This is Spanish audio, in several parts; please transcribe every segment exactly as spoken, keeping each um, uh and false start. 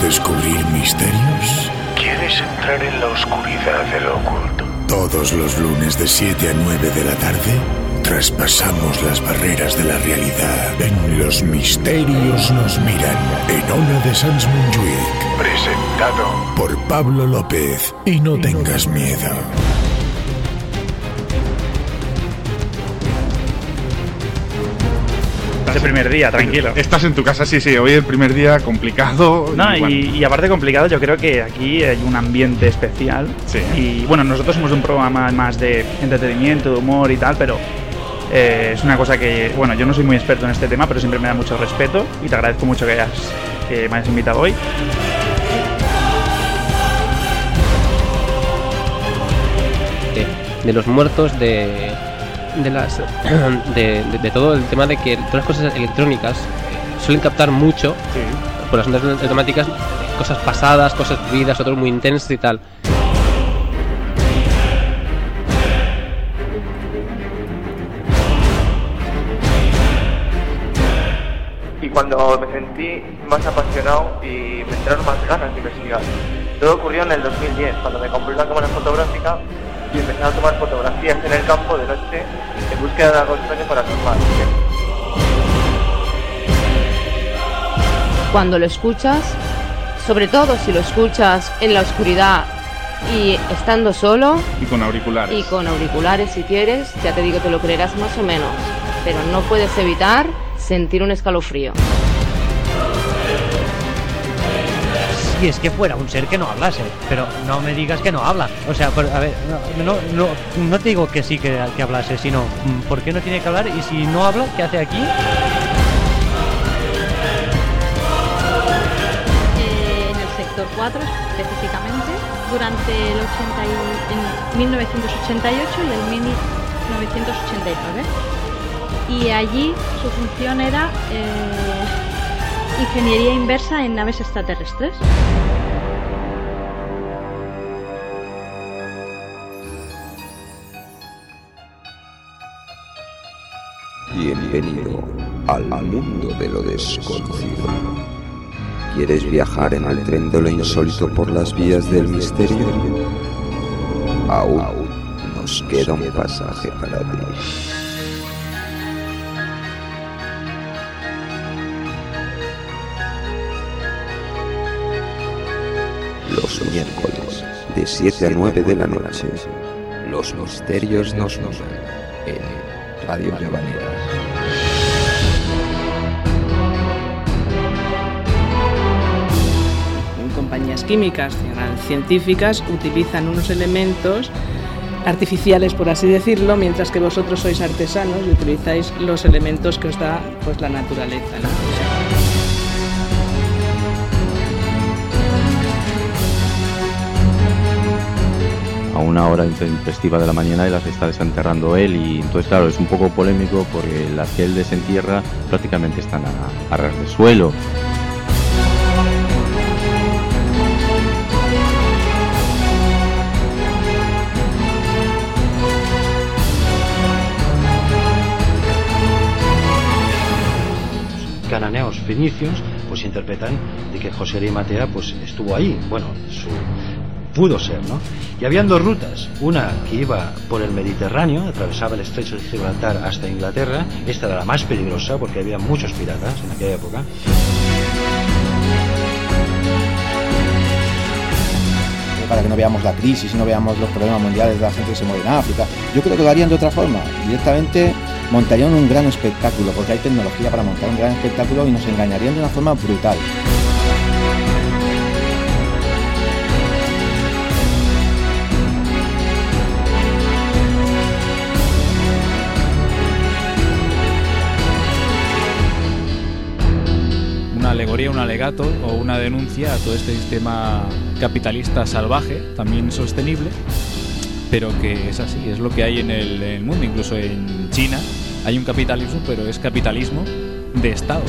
descubrir misterios? ¿Quieres entrar en la oscuridad de lo oculto? Todos los lunes de siete a nueve de la tarde, traspasamos las barreras de la realidad en Los Misterios Nos Miran, en Ona de Sans Montjuïc. Presentado por Pablo López. Y no tengas miedo. El primer día, tranquilo. Estás en tu casa, sí, sí. Hoy el primer día complicado. No, y, y, bueno. y aparte complicado, yo creo que aquí hay un ambiente especial. Sí. Y bueno, nosotros somos un programa más de entretenimiento, de humor y tal, pero eh, es una cosa que, bueno, yo no soy muy experto en este tema, pero siempre me da mucho respeto y te agradezco mucho que, hayas, que me hayas invitado hoy. De los muertos, de de las de, de, de todo el tema de que todas las cosas electrónicas suelen captar mucho, sí, por las ondas automáticas, cosas pasadas, cosas vividas, otros muy intensas y tal. Y cuando me sentí más apasionado y me entraron más ganas de investigar. Todo ocurrió en el dos mil diez, cuando me compré una cámara fotográfica y empecé a tomar fotografías en el campo de noche en búsqueda de algo extraño paranormal. Cuando lo escuchas, sobre todo si lo escuchas en la oscuridad y estando solo y con auriculares y con auriculares si quieres, ya te digo, te lo creerás más o menos, pero no puedes evitar sentir un escalofrío. Si es que fuera un ser que no hablase, pero no me digas que no habla. O sea, por, a ver, no, no, no, no te digo que sí que, que hablase, sino ¿por qué no tiene que hablar? Y si no habla, ¿qué hace aquí? Eh, en el sector cuatro específicamente, durante el ochenta y, en mil novecientos ochenta y ocho y el mil novecientos ochenta y nueve. Y allí su función era eh, ingeniería inversa en naves extraterrestres. Bienvenido al mundo de lo desconocido. ¿Quieres viajar en el tren de lo insólito por las vías del misterio? Aún nos queda un pasaje para ti. Los miércoles, de siete a nueve de la noche, Los Misterios Nos Miran, en Radio Llavaneras. Compañías químicas, científicas, utilizan unos elementos artificiales, por así decirlo, mientras que vosotros sois artesanos y utilizáis los elementos que os da pues la naturaleza, ¿no? A una hora intempestiva de la mañana y las está desenterrando él, y entonces claro, es un poco polémico porque las que él desentierra prácticamente están a, a ras de suelo. Cananeos fenicios pues interpretan de que José Arimatea pues estuvo ahí, bueno, su pudo ser, ¿no? Y habían dos rutas, una que iba por el Mediterráneo, atravesaba el estrecho de Gibraltar hasta Inglaterra. Esta era la más peligrosa porque había muchos piratas en aquella época. Para que no veamos la crisis y no veamos los problemas mundiales de la gente que se muere en África. Yo creo que lo harían de otra forma, directamente montarían un gran espectáculo, porque hay tecnología para montar un gran espectáculo y nos engañarían de una forma brutal. Una alegoría, un alegato o una denuncia a todo este sistema capitalista salvaje, también sostenible, pero que es así, es lo que hay en el, en el mundo. Incluso en China hay un capitalismo, pero es capitalismo de Estado.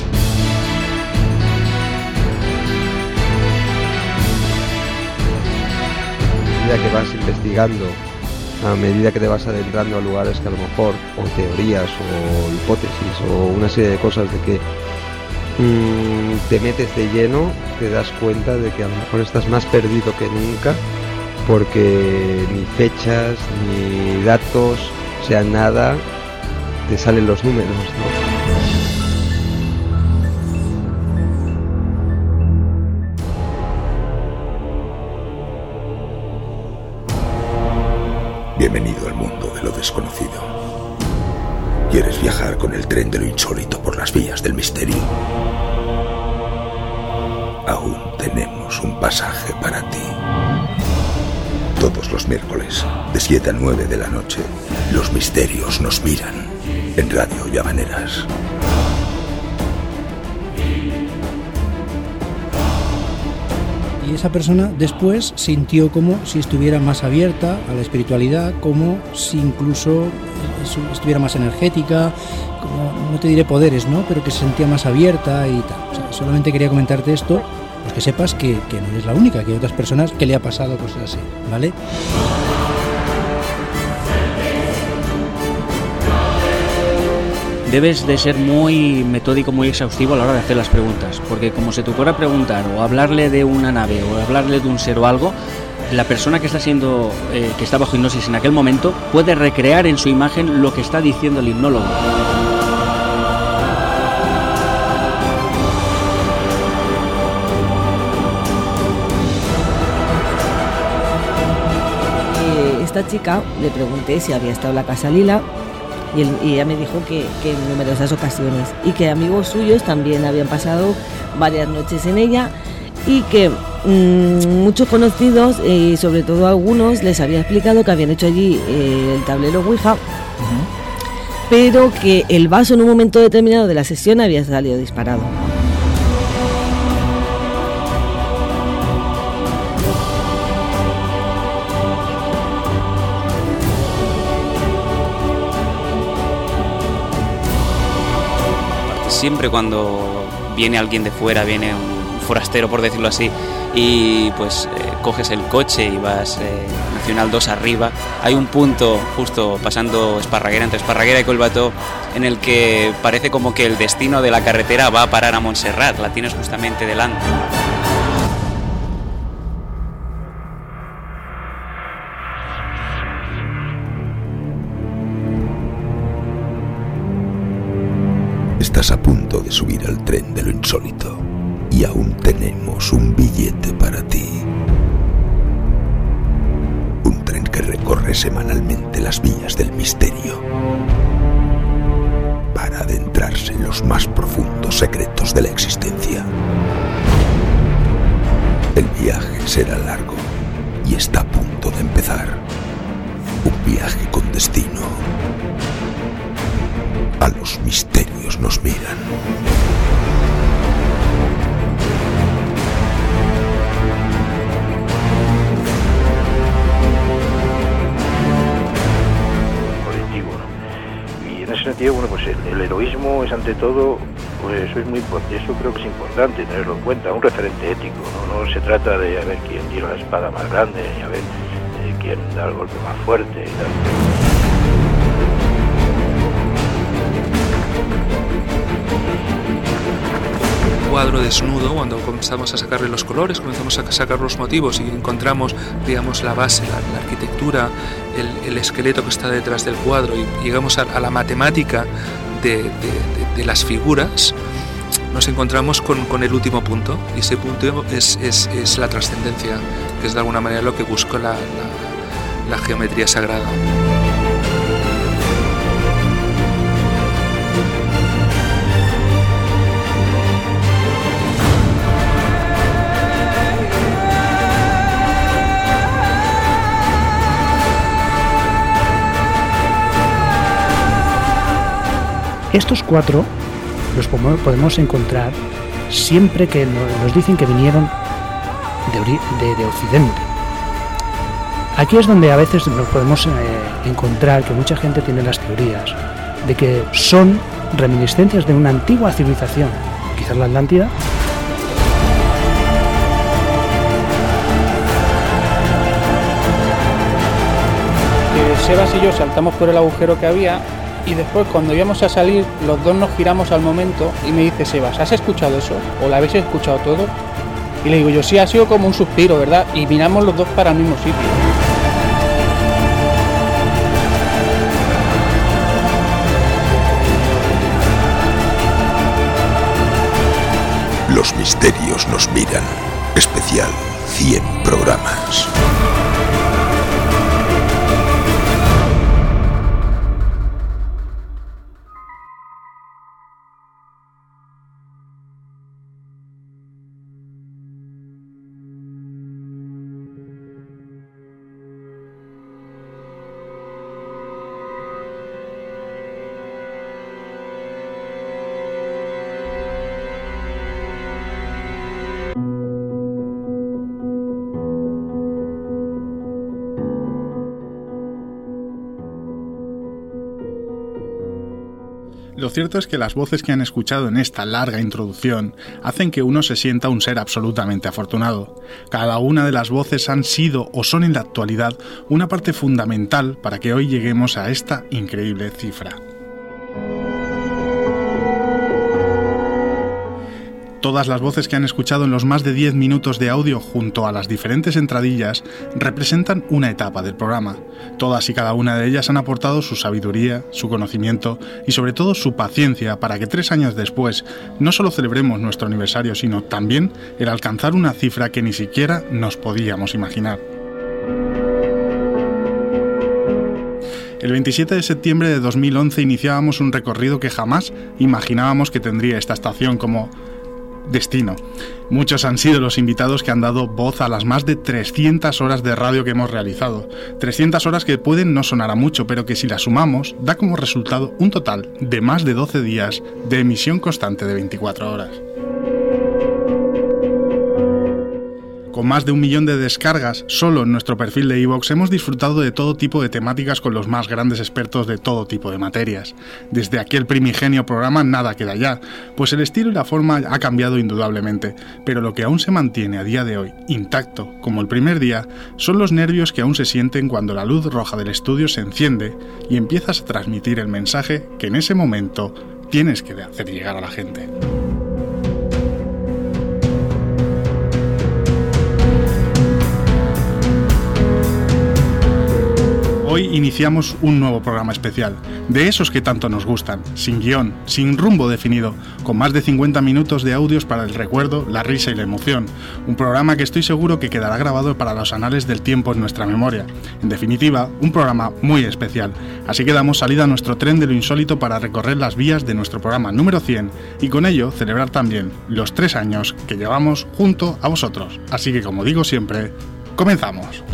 A medida que vas investigando, a medida que te vas adentrando a lugares que a lo mejor, o teorías, o hipótesis, o una serie de cosas de que mmm, te metes de lleno, te das cuenta de que a lo mejor estás más perdido que nunca, porque ni fechas, ni datos, o sea, nada, te salen los números, ¿no? Bienvenido al mundo de lo desconocido. ¿Quieres viajar con el tren de lo insólito por las vías del misterio? Aún tenemos un pasaje para ti. Todos los miércoles, de siete a nueve de la noche, los misterios nos miran en Radio Llavaneras. Y esa persona después sintió como si estuviera más abierta a la espiritualidad, como si incluso estuviera más energética, como, no te diré poderes, ¿no? Pero que se sentía más abierta y tal. O sea, solamente quería comentarte esto, pues que sepas que, que no eres la única, que hay otras personas que le ha pasado cosas así, ¿vale? Debes de ser muy metódico, muy exhaustivo a la hora de hacer las preguntas, porque como se te ocurra preguntar o hablarle de una nave o hablarle de un ser o algo, la persona que está siendo, eh, que está bajo hipnosis en aquel momento puede recrear en su imagen lo que está diciendo el hipnólogo. Eh, esta chica le pregunté si había estado en la Casa Lila. Y, él, y ella me dijo que, que en numerosas ocasiones y que amigos suyos también habían pasado varias noches en ella y que mmm, muchos conocidos y eh, sobre todo algunos les había explicado que habían hecho allí eh, el tablero Ouija, uh-huh. pero que el vaso en un momento determinado de la sesión había salido disparado. Siempre cuando viene alguien de fuera, viene un forastero por decirlo así, y pues eh, coges el coche y vas eh, Nacional dos arriba, hay un punto justo pasando Esparraguera, entre Esparraguera y Collbató, en el que parece como que el destino de la carretera va a parar a Montserrat, la tienes justamente delante. Estás a punto de subir al tren de lo insólito y aún tenemos un billete para ti. Un tren que recorre semanalmente las vías del misterio para adentrarse en los más profundos secretos de la existencia. El viaje será largo y está a punto de empezar. Un viaje con destino. A los misterios nos miran. Colectivo, ¿no? Y en ese sentido, bueno, pues el, el heroísmo es ante todo, pues eso es muy importante, eso creo que es importante tenerlo en cuenta, un referente ético, ¿no? No se trata de a ver quién tira la espada más grande, ni a ver eh, quién da el golpe más fuerte y tal. Cuadro desnudo, cuando comenzamos a sacarle los colores, comenzamos a sacar los motivos y encontramos, digamos, la base, la, la arquitectura, el, el esqueleto que está detrás del cuadro y llegamos a, a la matemática de, de, de, de las figuras, nos encontramos con, con el último punto y ese punto es, es, es la trascendencia, que es de alguna manera lo que busca la, la, la geometría sagrada. Estos cuatro los podemos encontrar siempre que nos dicen que vinieron de, de, de Occidente. Aquí es donde a veces nos podemos eh, encontrar que mucha gente tiene las teorías de que son reminiscencias de una antigua civilización, quizás la Atlántida. Eh, Sebas y yo saltamos por el agujero que había Y después, cuando íbamos a salir, los dos nos giramos al momento y me dice Sebas, ¿has escuchado eso? ¿O lo habéis escuchado todo? Y le digo yo, sí, ha sido como un suspiro, ¿verdad? Y miramos los dos para el mismo sitio. Los misterios nos miran. Especial cien programas. Lo cierto es que las voces que han escuchado en esta larga introducción hacen que uno se sienta un ser absolutamente afortunado. Cada una de las voces han sido o son en la actualidad una parte fundamental para que hoy lleguemos a esta increíble cifra. Todas las voces que han escuchado en los más de diez minutos de audio junto a las diferentes entradillas representan una etapa del programa. Todas y cada una de ellas han aportado su sabiduría, su conocimiento y sobre todo su paciencia para que tres años después no solo celebremos nuestro aniversario, sino también el alcanzar una cifra que ni siquiera nos podíamos imaginar. El veintisiete de septiembre de dos mil once iniciábamos un recorrido que jamás imaginábamos que tendría esta estación como destino. Muchos han sido los invitados que han dado voz a las más de trescientas horas de radio que hemos realizado. trescientas horas que pueden no sonar a mucho, pero que si las sumamos, da como resultado un total de más de doce días de emisión constante de veinticuatro horas. Con más de un millón de descargas solo en nuestro perfil de iVoox hemos disfrutado de todo tipo de temáticas con los más grandes expertos de todo tipo de materias. Desde aquel primigenio programa Nada queda ya, pues el estilo y la forma ha cambiado indudablemente, pero lo que aún se mantiene a día de hoy intacto, como el primer día, son los nervios que aún se sienten cuando la luz roja del estudio se enciende y empiezas a transmitir el mensaje que en ese momento tienes que hacer llegar a la gente. Hoy iniciamos un nuevo programa especial, de esos que tanto nos gustan, sin guión, sin rumbo definido, con más de cincuenta minutos de audios para el recuerdo, la risa y la emoción. Un programa que estoy seguro que quedará grabado para los anales del tiempo en nuestra memoria. En definitiva, un programa muy especial. Así que damos salida a nuestro tren de lo insólito para recorrer las vías de nuestro programa número cien y con ello celebrar también los tres años que llevamos junto a vosotros. Así que, como digo siempre, comenzamos.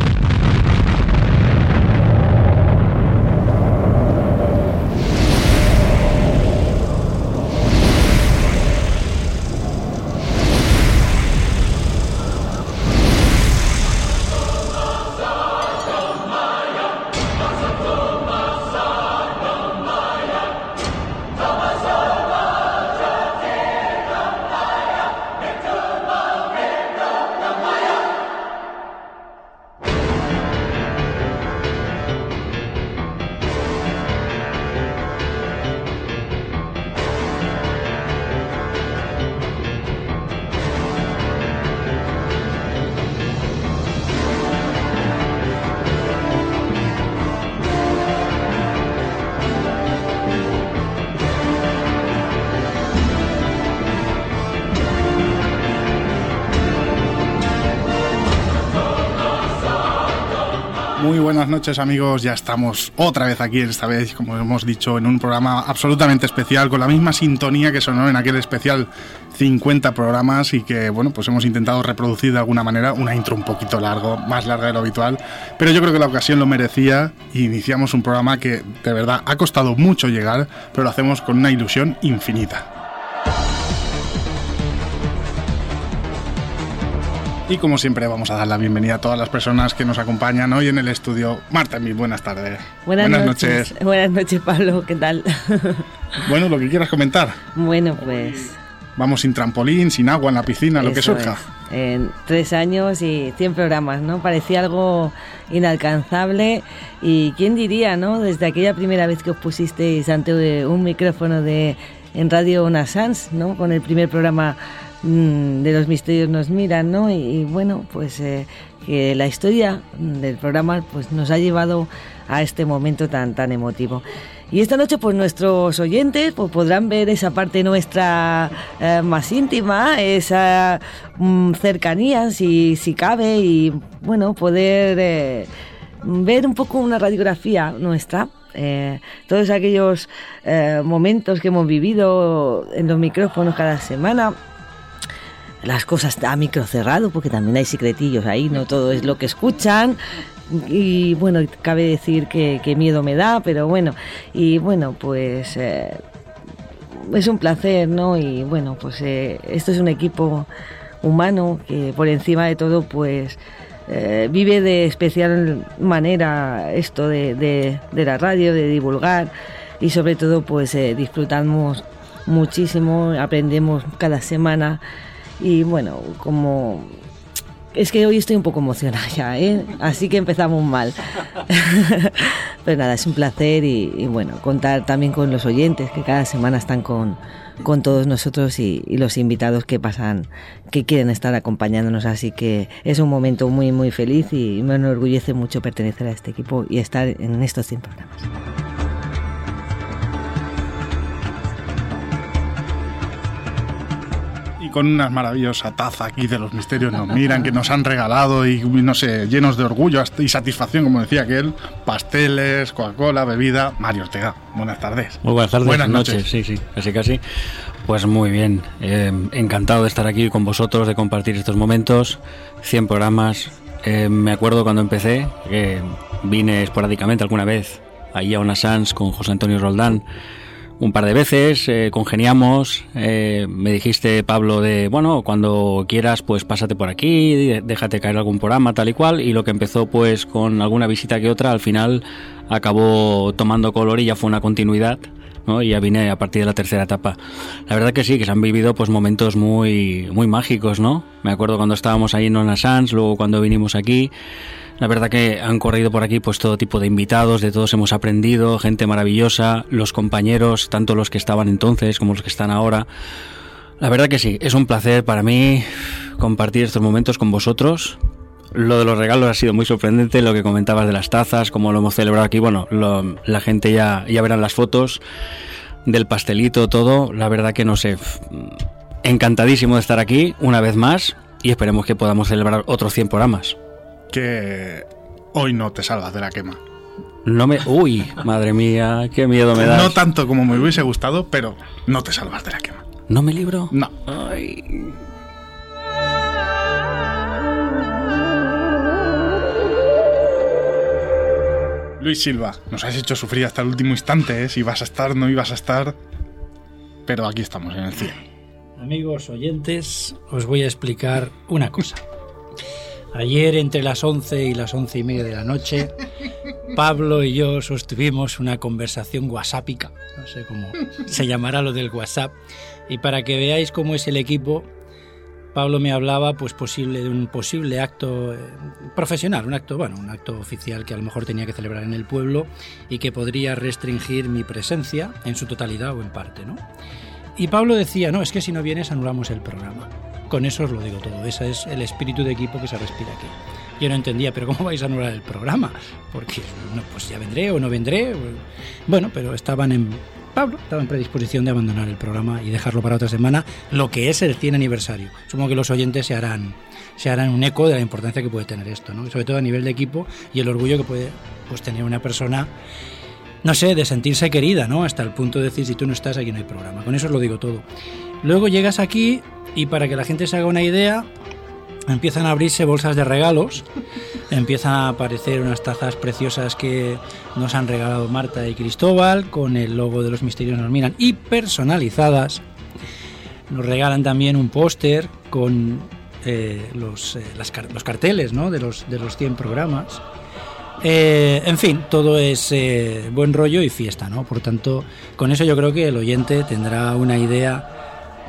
Muy buenas noches, amigos, ya estamos otra vez aquí, esta vez, como hemos dicho, en un programa absolutamente especial, con la misma sintonía que sonó en aquel especial cincuenta programas y que, bueno, pues hemos intentado reproducir de alguna manera una intro un poquito largo, más larga de lo habitual, pero yo creo que la ocasión lo merecía y iniciamos un programa que de verdad ha costado mucho llegar, pero lo hacemos con una ilusión infinita. Y como siempre vamos a dar la bienvenida a todas las personas que nos acompañan hoy en el estudio. Marta, muy buenas tardes. Buenas, buenas noches. noches. Buenas noches, Pablo, ¿qué tal? Bueno, lo que quieras comentar. Bueno, pues Vamos sin trampolín, sin agua en la piscina, lo que Eso surja. es. En tres años y cien programas, ¿no? Parecía algo inalcanzable y quién diría, ¿no? Desde aquella primera vez que os pusisteis ante un micrófono de en Radio Ona Sans, ¿no? Con el primer programa mmm, de Los Misterios nos miran, ¿no? Y, y bueno, pues eh, que la historia del programa pues nos ha llevado a este momento tan tan emotivo. Y esta noche pues nuestros oyentes pues, podrán ver esa parte nuestra eh, más íntima, esa mm, cercanía si, si cabe y bueno, poder eh, ver un poco una radiografía nuestra. Eh, todos aquellos eh, momentos que hemos vivido en los micrófonos cada semana, las cosas a micro cerrado, porque también hay secretillos ahí, no todo es lo que escuchan. Y bueno, cabe decir que, que miedo me da, pero bueno, y bueno, pues eh, es un placer, ¿no? Y bueno, pues eh, esto es un equipo humano que por encima de todo, pues eh, vive de especial manera esto de, de, de la radio, de divulgar y sobre todo, pues eh, disfrutamos muchísimo, aprendemos cada semana y bueno, como... Es que hoy estoy un poco emocionada ya, ¿eh? Así que empezamos mal. Pero nada, es un placer y, y bueno, contar también con los oyentes que cada semana están con, con todos nosotros y, y los invitados que pasan, que quieren estar acompañándonos. Así que es un momento muy, muy feliz y me enorgullece mucho pertenecer a este equipo y estar en estos cien programas. Con una maravillosa taza aquí de Los Misterios nos miran, que nos han regalado y no sé, llenos de orgullo y satisfacción, como decía aquel, pasteles, Coca-Cola, bebida. Mario Ortega, buenas tardes. Muy buenas tardes, buenas noches. noches. Sí, sí, casi casi. Pues muy bien, eh, encantado de estar aquí con vosotros, de compartir estos momentos, cien programas. Eh, me acuerdo cuando empecé, que vine esporádicamente alguna vez ahí a Ona Sans con José Antonio Roldán. Un par de veces, eh, congeniamos, eh, me dijiste, Pablo, de, bueno, cuando quieras, pues pásate por aquí, déjate caer algún programa, tal y cual, y lo que empezó, pues, con alguna visita que otra, al final acabó tomando color y ya fue una continuidad, ¿no? Y ya vine a partir de la tercera etapa. La verdad que sí, que se han vivido, pues, momentos muy, muy mágicos, ¿no? Me acuerdo cuando estábamos ahí en Ona Sans, luego cuando vinimos aquí. La verdad que han corrido por aquí pues todo tipo de invitados, de todos hemos aprendido, gente maravillosa, los compañeros, tanto los que estaban entonces como los que están ahora. La verdad que sí, es un placer para mí compartir estos momentos con vosotros. Lo de los regalos ha sido muy sorprendente, lo que comentabas de las tazas, como lo hemos celebrado aquí, bueno, lo, la gente ya, ya verán las fotos del pastelito, todo. La verdad que no sé, encantadísimo de estar aquí una vez más y esperemos que podamos celebrar otros cien programas. Que hoy no te salvas de la quema. No me... Uy, madre mía, qué miedo me das. No tanto como me hubiese gustado, pero no te salvas de la quema. ¿No me libro? No. Ay. Luis Silva, nos has hecho sufrir hasta el último instante, ¿eh? Si ibas a estar, no ibas a estar. Pero aquí estamos, en el cien. Amigos oyentes, os voy a explicar una cosa. Ayer, entre las once y las once y media de la noche, Pablo y yo sostuvimos una conversación whatsappica, no sé cómo se llamará lo del WhatsApp, y para que veáis cómo es el equipo, Pablo me hablaba pues posible de un posible acto eh, profesional, un acto, bueno, un acto oficial que a lo mejor tenía que celebrar en el pueblo y que podría restringir mi presencia en su totalidad o en parte, ¿no? Y Pablo decía, no, es que si no vienes anulamos el programa. Con eso os lo digo todo, ese es el espíritu de equipo que se respira aquí. Yo no entendía, pero ¿cómo vais a anular el programa? Porque, no, pues ya vendré o no vendré. Bueno, pero estaban en... Pablo estaba en predisposición de abandonar el programa y dejarlo para otra semana, lo que es el cien aniversario. Supongo que los oyentes se harán, se harán un eco de la importancia que puede tener esto, ¿no? Sobre todo a nivel de equipo y el orgullo que puede pues, tener una persona, no sé, de sentirse querida, ¿no? Hasta el punto de decir, si tú no estás, aquí no hay programa. Con eso os lo digo todo. Luego llegas aquí y para que la gente se haga una idea, empiezan a abrirse bolsas de regalos, empiezan a aparecer unas tazas preciosas que nos han regalado Marta y Cristóbal, con el logo de Los Misterios nos miran y personalizadas. Nos regalan también un póster con eh, los, eh, las, los carteles, ¿no? de, los, de los cien programas. Eh, en fin, todo es eh, buen rollo y fiesta, ¿no? Por tanto, con eso yo creo que el oyente tendrá una idea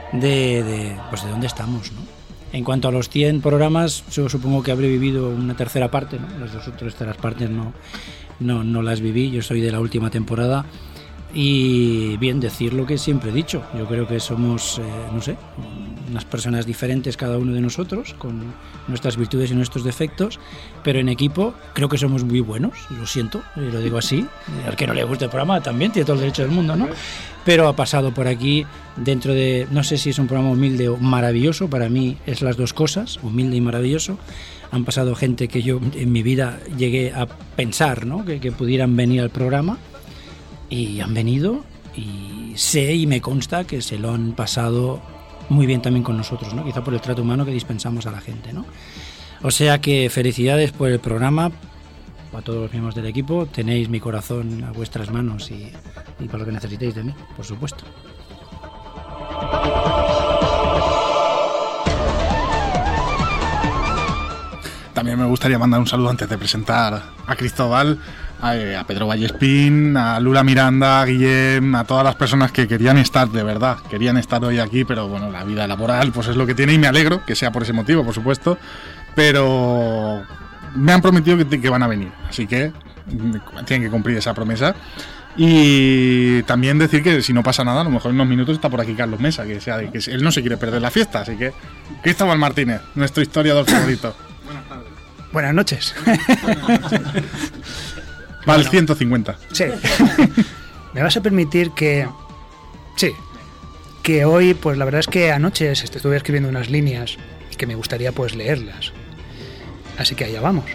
de, de, pues de dónde estamos, ¿no? En cuanto a los cien programas, yo supongo que habré vivido una tercera parte, ¿no? Las dos otras terceras partes no, no, no las viví, yo soy de la última temporada. Y bien, decir lo que siempre he dicho, yo creo que somos, eh, no sé, unas personas diferentes cada uno de nosotros, con nuestras virtudes y nuestros defectos, pero en equipo creo que somos muy buenos, lo siento, lo digo así, al que no le guste el programa también tiene todo el derecho del mundo, ¿no? Pero ha pasado por aquí dentro de, no sé si es un programa humilde o maravilloso, para mí es las dos cosas, humilde y maravilloso. Han pasado gente que yo en mi vida llegué a pensar, ¿no? que, que pudieran venir al programa. Y han venido y sé y me consta que se lo han pasado muy bien también con nosotros, ¿no? Quizá por el trato humano que dispensamos a la gente, ¿no? O sea que felicidades por el programa, a todos los miembros del equipo, tenéis mi corazón a vuestras manos y, y para lo que necesitéis de mí, por supuesto. También me gustaría mandar un saludo antes de presentar a Cristóbal, a, a Pedro Vallespín, a Lula Miranda, a Guillem, a todas las personas que querían estar, de verdad, querían estar hoy aquí, pero bueno, la vida laboral pues es lo que tiene y me alegro que sea por ese motivo, por supuesto, pero me han prometido que, que van a venir, así que tienen que cumplir esa promesa. Y también decir que si no pasa nada, a lo mejor en unos minutos está por aquí Carlos Mesa, que, sea, que él no se quiere perder la fiesta, así que Cristóbal Martínez, nuestro historiador favorito. Buenas tardes. Buenas noches. Va al ciento cincuenta. Sí. Me vas a permitir que... Sí. Que hoy, pues la verdad es que anoche estuve escribiendo unas líneas y que me gustaría pues leerlas. Así que allá vamos.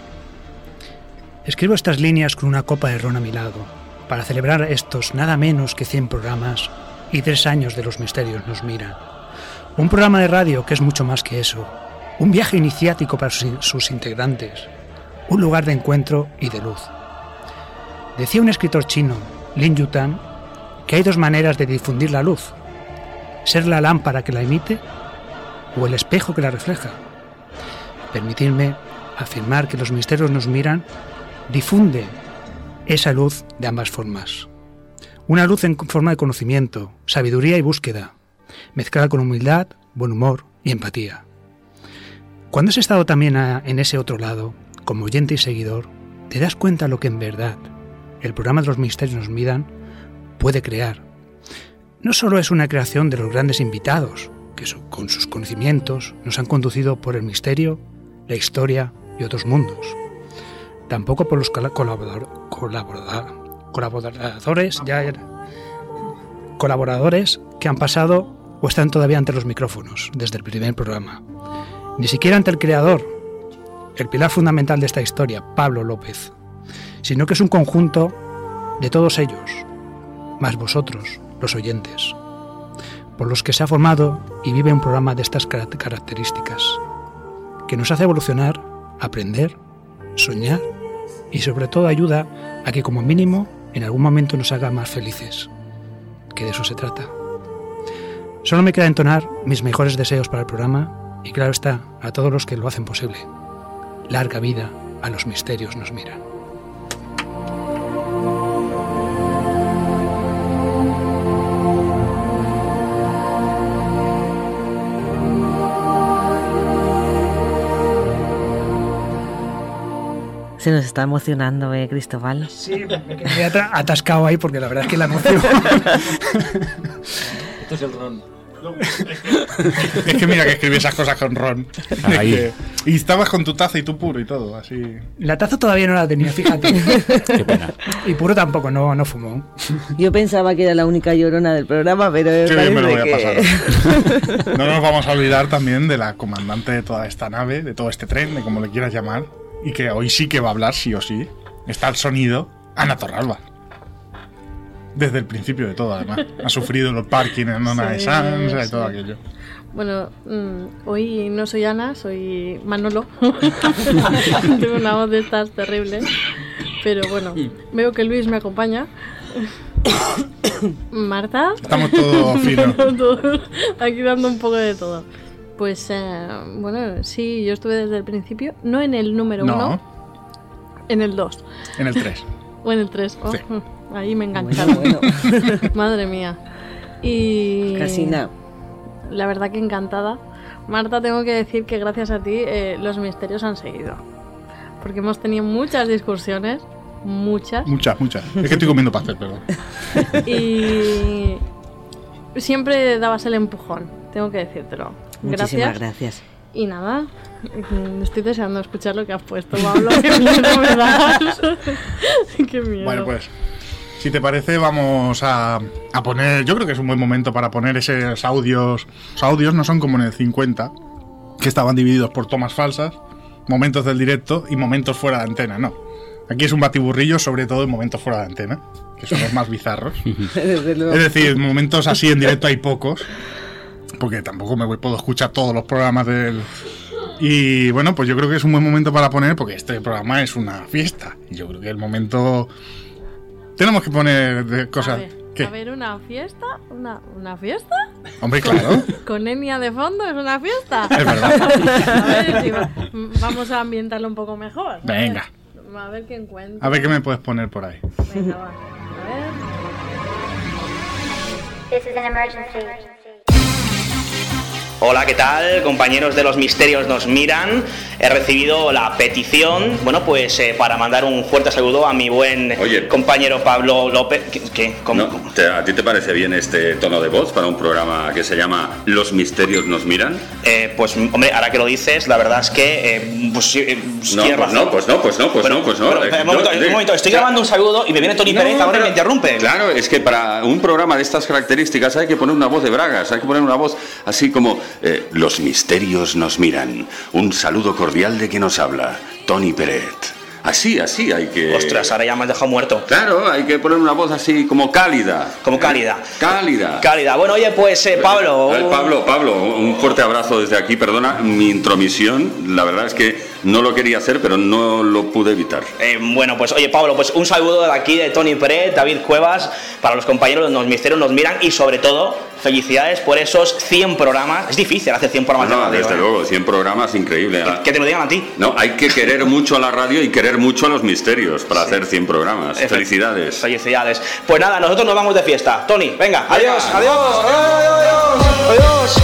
Escribo estas líneas con una copa de ron a mi lado, para celebrar estos nada menos que cien programas y tres años de Los Misterios Nos Miran. Un programa de radio que es mucho más que eso. Un viaje iniciático para sus, sus integrantes. Un lugar de encuentro y de luz. Decía un escritor chino, Lin Yutang, que hay dos maneras de difundir la luz. Ser la lámpara que la emite o el espejo que la refleja. Permitidme afirmar que Los Misterios Nos Miran difunde esa luz de ambas formas. Una luz en forma de conocimiento, sabiduría y búsqueda, mezclada con humildad, buen humor y empatía. Cuando has estado también a, en ese otro lado, como oyente y seguidor, te das cuenta lo que en verdad el programa de Los Misterios Nos Miran puede crear. No solo es una creación de los grandes invitados, que so, con sus conocimientos nos han conducido por el misterio, la historia y otros mundos. Tampoco por los colaborador, colaborador, colaboradores, ya era, colaboradores que han pasado o están todavía ante los micrófonos desde el primer programa. Ni siquiera ante el creador, el pilar fundamental de esta historia, Pablo López, sino que es un conjunto de todos ellos, más vosotros, los oyentes, por los que se ha formado y vive un programa de estas características, que nos hace evolucionar, aprender, soñar y sobre todo ayuda a que como mínimo en algún momento nos haga más felices, que de eso se trata. Solo me queda entonar mis mejores deseos para el programa y claro está, a todos los que lo hacen posible. Larga vida a Los Misterios Nos Miran. Se nos está emocionando, ¿eh, Cristóbal? Sí, me quedé atascado ahí porque la verdad es que la emoción... Esto es el ron. Es que mira que escribí esas cosas con ron. Ahí. Que, y estabas con tu taza y tu puro y todo, así. La taza todavía no la tenía, fíjate. Qué pena. Y puro tampoco, no, no fumó. Yo pensaba que era la única llorona del programa, pero Qué bien me lo voy a que... pasar. No nos vamos a olvidar también de la comandante de toda esta nave, de todo este tren, de como le quieras llamar, y que hoy sí que va a hablar, sí o sí. Está el sonido, Ana Torralba. Desde el principio de todo, además. Ha sufrido los parkings en Ona de Sansa y sí. todo aquello. Bueno, mmm, hoy no soy Ana, soy Manolo. Tengo una voz de estas terribles. Pero bueno, veo que Luis me acompaña. Marta. Estamos todos finos. Todo, aquí dando un poco de todo. Pues, eh, bueno, sí, yo estuve desde el principio. No en el número no. uno, en el dos. En el tres. O en el tres. Oh, sí. Ahí me engancharon. Bueno, bueno. Madre mía. Y... Casi nada. la verdad que encantada. Marta, tengo que decir que gracias a ti eh, los misterios han seguido. Porque hemos tenido muchas discusiones, muchas. Muchas, muchas. Es que estoy comiendo pastel, perdón. Y siempre dabas el empujón, tengo que decírtelo. Muchísimas Gracias. gracias. Y nada, estoy deseando escuchar lo que has puesto, Pablo. Qué miedo me das. Qué miedo. Bueno, pues, si te parece, vamos a, a poner... Yo creo que es un buen momento para poner esos audios. Los audios no son como en el cincuenta, que estaban divididos por tomas falsas, momentos del directo y momentos fuera de antena, no. Aquí es un batiburrillo, sobre todo en momentos fuera de antena, que son los más bizarros. Es decir, momentos así en directo hay pocos, porque tampoco me voy, puedo escuchar todos los programas del... Y bueno, pues yo creo que es un buen momento para poner, porque este programa es una fiesta. Y yo creo que el momento... Tenemos que poner de cosas... A ver, ¿Qué? a ver, ¿una fiesta? ¿Una, una fiesta? Hombre, claro. Con Enya de fondo es una fiesta. Es verdad. A ver, si va- vamos a ambientarlo un poco mejor. A Venga. ver, a ver qué encuentro. A ver qué me puedes poner por ahí. Venga, va. A ver. This is an emergency. Hola, ¿qué tal? Compañeros de Los Misterios Nos Miran. He recibido la petición, bueno, pues eh, para mandar un fuerte saludo a mi buen compañero Pablo López. ¿Qué? qué? ¿Cómo? No, ¿te- ¿A ti te parece bien este tono de voz para un programa que se llama Los Misterios Nos Miran? Eh, pues, hombre, ahora que lo dices, la verdad es que... Eh, pues, sí, eh, No, tienes pues razón. no, pues no, pues no, pues Pero- no, pues no. pero, Eh, espera, un momento, no, un momento, estoy ya- grabando un saludo y me viene Tony No, Pérez ahora y pero- me interrumpe. Claro, es que para un programa de estas características hay que poner una voz de bragas, hay que poner una voz así como eh, Los Misterios Nos Miran. Un saludo cordial de quien nos habla, Tony Peret. Así, así hay que... Ostras, ahora ya me has dejado muerto. Claro, hay que poner una voz así como cálida. Como cálida. Cálida. Cálida. Bueno, oye, pues eh, Pablo... A ver, Pablo, Pablo, un fuerte abrazo desde aquí. Perdona mi intromisión. La verdad es que no lo quería hacer, pero no lo pude evitar. Eh, bueno, pues oye, Pablo, pues un saludo de aquí de Tony Pérez, David Cuevas, para los compañeros de Los Misterios Nos Miran y sobre todo, felicidades por esos cien programas. Es difícil hacer cien programas No, de radio. desde ¿eh? luego, cien programas, increíble. Que te lo digan a ti. No, hay que querer mucho a la radio y querer mucho a los misterios para hacer cien programas. Efe- Felicidades. Felicidades. Pues nada, nosotros nos vamos de fiesta. Tony, venga, adiós, adiós, adiós, adiós.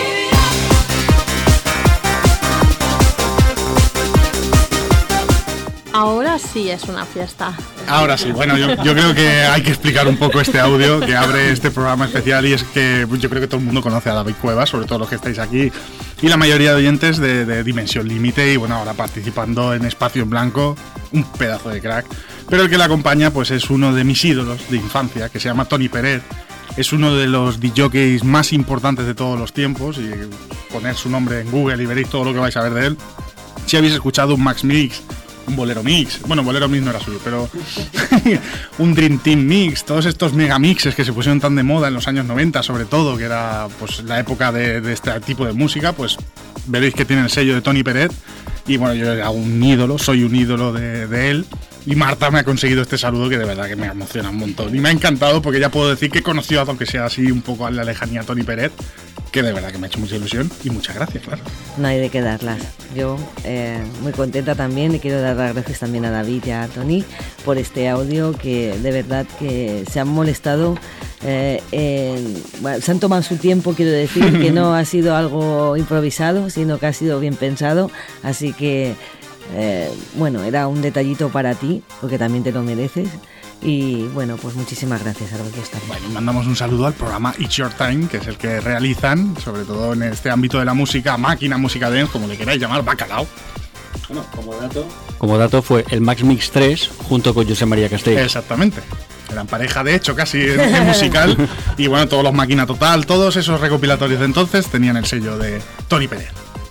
Ahora sí es una fiesta. Ahora sí, bueno, yo, yo creo que hay que explicar un poco este audio que abre este programa especial, y es que yo creo que todo el mundo conoce a David Cuevas, sobre todo los que estáis aquí, y la mayoría de oyentes de, de Dimensión Límite, y bueno, ahora participando en Espacio en Blanco, un pedazo de crack. Pero el que le acompaña pues es uno de mis ídolos de infancia, que se llama Tony Pérez. Es uno de los D Js más importantes de todos los tiempos, y poner su nombre en Google y veréis todo lo que vais a ver de él. Si habéis escuchado un Max Mix, un Bolero Mix, bueno, Bolero Mix no era suyo, pero un Dream Team Mix, todos estos megamixes que se pusieron tan de moda en los años noventa, sobre todo, que era pues la época de, de este tipo de música, pues veréis que tiene el sello de Tony Pérez. Y bueno, yo era un ídolo, soy un ídolo de, de él. Y Marta me ha conseguido este saludo que de verdad que me emociona un montón. Y me ha encantado porque ya puedo decir que he conocido, aunque sea así un poco a la lejanía, a Tony Pérez, que de verdad que me ha hecho mucha ilusión y muchas gracias, claro. No hay de qué darlas. Yo eh, muy contenta también, y quiero dar las gracias también a David y a Tony por este audio, que de verdad que se han molestado, eh, en- bueno, se han tomado su tiempo, quiero decir, que no ha sido algo improvisado, sino que ha sido bien pensado, así que eh, bueno, era un detallito para ti, porque también te lo mereces. Y bueno, pues muchísimas gracias a los que están. Bueno, mandamos un saludo al programa It's Your Time, que es el que realizan, sobre todo en este ámbito de la música, máquina, música dance, como le queráis llamar, bacalao. Bueno, como dato. Como dato fue el Max Mix tres junto con José María Castell. Exactamente. Eran pareja, de hecho, casi en en musical. Y bueno, todos los Máquina Total, todos esos recopilatorios de entonces tenían el sello de Tony Pérez.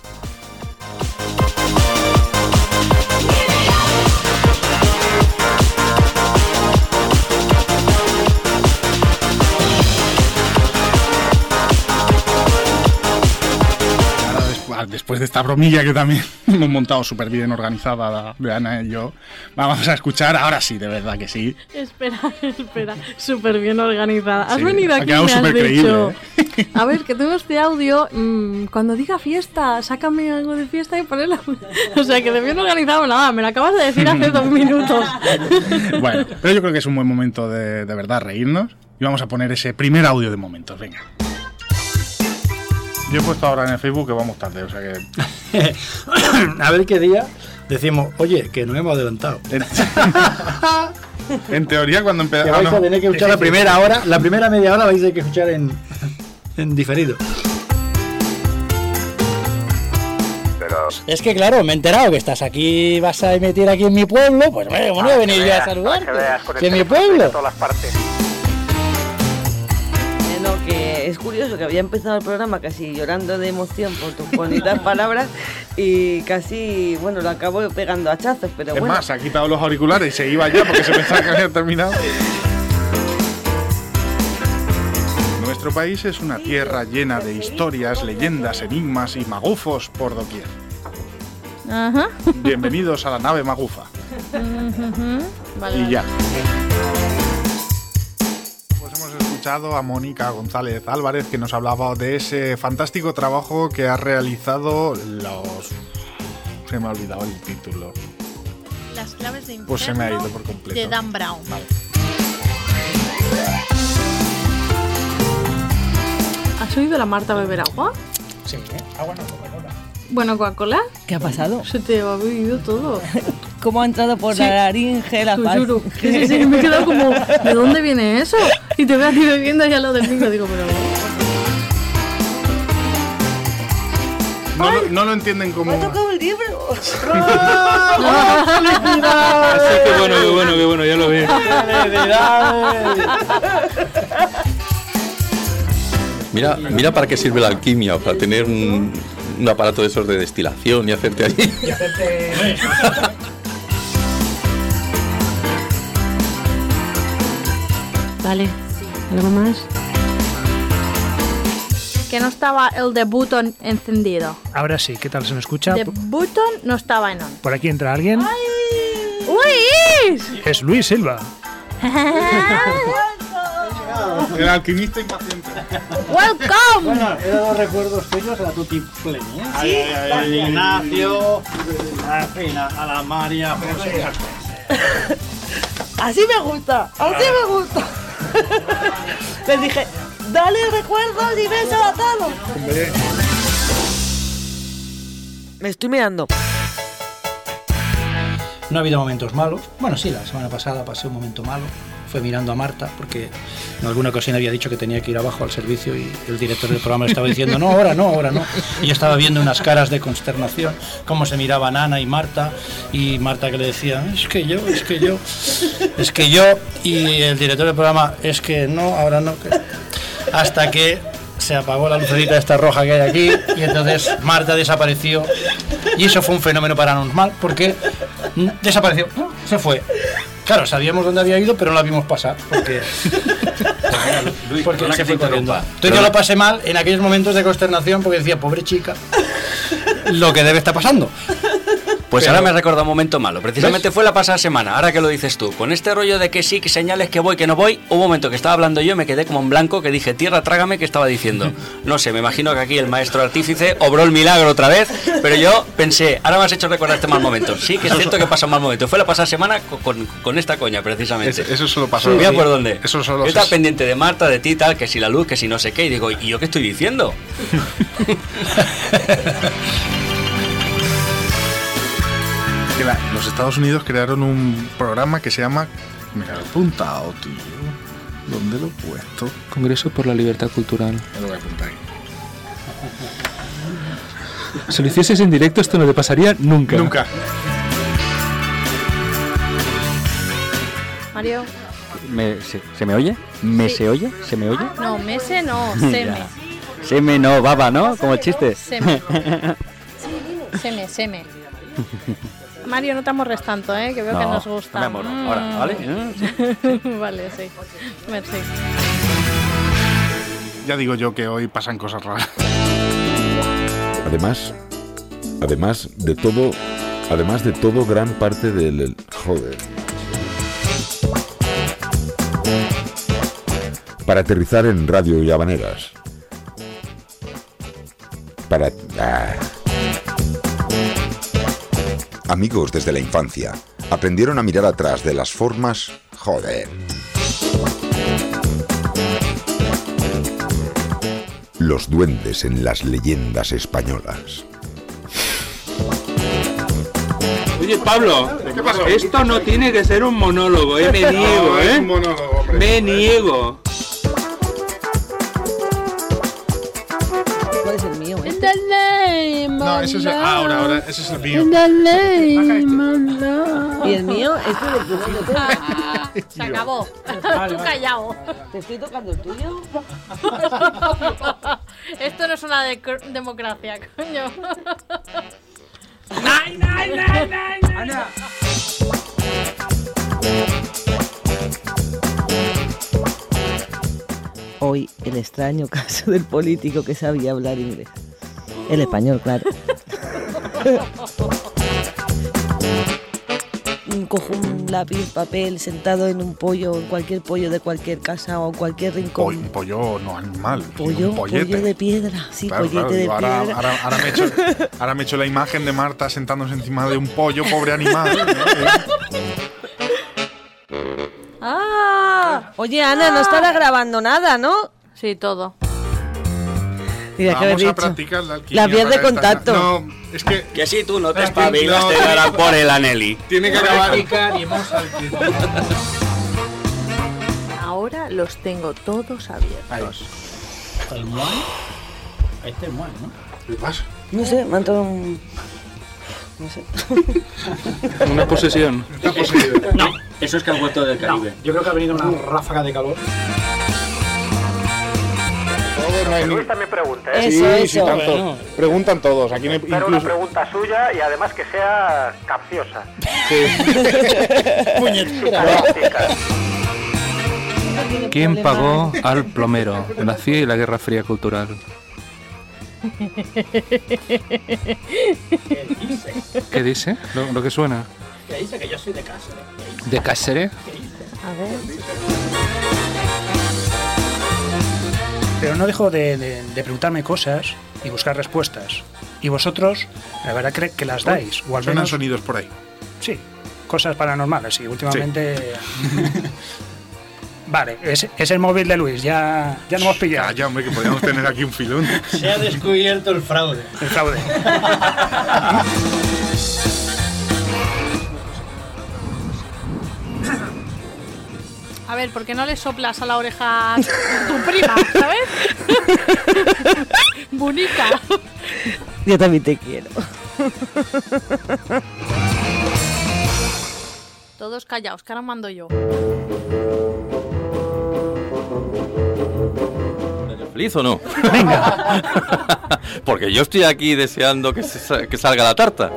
Después de esta bromilla que también hemos montado súper bien organizada de Ana y yo, vamos a escuchar, ahora sí, de verdad que sí. Espera, espera, súper bien organizada. Has Sí, venido ha aquí y quedado me has súper dicho, creíble, a ver, que tengo este audio, mmm, cuando diga fiesta, sácame algo de fiesta y ponelo. O sea, que de bien organizado, nada, me lo acabas de decir hace dos minutos. Bueno, pero yo creo que es un buen momento de, de verdad reírnos, y vamos a poner ese primer audio de momentos, venga. Yo he puesto ahora en el Facebook que vamos tarde, o sea que... A ver qué día decimos, oye, que nos hemos adelantado. En teoría, cuando empezamos... Que vais a tener que escuchar la primera hora, la primera media hora vais a tener que escuchar en, en diferido. Pero... Es que claro, me he enterado que estás aquí, vas a emitir aquí en mi pueblo, pues bueno, voy a venir yo a saludarte. Que en mi pueblo. todas las partes. No, que es curioso que había empezado el programa casi llorando de emoción por tus bonitas palabras y casi, bueno, lo acabo pegando a hachazos, pero es bueno. más, se ha quitado los auriculares y se iba ya porque se pensaba que había terminado. Nuestro país es una tierra llena de historias, leyendas, enigmas y magufos por doquier. Ajá. Bienvenidos a la nave magufa. Uh-huh. Vale, Y ya. A Mónica González Álvarez, que nos hablaba de ese fantástico trabajo que ha realizado los... Se me ha olvidado el título. Las claves de infierno, pues se me ha ido por completo. de Dan Brown. Vale. ¿Has oído a la Marta beber agua? Sí, ¿eh? Agua no, Coca-Cola. Bueno, Coca-Cola. ¿Qué ha pasado? Se te ha bebido todo. ¿Cómo ha entrado por Sí. la laringe la Te paz? juro. Sí, sí, sí, me he quedado como, ¿de dónde viene eso? Y te veo a ti bebiendo ahí al lado del micro, digo, pero... No, lo, no lo entienden como... ¡Me ha tocado el libro! Así que bueno, qué bueno, qué bueno, ya lo veo. Mira, mira para qué sirve la alquimia, para tener un, un aparato de esos de destilación y hacerte allí. Y hacerte... Vale, ¿algo más? Que no estaba el de button encendido. Ahora sí, ¿qué tal se me escucha? The button no estaba en on. Por aquí entra alguien. ¡Luis! Es Luis Silva. El alquimista impaciente. ¡Welcome! Bueno, he dado recuerdos tuyos a la Tutti Pleni, ¿eh? Sí. Ay, ay, ay, Ignacio, a, Fina, a la María, José. Así me gusta, así me gusta. Les dije, dale recuerdos y besos a todos. Me estoy mirando. No ha habido momentos malos. Bueno, sí, la semana pasada pasé un momento malo. Fue mirando a Marta, porque en alguna ocasión había dicho que tenía que ir abajo al servicio y el director del programa le estaba diciendo, no, ahora no, ahora no. Y yo estaba viendo unas caras de consternación, cómo se miraban Ana y Marta, y Marta que le decía, es que yo, es que yo, es que yo, y el director del programa, es que no, ahora no. Que... Hasta que se apagó la lucecita esta roja que hay aquí, y entonces Marta desapareció, y eso fue un fenómeno paranormal, porque desapareció, se fue. Claro, sabíamos dónde había ido, pero no la vimos pasar, porque, Luis, porque se que fue te corriendo. interrumpa. Entonces yo lo pasé mal en aquellos momentos de consternación, porque decía, pobre chica, lo que debe estar pasando. Pues Pero- ahora me he recordado un momento malo. Precisamente fue la pasada semana, ahora que lo dices tú. Con este rollo de que sí, que señales que voy, que no voy, hubo un momento que estaba hablando yo, me quedé como en blanco, que dije, tierra, trágame, que estaba diciendo. No sé, me imagino que aquí el maestro artífice obró el milagro otra vez, pero yo pensé, ahora me has hecho recordar este mal momento. Sí, que es cierto que pasa un mal momento. Fue la pasada semana con, con, con esta coña, precisamente. Eso, eso solo pasó. Mira por dónde. Eso solo Yo estaba se- pendiente de Marta, de ti, tal, que si la luz, que si no sé qué, y digo, ¿y yo qué estoy diciendo? Que la- los Estados Unidos crearon un programa que se llama... Mira, lo he apuntado, tío. ¿Dónde lo he puesto? Congreso por la Libertad Cultural. Me lo voy a apuntar ahí. Si lo hicieses en directo, esto no te pasaría nunca. Nunca. Mario. ¿Me, se, ¿Se me oye? ¿Me Sí. se oye? ¿Se me oye? No, mese no, seme. Ya. Seme no, baba, ¿no? Como el chiste. Seme. Seme, seme. Mario, no te amorres tanto, ¿eh? Que veo No, que nos gusta. no me amorro. Ahora, ¿vale? Vale, sí. Merci. Ya digo yo que hoy pasan cosas raras. Además, además de todo, además de todo, gran parte del... Joder. Para aterrizar en Radio y Habaneras. Para... ah. Amigos desde la infancia, aprendieron a mirar atrás de las formas... Joder. los duendes en las leyendas españolas. Oye, Pablo, ¿qué pasó? Esto no tiene que ser un monólogo, ¿eh? Me niego, no, ¿eh? Es un monólogo, hombre. Me niego. ¿Cuál es el mío? In the name No, of ese es el, love. ah, ahora, ahora, ese es el mío. In the name of love. ¿Y el mío? Este de tu Ah, se acabó. Tú callado. ¿Te estoy tocando el tuyo? Esto no es una de- democracia, coño. ¡Ay, ay, ay, ay! Ana. Hoy, el extraño caso del político que sabía hablar inglés. El español, claro. Cojo un lápiz, papel, sentado en un pollo, en cualquier pollo de cualquier casa o en cualquier rincón. Un pollo no animal. Pollo, un pollete. pollo de piedra, sí, Claro, pollete claro, de digo, ahora, piedra. ahora, ahora me he hecho, ahora me he hecho la imagen de Marta sentándose encima de un pollo, pobre animal. ¡Ah! Oye, Ana, no estará grabando nada, ¿no? Sí, todo. Mira, ¿qué Vamos habéis a dicho? practicar la alquimia. Las vías de para esta- contacto. No, es que... Que si tú no te Es que espabilas, no, te tiene- darán por el Aneli. Tiene que acabar. Ahora los tengo todos abiertos. ¿El Muay? Este es Muay, ¿no? ¿Qué pasa? No sé, me ha entrado un... No sé. Una posesión. No, eso es que ha vuelto del Caribe. Yo creo que ha venido una ráfaga de calor. Luis también pregunta, ¿eh? Eso, sí, eso. sí, tanto. Bueno. Preguntan todos. Aquí no hay- Pero una incluso... pregunta suya y además que sea capciosa. ¿Quién pagó al plomero? Nació y la Guerra Fría Cultural. ¿Qué dice? Lo, lo que suena. Que dice que yo soy de casa. ¿De Cáceres? A ver. Pero no dejo de, de- de preguntarme cosas y buscar respuestas. Y vosotros, la verdad, creo que las dais. O al Suenan menos, sonidos por ahí. sí, cosas paranormales. Y últimamente... Vale, es, es el móvil de Luis, ya, ya no hemos pillado. Ya, hombre, que podríamos tener aquí un filón. Se ha descubierto el fraude. El fraude. A ver, ¿por qué no le soplas a la oreja a tu prima, ¿sabes? Bunica. Yo también te quiero. Todos callaos, que ahora mando yo. ¿Feliz o no? Venga. Porque yo estoy aquí deseando que, se sa- que salga la tarta.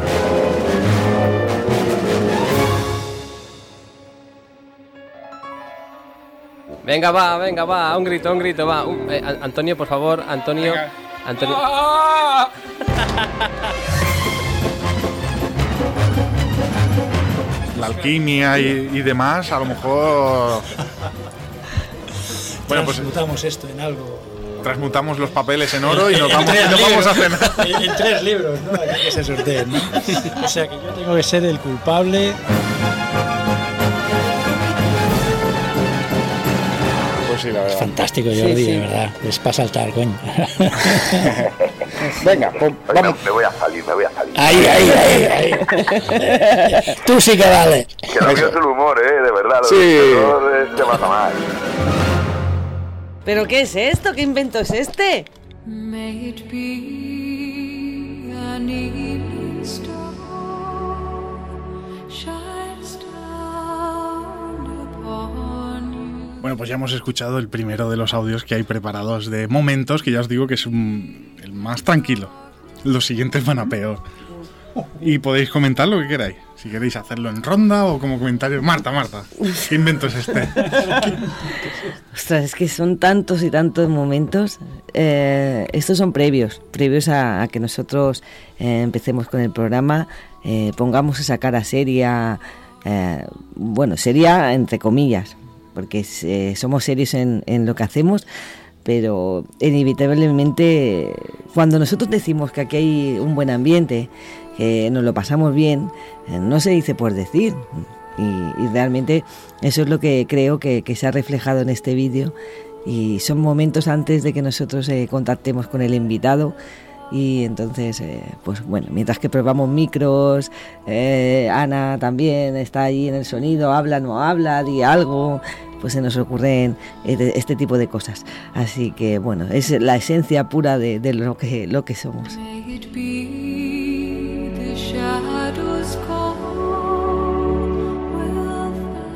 Venga, va, venga, va, un grito, un grito, va. Un- eh, An- Antonio, por favor, Antonio. Antonio. La alquimia y, y demás, a lo mejor... Bueno, pues Transmutamos esto en algo. transmutamos los papeles en oro y nos vamos, y nos vamos a cenar. En, en tres libros, ¿no? Aquí que se sorteen, ¿no? O sea que yo tengo que ser el culpable. Pues sí, la verdad. Fantástico, Jordi, Sí, sí. de verdad. Es para saltar, coño. Venga, pues, vamos. Me voy a salir, me voy a salir. Ahí, ahí, ahí, ahí. Tú sí que vale. Que no mío es el humor, ¿eh? De verdad. Lo Sí. del humor es de más a más. ¿Pero qué es esto? ¿Qué invento es este? May it be an evening star shines down upon you. Bueno, pues ya hemos escuchado el primero de los audios que hay preparados de momentos, que ya os digo que es un- el más tranquilo. Los siguientes van a peor. Y podéis comentar lo que queráis. Si queréis hacerlo en ronda o como comentario. Marta, Marta, ¿qué invento es este? Ostras, es que son tantos y tantos momentos. Eh, estos son previos, previos a, a que nosotros eh, empecemos con el programa, eh, pongamos esa cara seria, eh, bueno, seria entre comillas, porque eh, somos serios en, en lo que hacemos, pero inevitablemente cuando nosotros decimos que aquí hay un buen ambiente, que nos lo pasamos bien, eh, no se dice por decir. Y, y realmente eso es lo que creo que, que se ha reflejado en este vídeo y son momentos antes de que nosotros eh, contactemos con el invitado. Y entonces, eh, pues bueno, mientras que probamos micros, eh, Ana también está ahí en el sonido, habla, no habla, di algo, pues se nos ocurren eh, este tipo de cosas. Así que bueno, es la esencia pura de, de lo que, lo que somos. May it be the shadows call will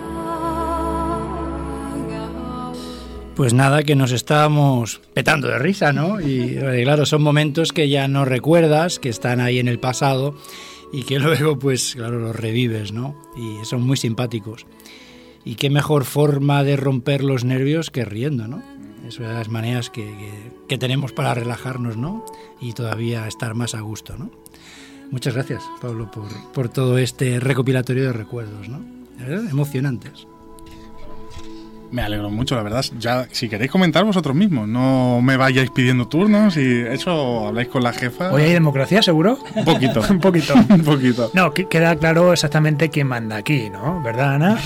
fly out. Pues nada, que nos estábamos petando de risa, ¿no? Y eh, claro, son momentos que ya no recuerdas, que están ahí en el pasado y que luego, pues claro, los revives, ¿no? Y son muy simpáticos. Y qué mejor forma de romper los nervios que riendo, ¿no? Es una de las maneras que, que, que tenemos para relajarnos, ¿no? Y todavía estar más a gusto, ¿no? Muchas gracias, Pablo, por, por todo este recopilatorio de recuerdos, ¿no? La verdad, emocionantes. Me alegro mucho, la verdad. Ya, si queréis comentar vosotros mismos, no me vayáis pidiendo turnos y eso habláis con la jefa. ¿Hoy hay democracia, seguro? Un poquito. Un poquito. Un poquito. No, que- queda claro exactamente quién manda aquí, ¿no? ¿Verdad, Ana?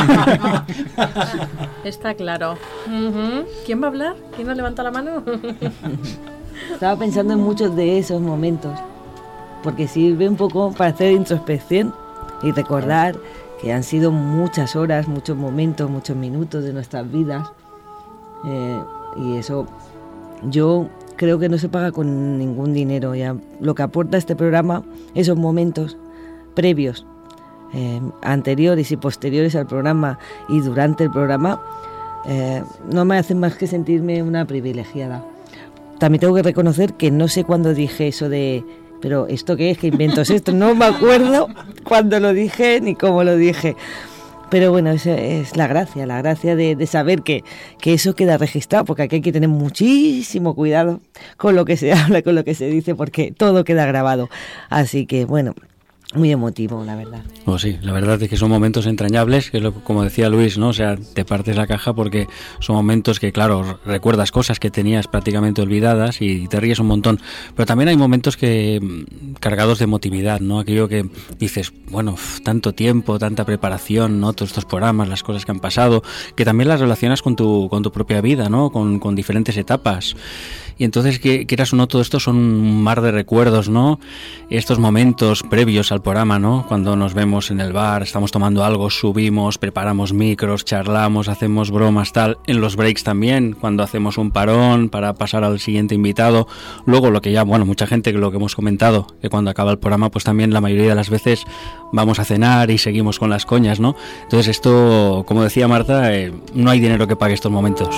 Está claro. Ujú. ¿Quién va a hablar? ¿Quién nos levanta la mano? Estaba pensando en muchos de esos momentos, porque sirve un poco para hacer introspección y recordar que han sido muchas horas, muchos momentos, muchos minutos de nuestras vidas. Eh, y eso yo creo que no se paga con ningún dinero. Ya lo que aporta este programa, esos momentos previos, eh, anteriores y posteriores al programa y durante el programa, eh, no me hacen más que sentirme una privilegiada. También tengo que reconocer que no sé cuándo dije eso de... Pero ¿esto qué es? ¿Qué invento es esto? No me acuerdo cuándo lo dije ni cómo lo dije. Pero bueno, esa es la gracia, la gracia de, de saber que, que eso queda registrado, porque aquí hay que tener muchísimo cuidado con lo que se habla, con lo que se dice, porque todo queda grabado. Así que bueno, muy emotivo, la verdad. Oh, sí, la verdad es que son momentos entrañables, que es lo, como decía Luis, ¿no? O sea, te partes la caja porque son momentos que, claro, recuerdas cosas que tenías prácticamente olvidadas y te ríes un montón. Pero también hay momentos que cargados de emotividad, ¿no? Aquello que dices, bueno, uf, tanto tiempo, tanta preparación, ¿no? Todos estos programas, las cosas que han pasado, que también las relacionas con tu, con tu propia vida, ¿no? Con, con diferentes etapas. Y entonces, que quieras o no, todo esto son un mar de recuerdos, ¿no? Estos momentos previos al programa, ¿no? Cuando nos vemos en el bar, estamos tomando algo, subimos, preparamos micros, charlamos, hacemos bromas, tal. En los breaks también, cuando hacemos un parón para pasar al siguiente invitado. Luego, lo que ya, bueno, mucha gente, lo que hemos comentado, que cuando acaba el programa, pues también la mayoría de las veces vamos a cenar y seguimos con las coñas, ¿no? Entonces esto, como decía Marta, eh, no hay dinero que pague estos momentos.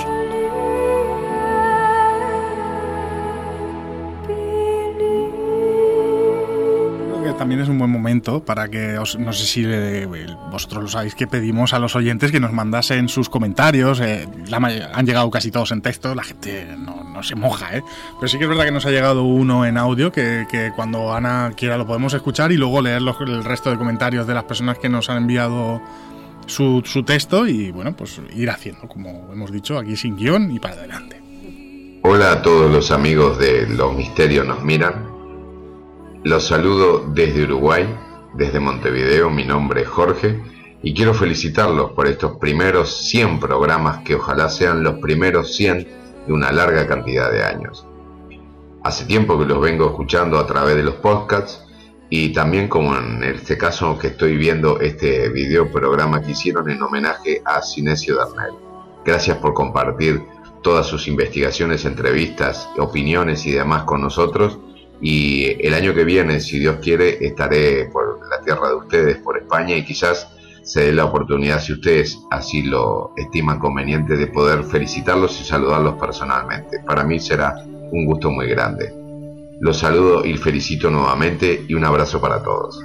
También es un buen momento para que, os, no sé si eh, vosotros lo sabéis, que pedimos a los oyentes que nos mandasen sus comentarios. Eh, la, han llegado casi todos en texto, la gente no, no se moja, ¿eh? Pero sí que es verdad que nos ha llegado uno en audio que, que cuando Ana quiera lo podemos escuchar y luego leer los, el resto de comentarios de las personas que nos han enviado su, su texto y bueno, pues ir haciendo, como hemos dicho, aquí sin guión y para adelante. Hola a todos los amigos de Los Misterios Nos Miran. Los saludo desde Uruguay, desde Montevideo. Mi nombre es Jorge y quiero felicitarlos por estos primeros cien programas que ojalá sean los primeros cien de una larga cantidad de años. Hace tiempo que los vengo escuchando a través de los podcasts y también, como en este caso que estoy viendo este video programa que hicieron en homenaje a Sinesio Darnell. Gracias por compartir todas sus investigaciones, entrevistas, opiniones y demás con nosotros. Y el año que viene, si Dios quiere, estaré por la tierra de ustedes, por España, y quizás se dé la oportunidad, si ustedes así lo estiman conveniente, de poder felicitarlos y saludarlos personalmente. Para mí será un gusto muy grande. Los saludo y felicito nuevamente y un abrazo para todos.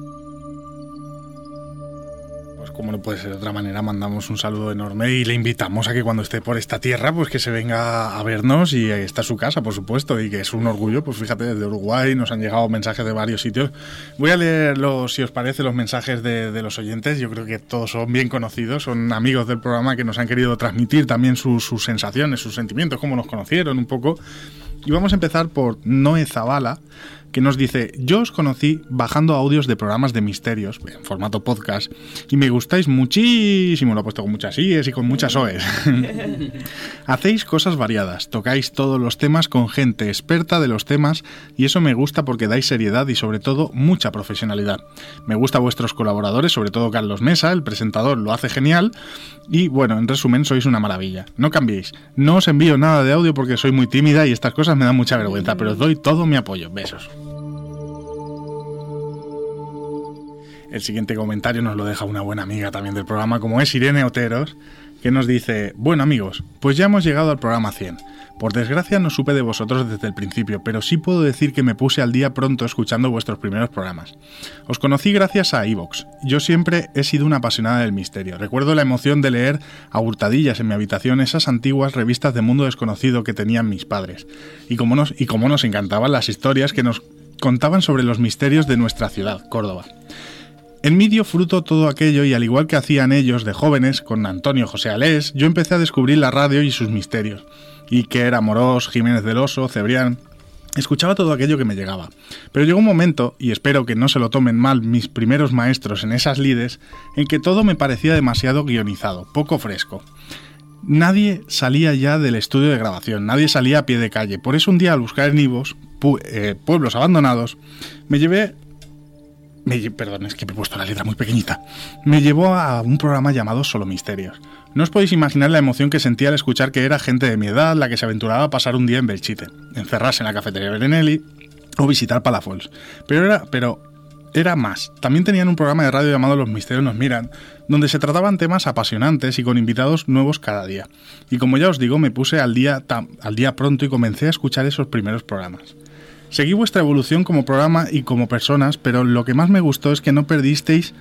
Como no puede ser de otra manera, mandamos un saludo enorme y le invitamos a que cuando esté por esta tierra, pues que se venga a vernos, y ahí está su casa, por supuesto, y que es un orgullo. Pues fíjate, desde Uruguay nos han llegado mensajes de varios sitios. Voy a leer, los, si os parece, los mensajes de, de los oyentes. Yo creo que todos son bien conocidos, son amigos del programa que nos han querido transmitir también sus, sus sensaciones, sus sentimientos, cómo nos conocieron un poco. Y vamos a empezar por Noé Zavala, que nos dice: yo os conocí bajando audios de programas de misterios en formato podcast y me gustáis muchísimo, lo he puesto con muchas ies y con muchas oes. Hacéis cosas variadas, tocáis todos los temas con gente experta de los temas y eso me gusta porque dais seriedad y sobre todo mucha profesionalidad. Me gusta vuestros colaboradores, sobre todo Carlos Mesa, el presentador lo hace genial y bueno, en resumen sois una maravilla. No cambiéis, no os envío nada de audio porque soy muy tímida y estas cosas me dan mucha vergüenza, pero os doy todo mi apoyo. Besos. El siguiente comentario nos lo deja una buena amiga también del programa, como es Irene Oteros, que nos dice: bueno amigos, pues ya hemos llegado al programa cien. Por desgracia no supe de vosotros desde el principio, pero sí puedo decir que me puse al día pronto escuchando vuestros primeros programas. Os conocí gracias a iVoox. Yo siempre he sido una apasionada del misterio. Recuerdo la emoción de leer a hurtadillas en mi habitación esas antiguas revistas de mundo desconocido que tenían mis padres. Y como nos, y como nos encantaban las historias que nos contaban sobre los misterios de nuestra ciudad, Córdoba. En mí dio fruto todo aquello y al igual que hacían ellos de jóvenes con Antonio José Alés, yo empecé a descubrir la radio y sus misterios. Iker, Amorós, Jiménez del Oso, Cebrián... Escuchaba todo aquello que me llegaba. Pero llegó un momento, y espero que no se lo tomen mal mis primeros maestros en esas lides, en que todo me parecía demasiado guionizado, poco fresco. Nadie salía ya del estudio de grabación, nadie salía a pie de calle. Por eso un día al buscar en iVoox, pu- eh, pueblos abandonados, me llevé... Me, perdón, es que me he puesto la letra muy pequeñita. Me llevó a un programa llamado Solo Misterios. No os podéis imaginar la emoción que sentía al escuchar que era gente de mi edad la que se aventuraba a pasar un día en Belchite, encerrarse en la cafetería Berenelli o visitar Palafols. Pero era, pero era más. También tenían un programa de radio llamado Los Misterios nos miran, donde se trataban temas apasionantes y con invitados nuevos cada día. Y como ya os digo, me puse al día, tam, al día pronto y comencé a escuchar esos primeros programas. Seguí vuestra evolución como programa y como personas, pero lo que más me gustó es que no perdisteis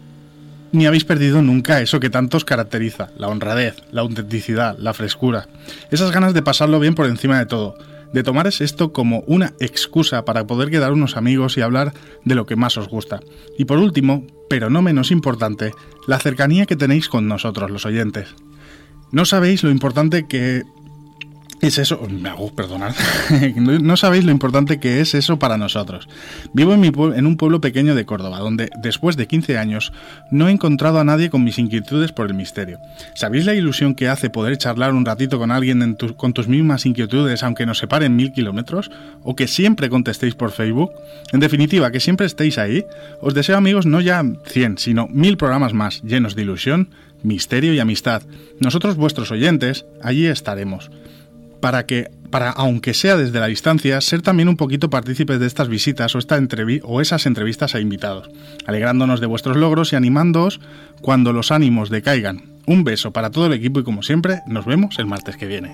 ni habéis perdido nunca eso que tanto os caracteriza, la honradez, la autenticidad, la frescura, esas ganas de pasarlo bien por encima de todo, de tomar esto como una excusa para poder quedar unos amigos y hablar de lo que más os gusta. Y por último, pero no menos importante, la cercanía que tenéis con nosotros, los oyentes. No sabéis lo importante que... Es eso, me hago perdonar, no sabéis lo importante que es eso para nosotros. Vivo en, mi pue- en un pueblo pequeño de Córdoba, donde después de quince años no he encontrado a nadie con mis inquietudes por el misterio. ¿Sabéis la ilusión que hace poder charlar un ratito con alguien en tu- con tus mismas inquietudes, aunque nos separen mil kilómetros? ¿O que siempre contestéis por Facebook? En definitiva, que siempre estéis ahí. Os deseo, amigos, no ya cien, sino mil programas más, llenos de ilusión, misterio y amistad. Nosotros, vuestros oyentes, allí estaremos. Para que, para aunque sea desde la distancia, ser también un poquito partícipes de estas visitas o, esta entrevi- o esas entrevistas a invitados, alegrándonos de vuestros logros y animándoos cuando los ánimos decaigan. Un beso para todo el equipo y como siempre, nos vemos el martes que viene.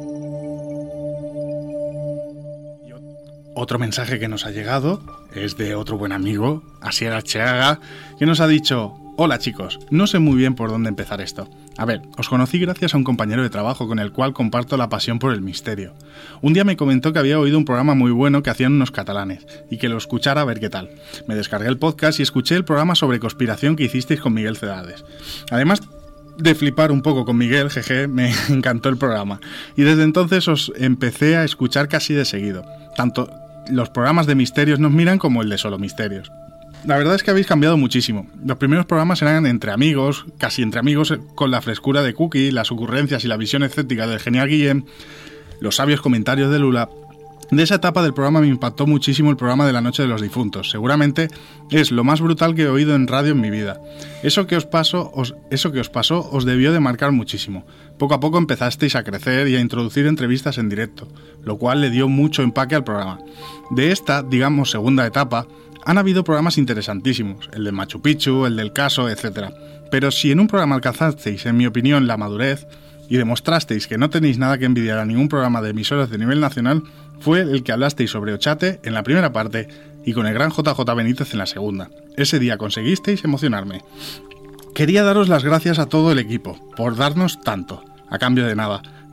Otro mensaje que nos ha llegado es de otro buen amigo, Asier Archeaga, que nos ha dicho: hola chicos, no sé muy bien por dónde empezar esto. A ver, os conocí gracias a un compañero de trabajo con el cual comparto la pasión por el misterio. Un día me comentó que había oído un programa muy bueno que hacían unos catalanes y que lo escuchara a ver qué tal. Me descargué el podcast y escuché el programa sobre conspiración que hicisteis con Miguel Cedades. Además de flipar un poco con Miguel, jeje, me encantó el programa. Y desde entonces os empecé a escuchar casi de seguido. Tanto los programas de misterios nos miran como el de Solo Misterios. La verdad es que habéis cambiado muchísimo. Los primeros programas eran entre amigos, casi entre amigos, con la frescura de Cookie, las ocurrencias y la visión escéptica del genial Guillem, los sabios comentarios de Lula. De esa etapa del programa me impactó muchísimo el programa de la Noche de los Difuntos. Seguramente es lo más brutal que he oído en radio en mi vida. Eso que os pasó, os, eso que os pasó os debió de marcar muchísimo. Poco a poco empezasteis a crecer y a introducir entrevistas en directo, lo cual le dio mucho empaque al programa. De esta, digamos, segunda etapa, han habido programas interesantísimos, el de Machu Picchu, el del caso, etcétera. Pero si en un programa alcanzasteis, en mi opinión, la madurez y demostrasteis que no tenéis nada que envidiar a ningún programa de emisoras de nivel nacional, fue el que hablasteis sobre Ochate en la primera parte y con el gran J J Benítez en la segunda. Ese día conseguisteis emocionarme. Quería daros las gracias a todo el equipo por darnos tanto, a cambio de nada.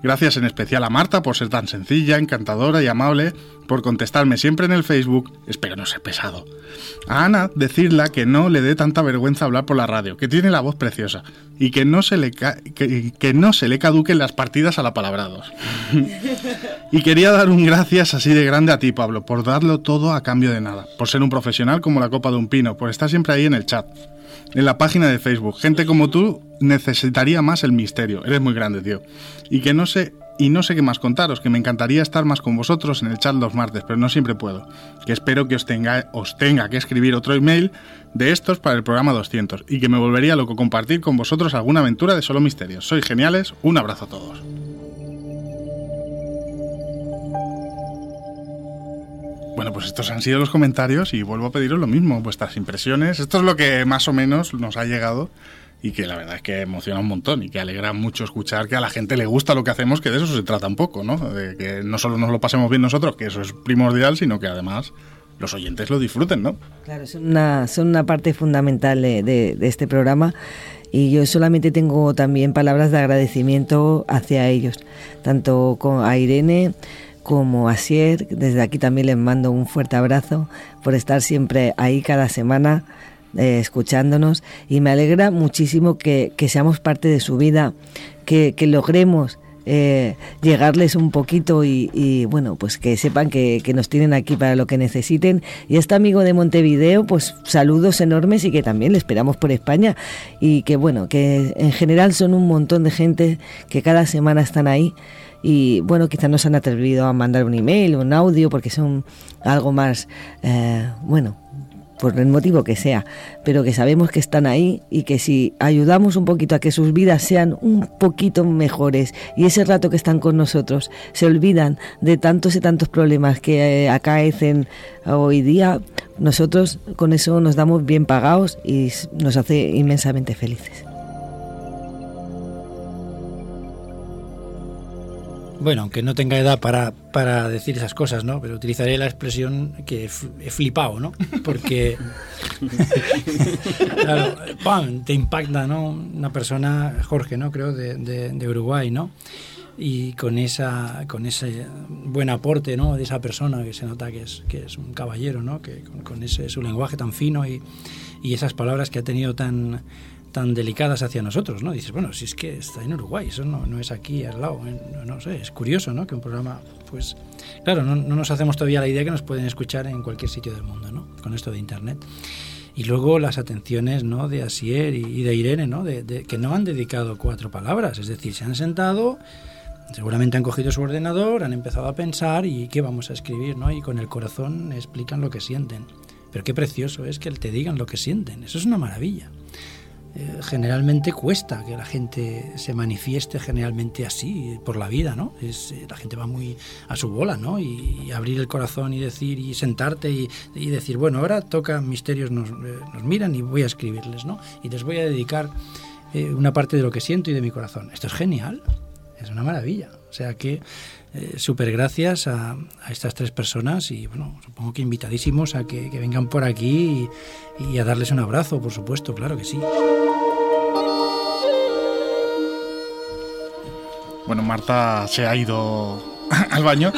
Gracias en especial a Marta por ser tan sencilla, encantadora y amable, por contestarme siempre en el Facebook, espero no ser pesado. A Ana, decirle que no le dé tanta vergüenza hablar por la radio, que tiene la voz preciosa, y que no se le, ca- que, que no se le caduquen las partidas a la palabrados. Y quería dar un gracias así de grande a ti, Pablo, por darlo todo a cambio de nada, por ser un profesional como la copa de un pino, por estar siempre ahí en el chat, en la página de Facebook. Gente como tú necesitaría más el misterio. Eres muy grande, tío. Y que no sé, y no sé qué más contaros, que me encantaría estar más con vosotros en el chat los martes, pero no siempre puedo. Que espero que os tenga, os tenga que escribir otro email de estos para el programa doscientos, y que me volvería loco compartir con vosotros alguna aventura de Solo Misterios. Sois geniales, un abrazo a todos. Bueno, pues estos han sido los comentarios y vuelvo a pediros lo mismo, vuestras impresiones. Esto es lo que más o menos nos ha llegado y que la verdad es que emociona un montón y que alegra mucho escuchar que a la gente le gusta lo que hacemos, que de eso se trata un poco, ¿no? De que no solo nos lo pasemos bien nosotros, que eso es primordial, sino que además los oyentes lo disfruten, ¿no? Claro, son una, son una parte fundamental de, de, de este programa. Y yo solamente tengo también palabras de agradecimiento hacia ellos, tanto con, a Irene como a Sier. Desde aquí también les mando un fuerte abrazo por estar siempre ahí cada semana eh, escuchándonos, y me alegra muchísimo que, que seamos parte de su vida, que, que logremos eh, llegarles un poquito y, y bueno, pues que sepan que, que nos tienen aquí para lo que necesiten. Y este amigo de Montevideo, pues saludos enormes, y que también le esperamos por España, y que bueno, que en general son un montón de gente que cada semana están ahí. Y bueno, quizás no se han atrevido a mandar un email o un audio porque son algo más, eh, bueno, por el motivo que sea, pero que sabemos que están ahí, y que si ayudamos un poquito a que sus vidas sean un poquito mejores, y ese rato que están con nosotros se olvidan de tantos y tantos problemas que eh, acaecen hoy día, nosotros con eso nos damos bien pagados y nos hace inmensamente felices. Bueno, aunque no tenga edad para, para decir esas cosas, ¿no? Pero utilizaré la expresión que he flipado, ¿no? Porque, claro, ¡pam!, te impacta, ¿no? Una persona, Jorge, ¿no? Creo, de, de, de Uruguay, ¿no? Y con esa con ese buen aporte, ¿no? De esa persona que se nota que es que es un caballero, ¿no? Que con, con ese su lenguaje tan fino y, y esas palabras que ha tenido tan tan delicadas hacia nosotros, ¿no? Dices, bueno, si es que está en Uruguay, eso no, no es aquí al lado, no, no sé, es curioso, ¿no? Que un programa, pues, claro, no, no nos hacemos todavía la idea que nos pueden escuchar en cualquier sitio del mundo, ¿no? Con esto de Internet. Y luego las atenciones, ¿no? De Asier y, y de Irene, ¿no? De, de, que no han dedicado cuatro palabras, es decir, se han sentado, seguramente han cogido su ordenador, han empezado a pensar y qué vamos a escribir, ¿no? Y con el corazón explican lo que sienten. Pero qué precioso es que te digan lo que sienten, eso es una maravilla. Eh, generalmente cuesta que la gente se manifieste generalmente así por la vida, ¿no? Es, eh, la gente va muy a su bola, ¿no? Y, y abrir el corazón y decir, y sentarte y, y decir, bueno, ahora toca Misterios nos, eh, nos miran y voy a escribirles, ¿no? Y les voy a dedicar eh, una parte de lo que siento y de mi corazón. Esto es genial, es una maravilla. O sea que eh, súper gracias a, a estas tres personas, y bueno, supongo que invitadísimos a que, que vengan por aquí y, y a darles un abrazo, por supuesto, claro que sí. Bueno, Marta se ha ido al baño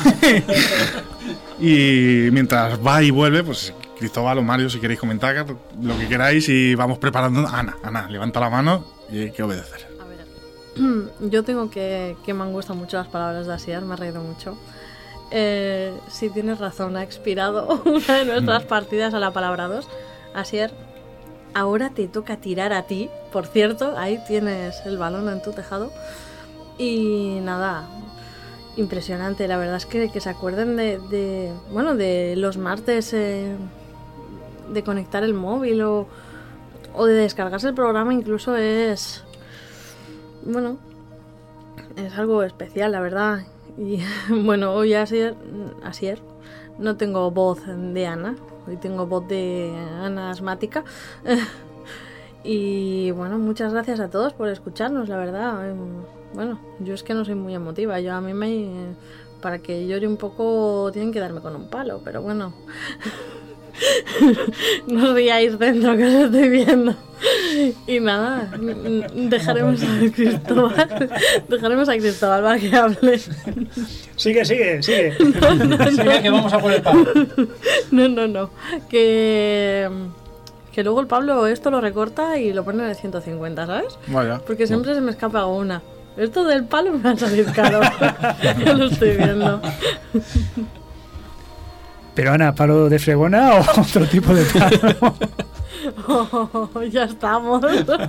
y mientras va y vuelve, pues Cristóbal o Mario, si queréis comentar lo que queráis, y vamos preparando. Ana, Ana, levanta la mano y hay que obedecer. A ver, yo tengo que, que me han gustado mucho las palabras de Asier, me ha reído mucho. Eh, sí, tienes razón, ha expirado una de nuestras partidas a la palabra dos. Asier, ahora te toca tirar a ti, por cierto, ahí tienes el balón en tu tejado. Y nada, impresionante, la verdad es que, que se acuerden de, de, bueno, de los martes, eh, de conectar el móvil o, o de descargarse el programa, incluso es, bueno, es algo especial, la verdad. Y bueno, hoy Asier, Asier, no tengo voz de Ana, hoy tengo voz de Ana asmática. Y bueno, muchas gracias a todos por escucharnos, la verdad. Bueno, yo es que no soy muy emotiva, yo a mí me... para que llore un poco tienen que darme con un palo, pero bueno. No os riáis dentro, que os estoy viendo. Y nada, dejaremos a Cristóbal, dejaremos a Cristóbal para que hable. Sigue, sigue, sigue. No, no, no. Sigue, que vamos a por el Pablo. No, no, no. Que, que luego el Pablo esto lo recorta y lo pone en el ciento cincuenta, ¿sabes? Vaya. Porque siempre se me escapa una. Esto del palo me va a salir caro. Ya lo estoy viendo. Pero Ana, ¿palo de fregona o otro tipo de palo? Oh, ya estamos.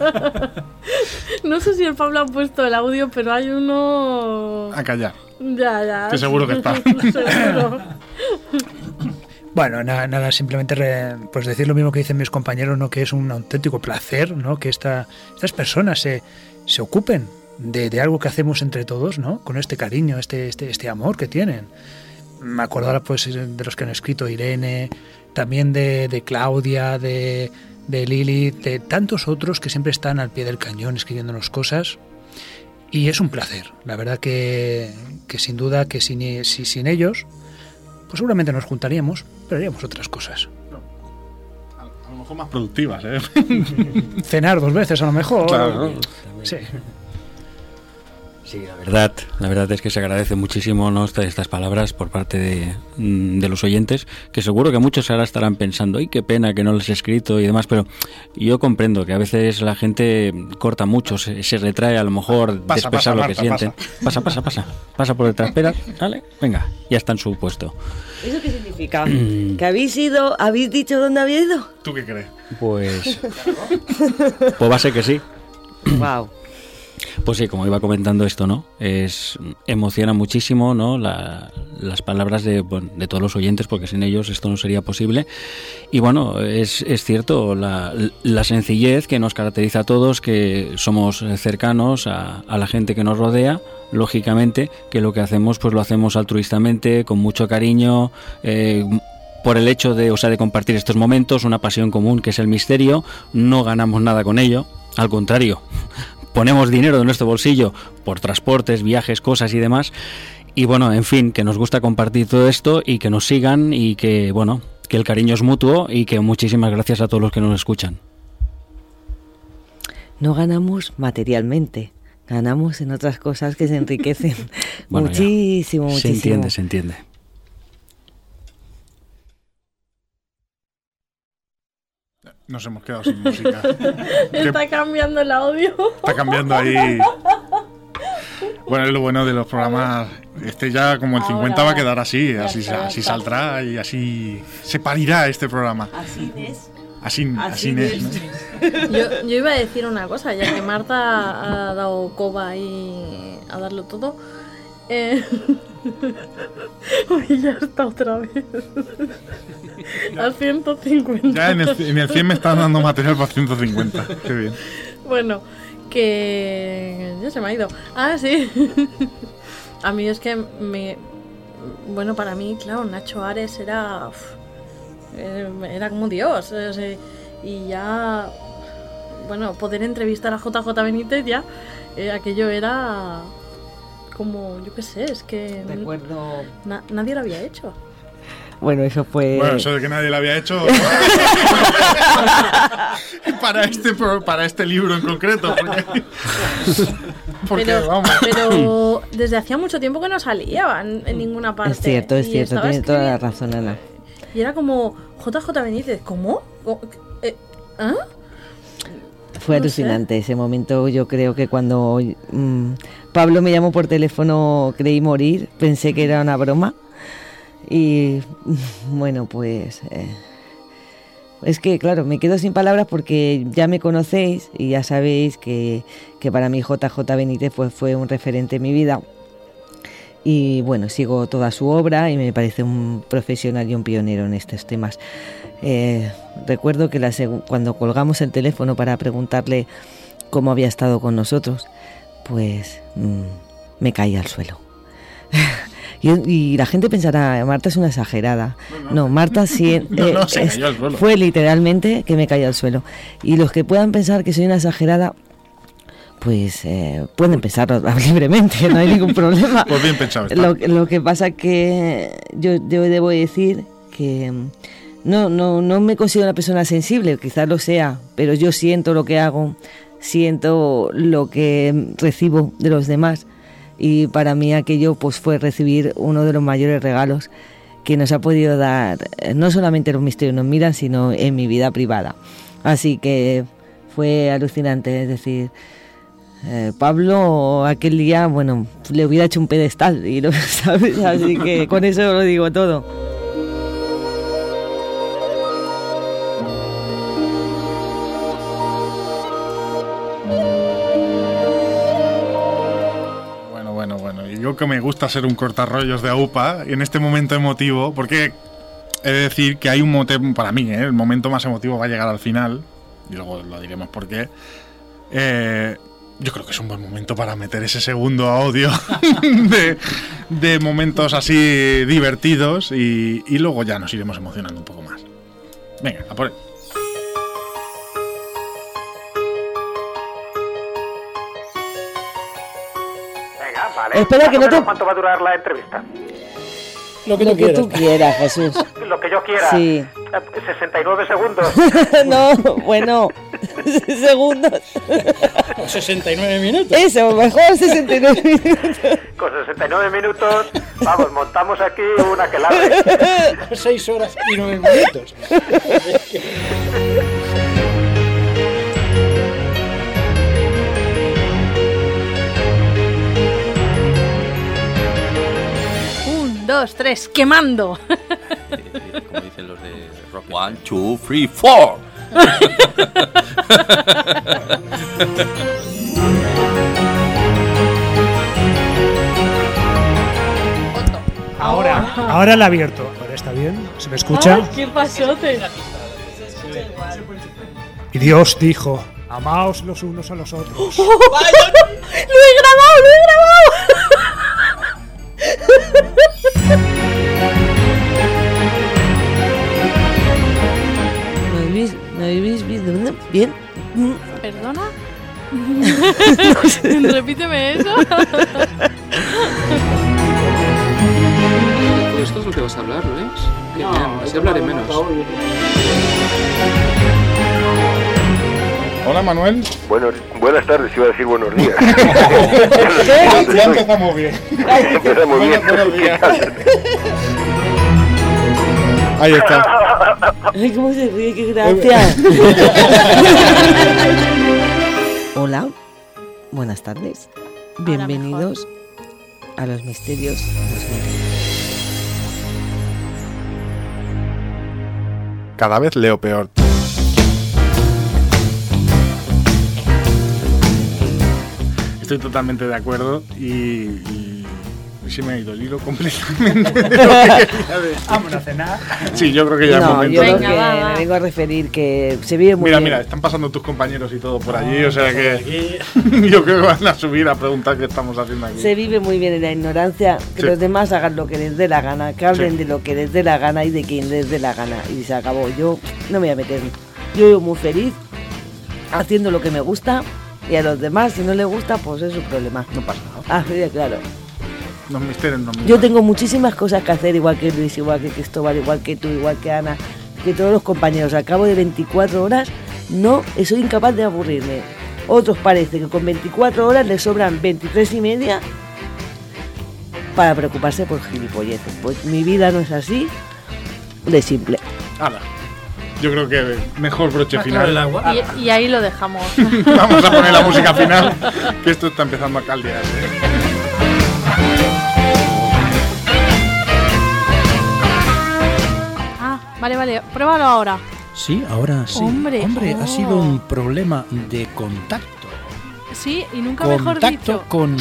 No sé si el Pablo ha puesto el audio, pero hay uno... A callar. Ya, ya. Que seguro que está. Seguro. Bueno, nada, nada simplemente re, pues decir lo mismo que dicen mis compañeros, ¿no? Que es un auténtico placer, ¿no? Que esta, estas personas se, se ocupen de, de algo que hacemos entre todos, ¿no? Con este cariño, este, este, este amor que tienen. Me acuerdo ahora pues de los que han escrito, Irene, también de, de Claudia, de, de Lili, de tantos otros que siempre están al pie del cañón escribiéndonos cosas. Y es un placer, la verdad que, que sin duda que sin, si, sin ellos, pues seguramente nos juntaríamos, pero haríamos otras cosas. A lo mejor más productivas, ¿eh? Cenar dos veces a lo mejor. Claro. Sí. Sí, la verdad, la verdad es que se agradece muchísimo, ¿no? estas palabras por parte de, de los oyentes, que seguro que muchos ahora estarán pensando, ¡ay, qué pena que no les he escrito! Y demás, pero yo comprendo que a veces la gente corta mucho, se, se retrae a lo mejor de expresar pasa, lo Marta, que sienten. Pasa, pasa, pasa, pasa por detrás, espera, ¿vale? Venga, ya está en su puesto. ¿Eso qué significa? ¿Que habéis ido, habéis dicho dónde habéis ido? ¿Tú qué crees? Pues, pues va a ser que sí. Wow. Pues sí, como iba comentando esto, ¿no? Es emociona muchísimo, ¿no? La, las palabras de, bueno, de todos los oyentes, porque sin ellos esto no sería posible. Y bueno, es, es cierto, la, la sencillez que nos caracteriza a todos, que somos cercanos a, a la gente que nos rodea, lógicamente, que lo que hacemos, pues lo hacemos altruistamente, con mucho cariño, eh, por el hecho de, o sea, de compartir estos momentos, una pasión común que es el misterio. No ganamos nada con ello, al contrario. Ponemos dinero de nuestro bolsillo por transportes, viajes, cosas y demás. Y bueno, en fin, que nos gusta compartir todo esto y que nos sigan y que, bueno, que el cariño es mutuo y que muchísimas gracias a todos los que nos escuchan. No ganamos materialmente, ganamos en otras cosas que se enriquecen Bueno, muchísimo, ya. muchísimo. Se entiende, se entiende. Nos hemos quedado sin música. Está cambiando el audio. Está cambiando ahí. Bueno, es lo bueno de los programas. Este ya como el cincuenta Ahora, va a quedar así, así, está, así está. saldrá y así se parirá este programa. Así es. Así, así, Así es, es. ¿no? Yo, yo iba a decir una cosa, ya que Marta ha dado coba ahí a darlo todo. Eh... Uy, ya está otra vez. Al ciento cincuenta. Ya en el, en el cien me están dando material para ciento cincuenta. Qué bien. Bueno, que ya se me ha ido. Ah, sí. A mí es que me... Bueno, para mí, claro, Nacho Ares era... uf, era como Dios. O sea, y ya... Bueno, poder entrevistar a J J Benítez ya... Eh, aquello era... Como, yo qué sé, es que... Recuerdo... Na- nadie lo había hecho. Bueno, eso fue... Bueno, eso de que nadie lo había hecho... para, este, pro- para este libro en concreto. Porque, porque pero, vamos... pero desde hacía mucho tiempo que no salía en, en ninguna parte. Es cierto, es Y cierto, estaba tienes toda la escribiendo- razón, Ana. Y era como J J Benítez, ¿cómo? ¿Cómo? Eh, ¿Ah? Fue No sé. alucinante ese momento. Yo creo que cuando mm, Pablo me llamó por teléfono creí morir, pensé que era una broma. Y bueno, pues eh, es que claro, me quedo sin palabras porque ya me conocéis y ya sabéis que, que para mí J J Benítez pues, fue un referente en mi vida. Y bueno, sigo toda su obra y me parece un profesional y un pionero en estos temas. Eh, recuerdo que la segu- cuando colgamos el teléfono para preguntarle cómo había estado con nosotros, pues mmm, me caí al suelo. y, y la gente pensará, Marta es una exagerada. No, no. no Marta sí no, eh, no, se es, cayó al suelo. Fue literalmente que me caí al suelo. Y los que puedan pensar que soy una exagerada, pues eh, pueden pensarlo libremente, no hay ningún problema. Pues bien pensado está. Lo, lo que pasa que yo, yo debo decir que no, no, no me considero una persona sensible, quizás lo sea, pero yo siento lo que hago, siento lo que recibo de los demás, y para mí aquello pues fue recibir uno de los mayores regalos que nos ha podido dar, no solamente Los Misterios Nos Miran, sino en mi vida privada. Así que fue alucinante, es decir, eh, Pablo aquel día, bueno, le hubiera hecho un pedestal, y lo sabes, así que con eso lo digo todo. Yo que me gusta ser un cortarrollos de AUPA en este momento emotivo, porque he de decir que hay un momento, para mí, ¿eh? el momento más emotivo va a llegar al final, y luego lo diremos por qué. Eh, yo creo que es un buen momento para meter ese segundo audio de, de momentos así divertidos, y, y luego ya nos iremos emocionando un poco más. Venga, a por él. Vale. Espera, que no te... ¿Cuánto va a durar la entrevista? Lo que, Lo que tú quieras, Jesús. Lo que yo quiera. Sí. sesenta y nueve segundos. No, bueno, segundos. sesenta y nueve minutos. Eso, mejor sesenta y nueve minutos. Con sesenta y nueve minutos, vamos, montamos aquí una que largue. seis horas y nueve minutos. Dos, tres, quemando. Como dicen los de rock. One, two, three, four. Ahora, ahora la he abierto. Ahora está bien, se me escucha. Ay, qué pasote. Y Dios dijo: amaos los unos a los otros. ¡Oh! ¡Lo he grabado, lo he grabado! ¿Me habéis, me habéis visto bien? ¿Perdona? Repíteme eso. ¿Esto es lo que vas a hablar, Luis? Qué bien, así hablaré menos. Hola, Manuel. Bueno, buenas tardes, iba a decir buenos días. Ya empezamos bien. Empezamos bien. Buenos días. Ahí está. Ay, cómo se ríe, qué gracia. Hola, buenas tardes. Bienvenidos a Los Misterios Nos Miran. Cada vez leo peor. Estoy totalmente de acuerdo y, y, y se me ha ido el hilo completamente de lo que quería decir. Vamos a cenar. Sí, yo creo que ya no, es momento. Yo Venga, creo que va, va. me vengo a referir que se vive muy mira, bien. Mira, están pasando tus compañeros y todo por allí, o sea que yo creo que van a subir a preguntar qué estamos haciendo aquí. Se vive muy bien en la ignorancia, que Sí. los demás hagan lo que les dé la gana, que hablen Sí. de lo que les dé la gana y de quien les dé la gana, y se acabó. Yo no me voy a meter. Yo vivo muy feliz haciendo lo que me gusta, y a los demás, si no les gusta, pues es su problema. No pasa nada. Ah, sí, claro. Los misterios no me Yo tengo muchísimas cosas que hacer, igual que Luis, igual que Cristóbal, igual que tú, igual que Ana, que todos los compañeros. Al cabo de veinticuatro horas, no soy incapaz de aburrirme. Otros parece que con veinticuatro horas les sobran veintitrés y media para preocuparse por gilipolleces. Pues mi vida no es así de simple. Hala. Yo creo que mejor broche final. Y, y ahí lo dejamos. Vamos a poner la música final, que esto está empezando a caldear. ¿eh? Ah, vale, vale. Pruébalo ahora. Sí, ahora sí. Hombre, Hombre, oh. ha sido un problema de contacto. Sí, y nunca mejor Contacto dicho. con...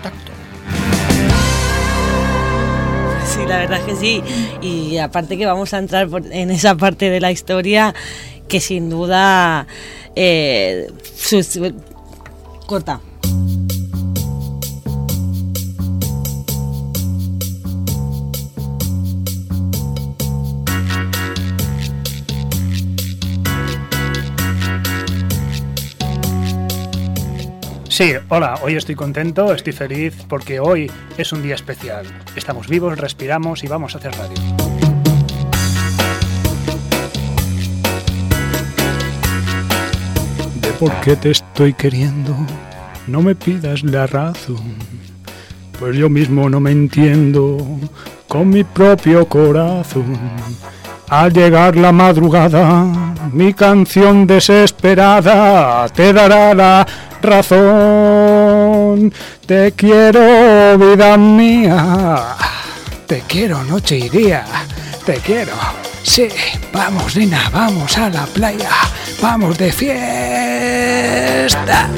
Sí, la verdad es que sí. Y aparte que vamos a entrar por- en esa parte de la historia que sin duda... Eh, sus- corta. Sí, hola, hoy estoy contento, estoy feliz porque hoy es un día especial. Estamos vivos, respiramos y vamos a hacer radio. por qué te estoy queriendo, no me pidas la razón, pues yo mismo no me entiendo con mi propio corazón. Al llegar la madrugada, mi canción desesperada te dará la razón. Te quiero, vida mía, te quiero noche y día, te quiero. Sí, vamos nena, vamos a la playa, vamos de fiesta.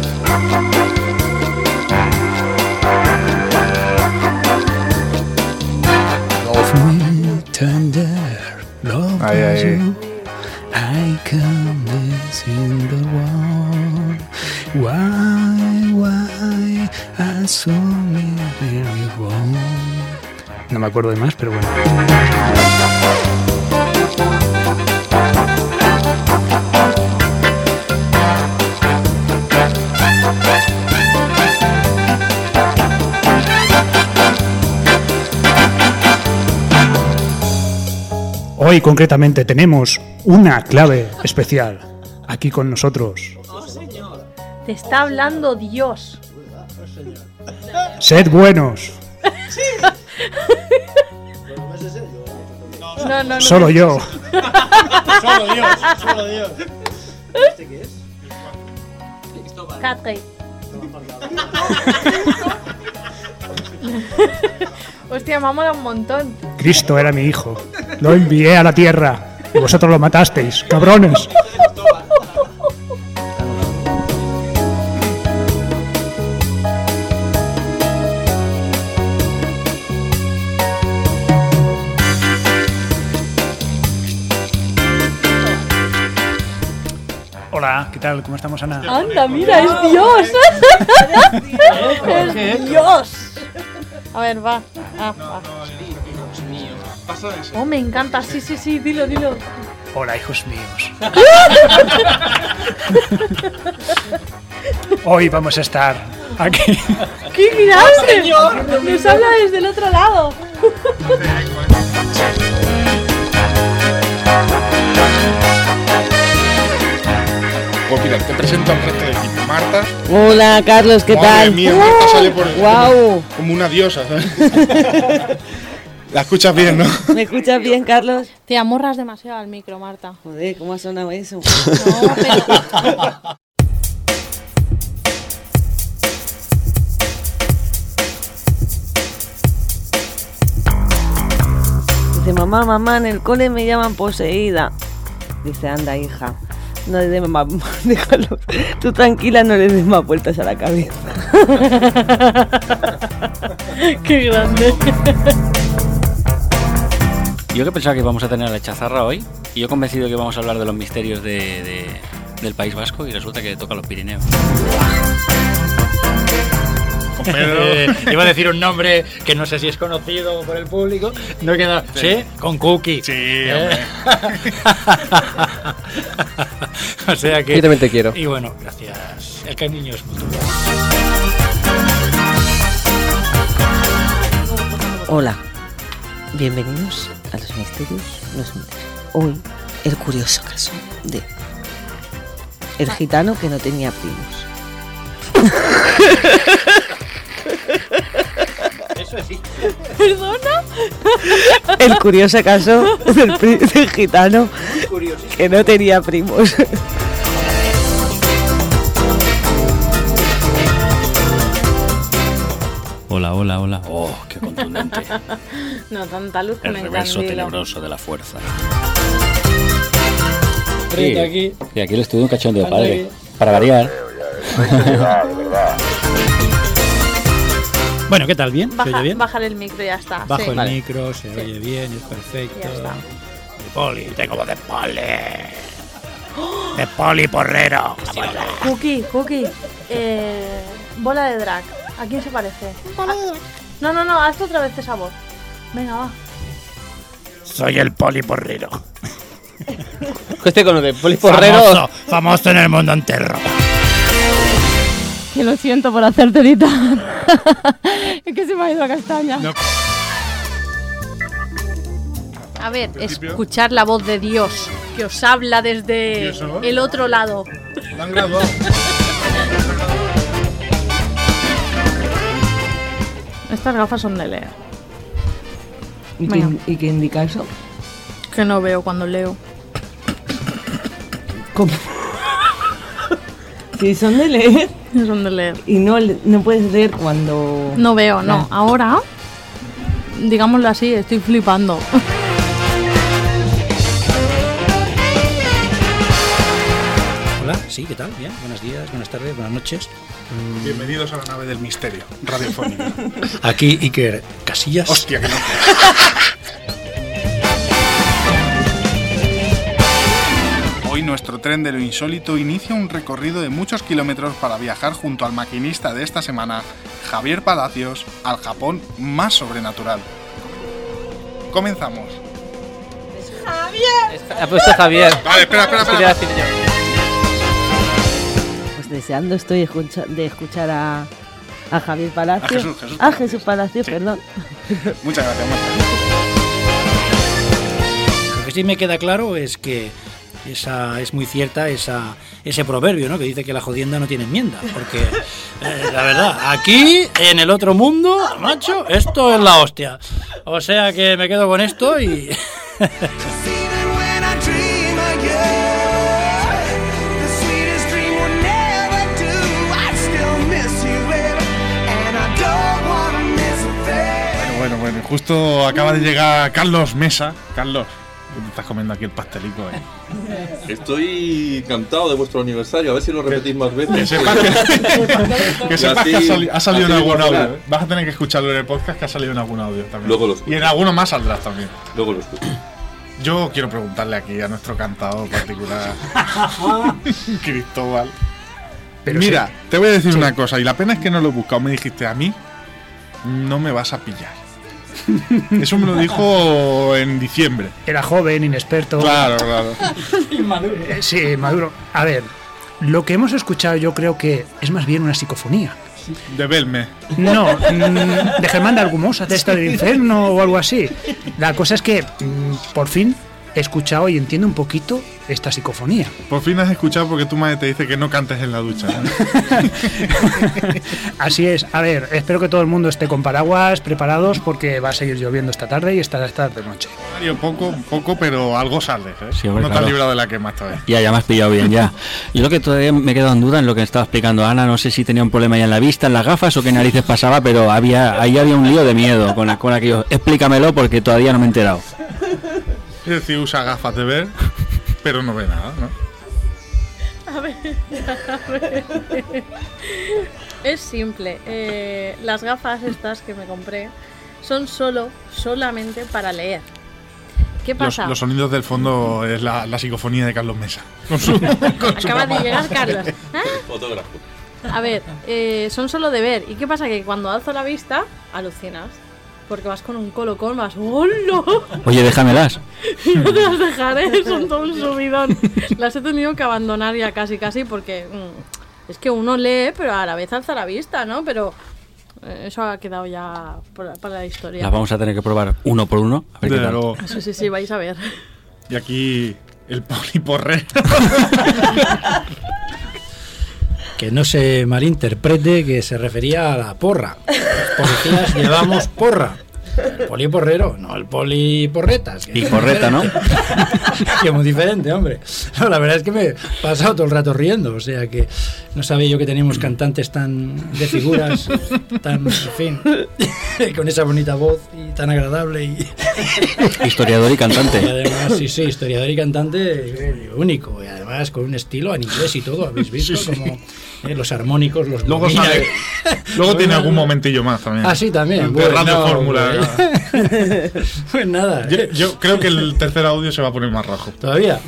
Love me tender, love Ay, ay. you. I can miss in the world. Why, why, I saw me very wrong. No me acuerdo de más, pero bueno. Hoy concretamente tenemos una clave especial aquí con nosotros. Te está hablando Dios. Sed buenos. No, no, no. Solo yo. Solo Dios, solo Dios. ¿Este qué es? Catri. Hostia, me ha molado un montón. Cristo era mi hijo. Lo envié a la tierra y vosotros lo matasteis, cabrones. Hola, ¿qué tal? ¿Cómo estamos, Ana? Anda, mira, es Dios. Es Dios. A ver, va. Ah, va. Oh, me encanta. Sí, sí, sí, dilo, dilo. Hola, hijos míos. Hoy vamos a estar aquí. ¡Qué grande! Nos habla desde el otro lado. Pues mira, te presento al resto del equipo. Marta. Hola, Carlos, ¿qué Madre tal? mía, Marta sale por Guau. como una diosa, ¿sabes? La escuchas bien, ¿no? ¿Me escuchas bien, Carlos? Te amorras demasiado al micro, Marta. Joder, ¿cómo ha sonado eso? No, pero... Dice, mamá, mamá, en el cole me llaman poseída. Dice, anda, hija, no le des más... Déjalo. Tú tranquila, no le des más vueltas a la cabeza. ¡Qué grande! Yo que pensaba que íbamos a tener a la chazarra hoy, y yo convencido que íbamos a hablar de los misterios de, de, del País Vasco, y resulta que toca los Pirineos. Eh, iba a decir un nombre que no sé si es conocido por el público. No queda. ¿Sí? ¿Sí? Con Cookie. Sí, ¿Eh? O sea que. Yo también te quiero. Y bueno, gracias. El cariño es mutuo. Hola, bienvenidos a los misterios. Los... Hoy, el curioso caso de el gitano que no tenía primos. Eso sí. ¿Perdona? El curioso caso del, pri- del gitano que no tenía primos. Hola, hola, hola. Oh, qué contundente. No, tanta luz El me reverso encandila. tenebroso de la fuerza. Sí, aquí. Y aquí el estudio un cachondeo Anda padre. aquí. Para variar. Bueno, ¿qué tal? ¿Bien? ¿Se Baja, oye bien? Bájale el micro y ya está. Bajo sí. el Vale. micro, se Sí. oye bien, es perfecto. Ya está. De poli, tengo voz de poli. De poli porrero. Cookie, Cookie. Eh, bola de drag. ¿A quién se parece? Ah, no, no, no, haz otra vez esa voz. Venga, va. Soy el poli porrero. Este con lo de poliporrero. Famoso, famoso en el mundo entero. Que lo siento por hacerte editar. Es que se me ha ido la castaña. No. A ver, escuchar la voz de Dios que os habla desde ¿Y eso? el otro lado. Lo han graduado. Estas gafas son de leer. ¿Y qué, ¿Y qué indica eso? Que no veo cuando leo. ¿Cómo? Si son de leer. Son de leer. Y no, no puedes leer cuando... No veo, no. Ah. Ahora, digámoslo así, estoy flipando. Hola, sí, ¿qué tal? Bien, buenos días, buenas tardes, buenas noches. Bienvenidos a la nave del misterio, radiofónica. Aquí Iker Casillas. Hostia, que no. Hoy nuestro tren de lo insólito inicia un recorrido de muchos kilómetros para viajar junto al maquinista de esta semana, Javier Palacios, al Japón más sobrenatural. Comenzamos. ¡Javier! Ha puesto Javier. Vale, espera, espera, espera. Quería decir yo. Pues deseando estoy escucha- de escuchar a, a Javier Palacios. A Jesús, Jesús. A Jesús Palacios, Sí. perdón. Muchas gracias, Marta. Lo que sí me queda claro es que esa es muy cierta esa ese proverbio, ¿no? Que dice que la jodienda no tiene enmienda, porque eh, la verdad, aquí en el otro mundo, macho, esto es la hostia. O sea que me quedo con esto y Bueno, bueno, bueno, justo acaba de llegar Carlos Mesa. Carlos, ¿qué te estás comiendo aquí el pastelico, eh? Estoy encantado de vuestro aniversario, a ver si lo repetís más veces. Que sepas que, que, sepas que ha, sali- ha salido en así algún igual, audio. ¿eh? ¿eh? Vas a tener que escucharlo en el podcast, que ha salido en algún audio también. Luego lo escucho. Y en alguno más saldrás también. Luego lo escucho. Yo quiero preguntarle aquí a nuestro cantador particular, Cristóbal. Pero Mira, sí. te voy a decir Sí. una cosa, y la pena es que no lo he buscado. Me dijiste, a mí no me vas a pillar. Eso me lo dijo en diciembre. Era joven, inexperto. Claro, claro. Eh, Sí, maduro. A ver, lo que hemos escuchado yo creo que es más bien una psicofonía. De Belme. No, mm, de Germán de Argumosa, de esta del infierno o algo así. La cosa es que mm, por fin he escuchado y entiendo un poquito esta psicofonía. Por fin has escuchado porque tu madre te dice que no cantes en la ducha, ¿no? Así es. A ver, espero que todo el mundo esté con paraguas preparados porque va a seguir lloviendo esta tarde y estará esta de noche. Mario, poco, poco, pero algo sales, ¿eh? Sí, hombre, no te claro. has librado de la quema esta vez. Ya, ya me has pillado bien, ya. Yo lo que todavía me he quedado en duda en lo que estaba explicando Ana, no sé si tenía un problema ya en la vista, en las gafas o qué narices pasaba, pero había ahí había un lío de miedo con, con aquello. Explícamelo porque todavía no me he enterado. Es decir, usa gafas de ver, pero no ve nada, ¿no? A ver, a ver. Es simple. Eh, las gafas estas que me compré son solo, solamente para leer. ¿Qué Los, pasa? los sonidos del fondo es la, la psicofonía de Carlos Mesa. Con su, con su Acaba de mamá. llegar Carlos. ¿Ah? Fotógrafo. A ver, eh, son solo de ver. ¿Y qué pasa? Que cuando alzo la vista, alucinas. Porque vas con un colocón, vas ¡hola! Oye, déjamelas. Y no te las dejaré, son todo un subidón. Las he tenido que abandonar ya casi, casi, porque mm, es que uno lee, pero a la vez alza la vista, ¿no? Pero eh, eso ha quedado ya por- para la historia. Las vamos a tener que probar uno por uno. A ver qué Desde tal. luego. Sí, sí, sí, vais a ver. Y aquí el poliporrero. que no se malinterprete que se refería a la porra. Los policías llevamos porra. El poliporrero, no el poliporretas. Que Y porreta, ¿no? Que es muy diferente, hombre. No, la verdad es que me he pasado todo el rato riendo. O sea que no sabía yo que teníamos cantantes tan de figuras, tan, en fin, con esa bonita voz y tan agradable. Y Historiador y cantante. Y además, sí, sí, historiador y cantante eh, único. Y además con un estilo en inglés y todo. ¿Habéis visto? Sí, sí. Como eh, los armónicos, los Luego domina. sale- luego tiene algún momentillo más también. Ah, sí, también. De Radio Bueno, Fórmula. pues- Pues nada. Yo, yo creo que el tercer audio se va a poner más rojo. ¿Todavía?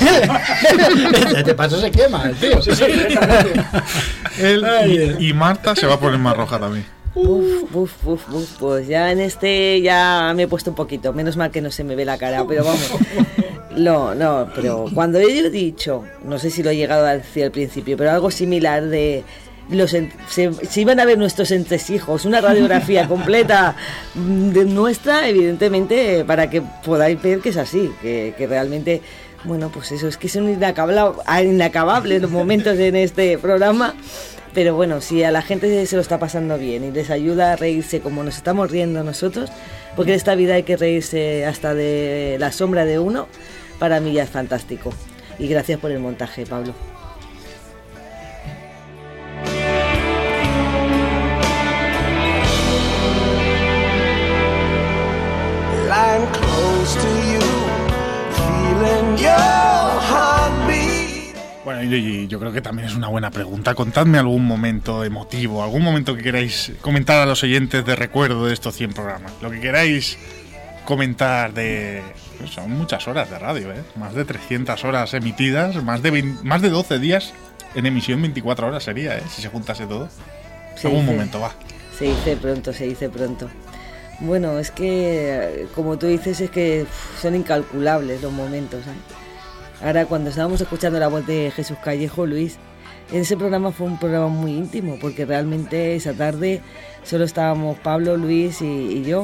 Te paso se quema, el tío. Sí, sí. Él y, y Marta se va a poner más roja también. Uf, uf, uf, uf, pues ya en este ya me he puesto un poquito, menos mal que no se me ve la cara, pero vamos. No, no, pero cuando he dicho, no sé si lo he llegado a decir al principio, pero algo similar de los en- se, se iban a ver nuestros entresijos, una radiografía completa de nuestra, evidentemente, para que podáis ver que es así, que, que realmente Bueno, pues eso, es que son inacabla- inacabables los momentos en este programa, pero bueno, si a la gente se lo está pasando bien y les ayuda a reírse como nos estamos riendo nosotros, porque en esta vida hay que reírse hasta de la sombra de uno, para mí ya es fantástico. Y gracias por el montaje, Pablo. Lying close to you, feeling your heartbeat. Bueno, y, y yo creo que también es una buena pregunta. Contadme algún momento emotivo, algún momento que queráis comentar a los oyentes de recuerdo de estos cien programas. Lo que queráis comentar de... Pues son muchas horas de radio, ¿eh? Más de trescientas horas emitidas, más de, veinte, más de doce días en emisión, veinticuatro horas sería, ¿eh? Si se juntase todo. Se algún dice, momento, va. Se dice pronto, se dice pronto. Bueno, es que, como tú dices, es que uf, son incalculables los momentos, ¿eh? Ahora, cuando estábamos escuchando la voz de Jesús Callejo, Luis, en ese programa fue un programa muy íntimo, porque realmente esa tarde solo estábamos Pablo, Luis y, y yo,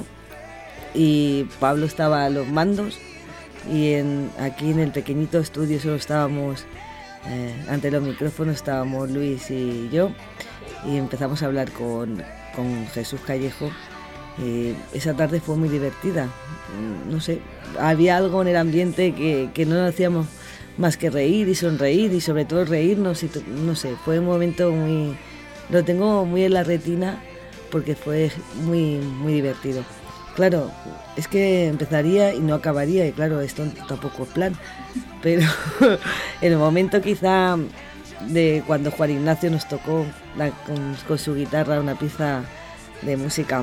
y Pablo estaba a los mandos, y en, aquí en el pequeñito estudio solo estábamos, eh, ante los micrófonos estábamos Luis y yo, y empezamos a hablar con, con Jesús Callejo. Eh, esa tarde fue muy divertida, no sé, había algo en el ambiente que, que no hacíamos más que reír y sonreír y sobre todo reírnos y no sé, fue un momento muy, lo tengo muy en la retina porque fue muy, muy divertido. Claro, es que empezaría y no acabaría y claro, esto tampoco es plan, pero el momento quizá de cuando Juan Ignacio nos tocó la, con, con su guitarra una pieza de música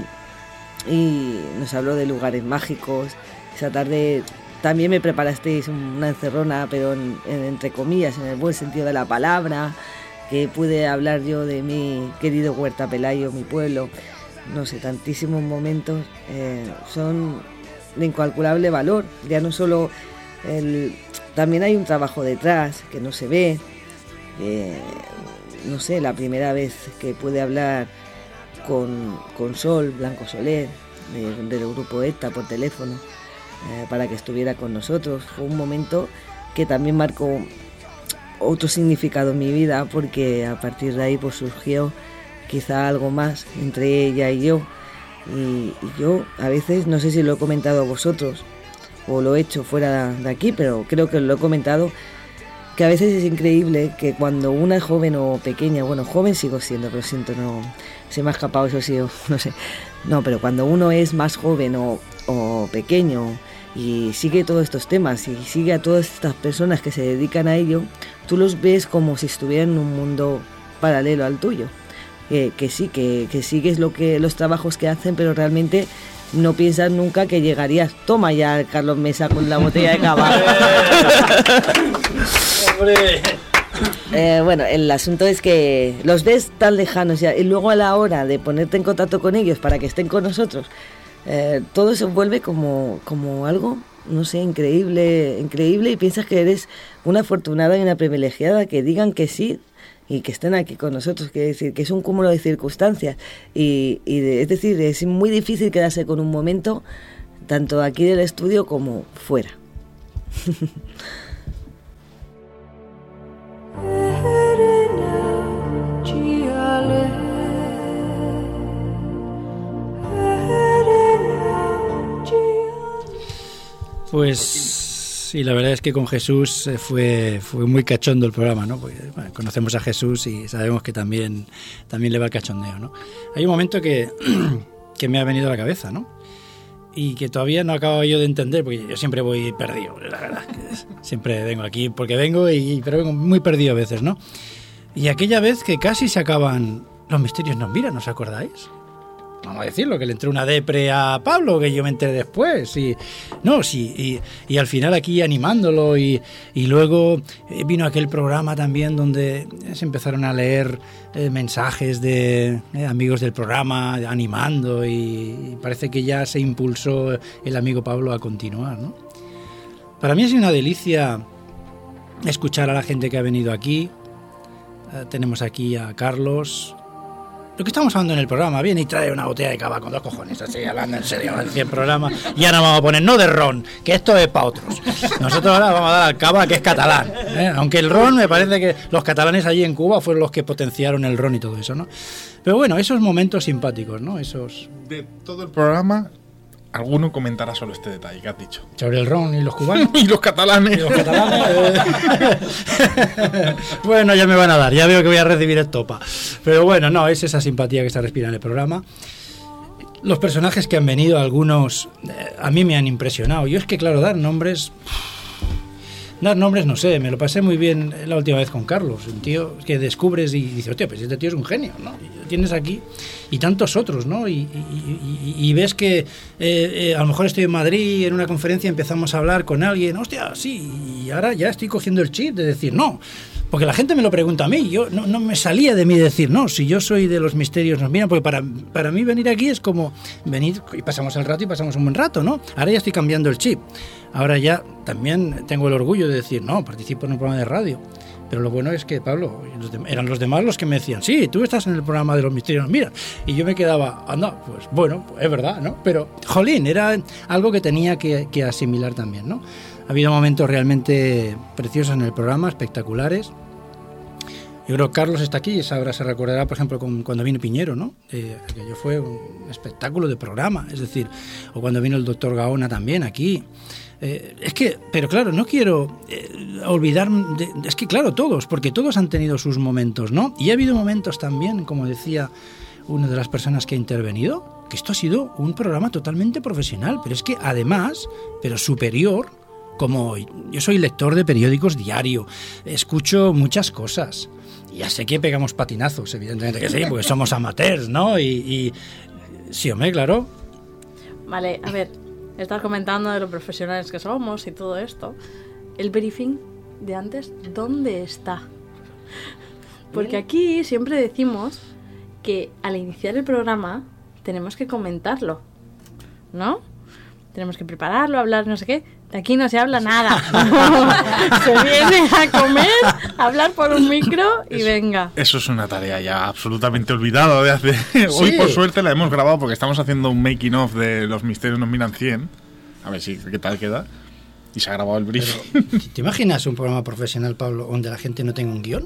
y nos habló de lugares mágicos. Esa tarde también me preparasteis una encerrona, pero en, en, entre comillas, en el buen sentido de la palabra, que pude hablar yo de mi querido Huerta Pelayo, mi pueblo. No sé, tantísimos momentos eh, son de incalculable valor. Ya no solo el, también hay un trabajo detrás que no se ve. Eh, no sé, la primera vez que pude hablar Con, con Sol, Blanco Soler, de, del grupo ETA por teléfono, eh, para que estuviera con nosotros. Fue un momento que también marcó otro significado en mi vida, porque a partir de ahí pues surgió quizá algo más entre ella y yo. Y, y yo a veces, no sé si lo he comentado a vosotros o lo he hecho fuera de aquí, pero creo que lo he comentado, que a veces es increíble que cuando una es joven o pequeña, bueno, joven sigo siendo, pero siento, no, se me ha escapado eso, sí, no sé, no, pero cuando uno es más joven o, o pequeño y sigue todos estos temas y sigue a todas estas personas que se dedican a ello, tú los ves como si estuvieran en un mundo paralelo al tuyo, que, que sí, que, que sigues lo que, los trabajos que hacen, pero realmente no piensas nunca que llegarías. Toma ya, Carlos Mesa, con la botella de cava. eh, bueno, el asunto es que los ves tan lejanos ya, y luego a la hora de ponerte en contacto con ellos para que estén con nosotros, eh, todo se vuelve como, como algo, no sé, increíble, increíble, y piensas que eres una afortunada y una privilegiada que digan que sí y que estén aquí con nosotros, quiere decir que es un cúmulo de circunstancias y, y de, es decir, es muy difícil quedarse con un momento tanto aquí del estudio como fuera. Pues sí, la verdad es que con Jesús fue, fue muy cachondo el programa, ¿no? Porque bueno, conocemos a Jesús y sabemos que también, también le va el cachondeo, ¿no? Hay un momento que, que me ha venido a la cabeza, ¿no? Y que todavía no acabo yo de entender, porque yo siempre voy perdido, la verdad. Siempre vengo aquí porque vengo, y, pero vengo muy perdido a veces, ¿no? Y aquella vez que casi se acaban Los Misterios Nos Miran, ¿os acordáis? Vamos a decirlo, que le entró una depre a Pablo, que yo me enteré después. Y, no, sí, y, y al final aquí animándolo. Y, y luego vino aquel programa también donde se empezaron a leer eh, mensajes de eh, amigos del programa animando. Y, y parece que ya se impulsó el amigo Pablo a continuar, ¿no? Para mí ha sido una delicia escuchar a la gente que ha venido aquí. Eh, tenemos aquí a Carlos, lo que estamos hablando en el programa, viene y trae una botella de cava con dos cojones, así hablando en serio, en cien programas, y ahora vamos a poner no de ron, que esto es para otros. Nosotros ahora vamos a dar al cava, que es catalán, ¿eh? Aunque el ron, me parece que los catalanes allí en Cuba fueron los que potenciaron el ron y todo eso, ¿no? Pero bueno, esos momentos simpáticos, ¿no? Esos... De todo el programa, alguno comentará solo este detalle que has dicho. Sobre el ron y los cubanos. Y los catalanes. Y los catalanes. eh. Bueno, ya me van a dar, ya veo que voy a recibir estopa. Pero bueno, no, es esa simpatía que se respira en el programa. Los personajes que han venido, algunos, eh, a mí me han impresionado. Yo es que, claro, dar nombres... Dar nombres, no sé, me lo pasé muy bien la última vez con Carlos, un tío que descubres y dices, hostia, pues este tío es un genio, ¿no? Y lo tienes aquí y tantos otros, ¿no? Y, y, y, y ves que eh, eh, a lo mejor estoy en Madrid, en una conferencia empezamos a hablar con alguien, hostia, sí, y ahora ya estoy cogiendo el chip de decir, no, porque la gente me lo pregunta a mí, yo no, no me salía de mí decir, no, si yo soy de los misterios nos miran, porque para, para mí venir aquí es como venir y pasamos el rato y pasamos un buen rato, ¿no? Ahora ya estoy cambiando el chip. Ahora ya también tengo el orgullo de decir, no, participo en un programa de radio. Pero lo bueno es que, Pablo, eran los demás los que me decían, sí, tú estás en el programa de los misterios, mira. Y yo me quedaba, anda, pues bueno, pues es verdad, ¿no? Pero, jolín, era algo que tenía que, que asimilar también, ¿no? Ha habido momentos realmente preciosos en el programa, espectaculares. Yo creo que Carlos está aquí y ahora se recordará, por ejemplo, con, cuando vino Piñero, ¿no? Eh, aquello fue un espectáculo de programa, es decir, o cuando vino el doctor Gaona también aquí. Eh, es que, pero claro, no quiero eh, olvidar, de, es que claro, todos, porque todos han tenido sus momentos, ¿no? Y ha habido momentos también, como decía una de las personas que ha intervenido, que esto ha sido un programa totalmente profesional, pero es que además, pero superior, como yo soy lector de periódicos diario, escucho muchas cosas, ya sé que pegamos patinazos, evidentemente que sí, porque somos amateurs, ¿no? Y, y sí, hombre, claro. Vale, a ver, estás comentando de lo profesionales que somos y todo esto. El briefing de antes, ¿dónde está? Porque aquí siempre decimos que al iniciar el programa tenemos que comentarlo, ¿no? Tenemos que prepararlo, hablar no sé qué. De aquí no se habla nada. Se viene a comer, a hablar por un micro y eso, venga. Eso es una tarea ya absolutamente olvidada de hace... Sí. Hoy por suerte la hemos grabado porque estamos haciendo un making of de Los Misterios nos miran cien. A ver si qué tal queda. Y se ha grabado el briefing. ¿Te imaginas un programa profesional, Pablo, donde la gente no tenga un guión?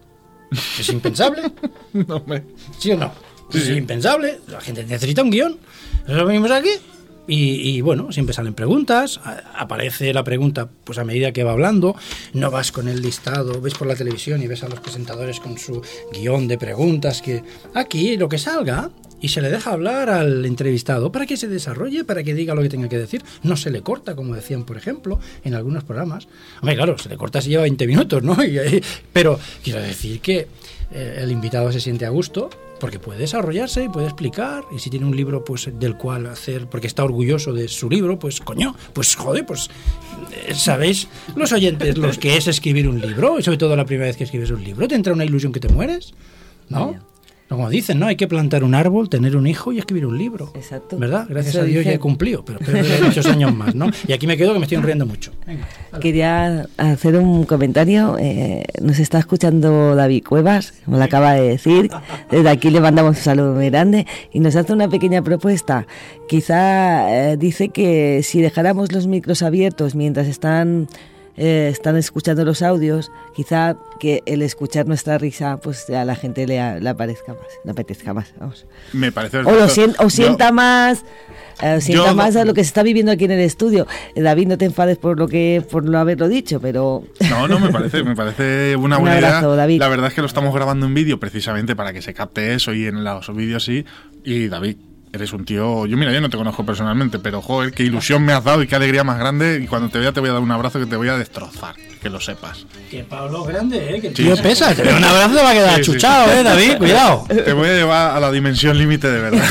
¿Es impensable? No, hombre. ¿Sí o no? Sí, es sí. impensable. La gente necesita un guión. Nosotros venimos aquí y, y bueno, siempre salen preguntas. A, aparece la pregunta pues a medida que va hablando. No vas con el listado, ves por la televisión y ves a los presentadores con su guión de preguntas. Que aquí lo que salga y se le deja hablar al entrevistado para que se desarrolle, para que diga lo que tenga que decir. No se le corta, como decían, por ejemplo, en algunos programas. Hombre, claro, se le corta si lleva veinte minutos, ¿no? Y, pero quiero decir que eh, el invitado se siente a gusto porque puede desarrollarse y puede explicar. Y si tiene un libro pues del cual hacer, porque está orgulloso de su libro, pues coño, pues joder, pues eh, ¿sabéis los oyentes los que es escribir un libro? Y sobre todo la primera vez que escribes un libro, ¿te entra una ilusión que te mueres? ¿No? Vaya. Como dicen, ¿no? Hay que plantar un árbol, tener un hijo y escribir un libro. Exacto. ¿Verdad? Gracias Eso a Dios dicen. ya he cumplido, pero espero muchos años más, ¿no? Y aquí me quedo que me estoy riendo mucho. Venga, quería hacer un comentario. Eh, nos está escuchando David Cuevas, como le acaba de decir. Desde aquí le mandamos un saludo muy grande y nos hace una pequeña propuesta. Quizá eh, dice que si dejáramos los micros abiertos mientras están... Eh, están escuchando los audios, quizá que el escuchar nuestra risa pues a la gente le, le aparezca más, le apetezca más, vamos. Me parece o, lo sien, o sienta yo, más eh, sienta yo, más a lo que se está viviendo aquí en el estudio. eh, David, no te enfades por lo que por no haberlo dicho, pero no, no me parece, me parece una buena un abrazo, idea. David. La verdad es que lo estamos grabando en vídeo precisamente para que se capte eso y en los vídeos sí. Y David, eres un tío, yo mira, yo no te conozco personalmente, pero joder, qué ilusión me has dado y qué alegría más grande, y cuando te vea te voy a dar un abrazo que te voy a destrozar, que lo sepas. Que Pablo es grande, ¿eh? Que el tío sí, pesa, te veo un abrazo te va a quedar sí, chuchado, sí. ¿eh, David? Cuidado. Te voy a llevar a la dimensión límite de verdad.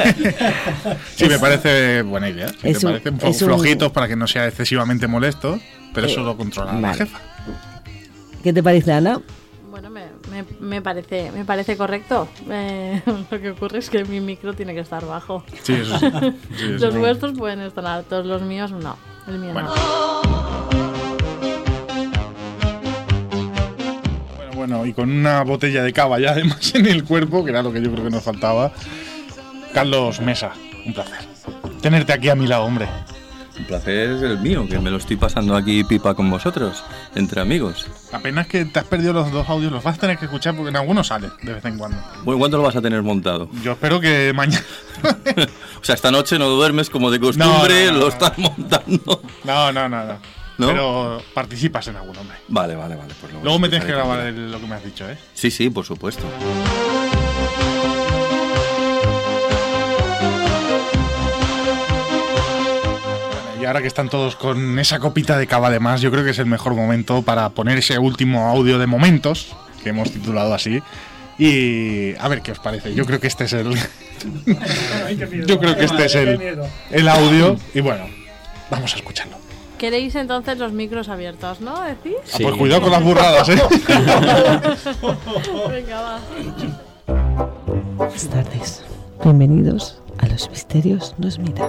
Sí, es, me parece buena idea. Sí, te un, parecen flo- flojitos un... para que no sea excesivamente molesto, pero eh, eso lo controla vale. la jefa. ¿Qué te parece, Ana? Bueno, me, me, me parece me parece correcto. Eh, lo que ocurre es que mi micro tiene que estar bajo. Sí, eso sí. Sí, eso los sí. vuestros pueden estar altos, los míos no. El mío bueno. no. Bueno, Bueno, y con una botella de cava ya además en el cuerpo, que era lo que yo creo que nos faltaba. Carlos Mesa, un placer tenerte aquí a mi lado, hombre. Un placer es el mío, que me lo estoy pasando aquí pipa con vosotros, entre amigos. La pena es que te has perdido los dos audios, los vas a tener que escuchar porque en algunos sale de vez en cuando. Bueno, ¿cuándo lo vas a tener montado? Yo espero que mañana. O sea, esta noche no duermes como de costumbre, no, no, no, lo estás montando. No, no, no, no. ¿No? Pero participas en alguno, hombre. Vale, vale, vale. Pues luego me tienes que grabar el, lo que me has dicho, ¿eh? Sí, sí, por supuesto. Y ahora que están todos con esa copita de cava de más, yo creo que es el mejor momento para poner ese último audio de momentos, que hemos titulado así. Y a ver qué os parece. Yo creo que este es el. Yo creo que este es el, el audio. Y bueno, vamos a escucharlo. ¿Queréis entonces los micros abiertos, no? ¿Decís? Sí. Ah, pues cuidado con las burradas, ¿eh? Venga, va. Buenas tardes. Bienvenidos a Los Misterios Nos Miran.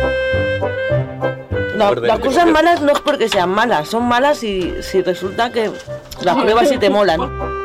La, las cosas malas no es porque sean malas, son malas si, si resulta que las pruebas sí te molan.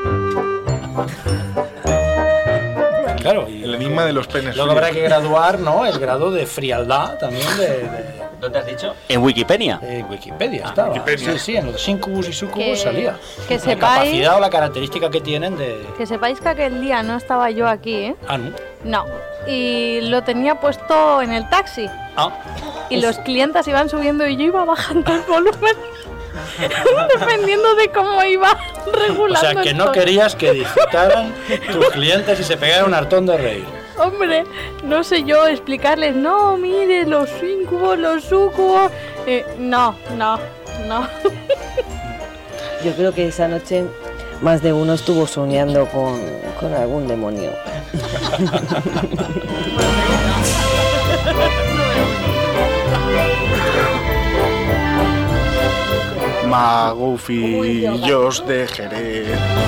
Claro, y el enigma de los penes. Luego habrá que graduar, ¿no? El grado de frialdad también de... de ¿dónde has dicho? En Wikipedia. En Wikipedia ah, estaba. Wikipedia. Sí, sí, en los Syncubus y Sucubus Que- salía. que la sepáis- capacidad o la característica que tienen de... Que sepáis que aquel día no estaba yo aquí, ¿eh? Ah, ¿no? No. Y lo tenía puesto en el taxi. Ah. Y los clientes iban subiendo y yo iba bajando el volumen. Dependiendo de cómo iba regulando. O sea, que el no tono. querías que disfrutaran tus clientes y se pegaran un hartón de reír. Hombre, no sé yo explicarles, no, mire, los incubos, los sucubos. Eh, no, no, no. Yo creo que esa noche más de uno estuvo soñando con, con algún demonio. Magufillos de Jerez.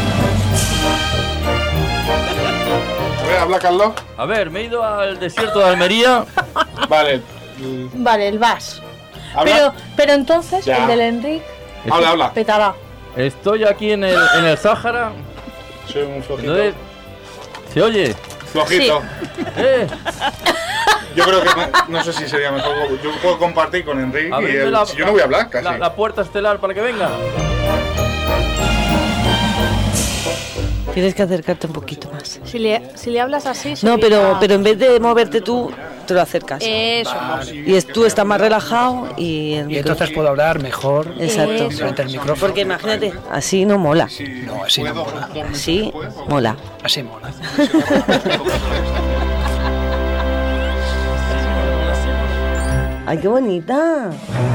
A ver, habla, Carlos. A ver, me he ido al desierto de Almería. Vale. Vale, el vas. ¿Habla? Pero, pero entonces, Ya. el del Enrique. Habla, habla. Petará. Estoy aquí en el, en el Sáhara. Soy un flojito. Entonces, ¿se oye? Flojito. Eh. Yo creo que no, no sé si sería mejor. Yo puedo compartir con Enrique y Abridme él, la- si yo no voy a hablar casi. La, la puerta estelar para que venga. Tienes que acercarte un poquito más. Si le, si le hablas así. se No, oirá. pero, pero en vez de moverte tú, te lo acercas. Eso. Y es, tú estás más relajado y el Y entonces micrófono- puedo hablar mejor. Exacto. Frente al micrófono. Porque imagínate, así no mola. No, así no mola. Así mola. Así mola. Ay, qué bonita.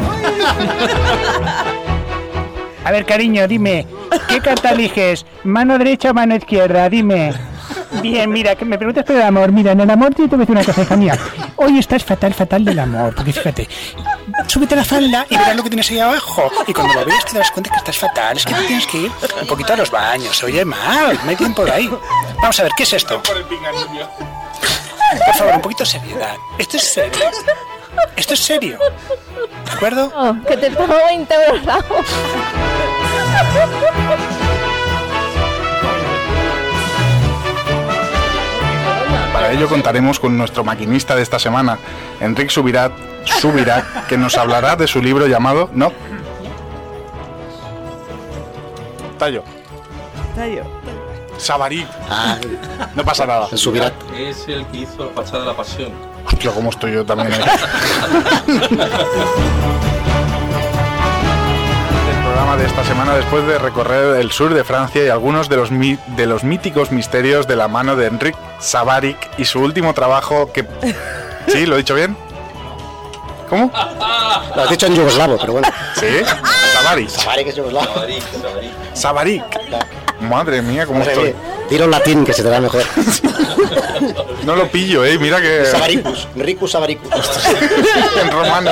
A ver, cariño, dime, ¿qué carta eliges? ¿Mano derecha o mano izquierda? Dime. Bien, mira, que me preguntas por el amor. Mira, en el amor yo te voy a decir una cosa, hija mía. Hoy estás fatal, fatal del amor. Porque fíjate, súbete la falda y verás lo que tienes ahí abajo. Y cuando lo veas te das cuenta que estás fatal. Es que tú tienes que ir un poquito a los baños. Oye, mal, no hay tiempo por ahí. Vamos a ver, ¿qué es esto? Por favor, un poquito de seriedad. Esto es serio. Esto es serio. ¿De acuerdo? Oh, que te pongo veinte euros. Para ello contaremos con nuestro maquinista de esta semana, Enrique Subirat, Subirat, que nos hablará de su libro llamado No. Tallo. Tallo. Sabarí. No pasa nada. Subirat es el que hizo la fachada de la pasión. Hostia, cómo estoy yo también ahí. El programa de esta semana, después de recorrer el sur de Francia y algunos de los, mi- de los míticos misterios de la mano de Enrique Sabarik y su último trabajo que... ¿Sí? ¿Lo he dicho bien? ¿Cómo? Lo has dicho en yugoslavo, pero bueno. ¿Sí? Sabarik. Sabarik es yugoslavo. Sabarik. Madre mía, cómo Madre estoy. mía. Dilo en latín, que se te da mejor. No lo pillo, eh. Mira que... Sabaricus. Ricus Sabaricus. En romano.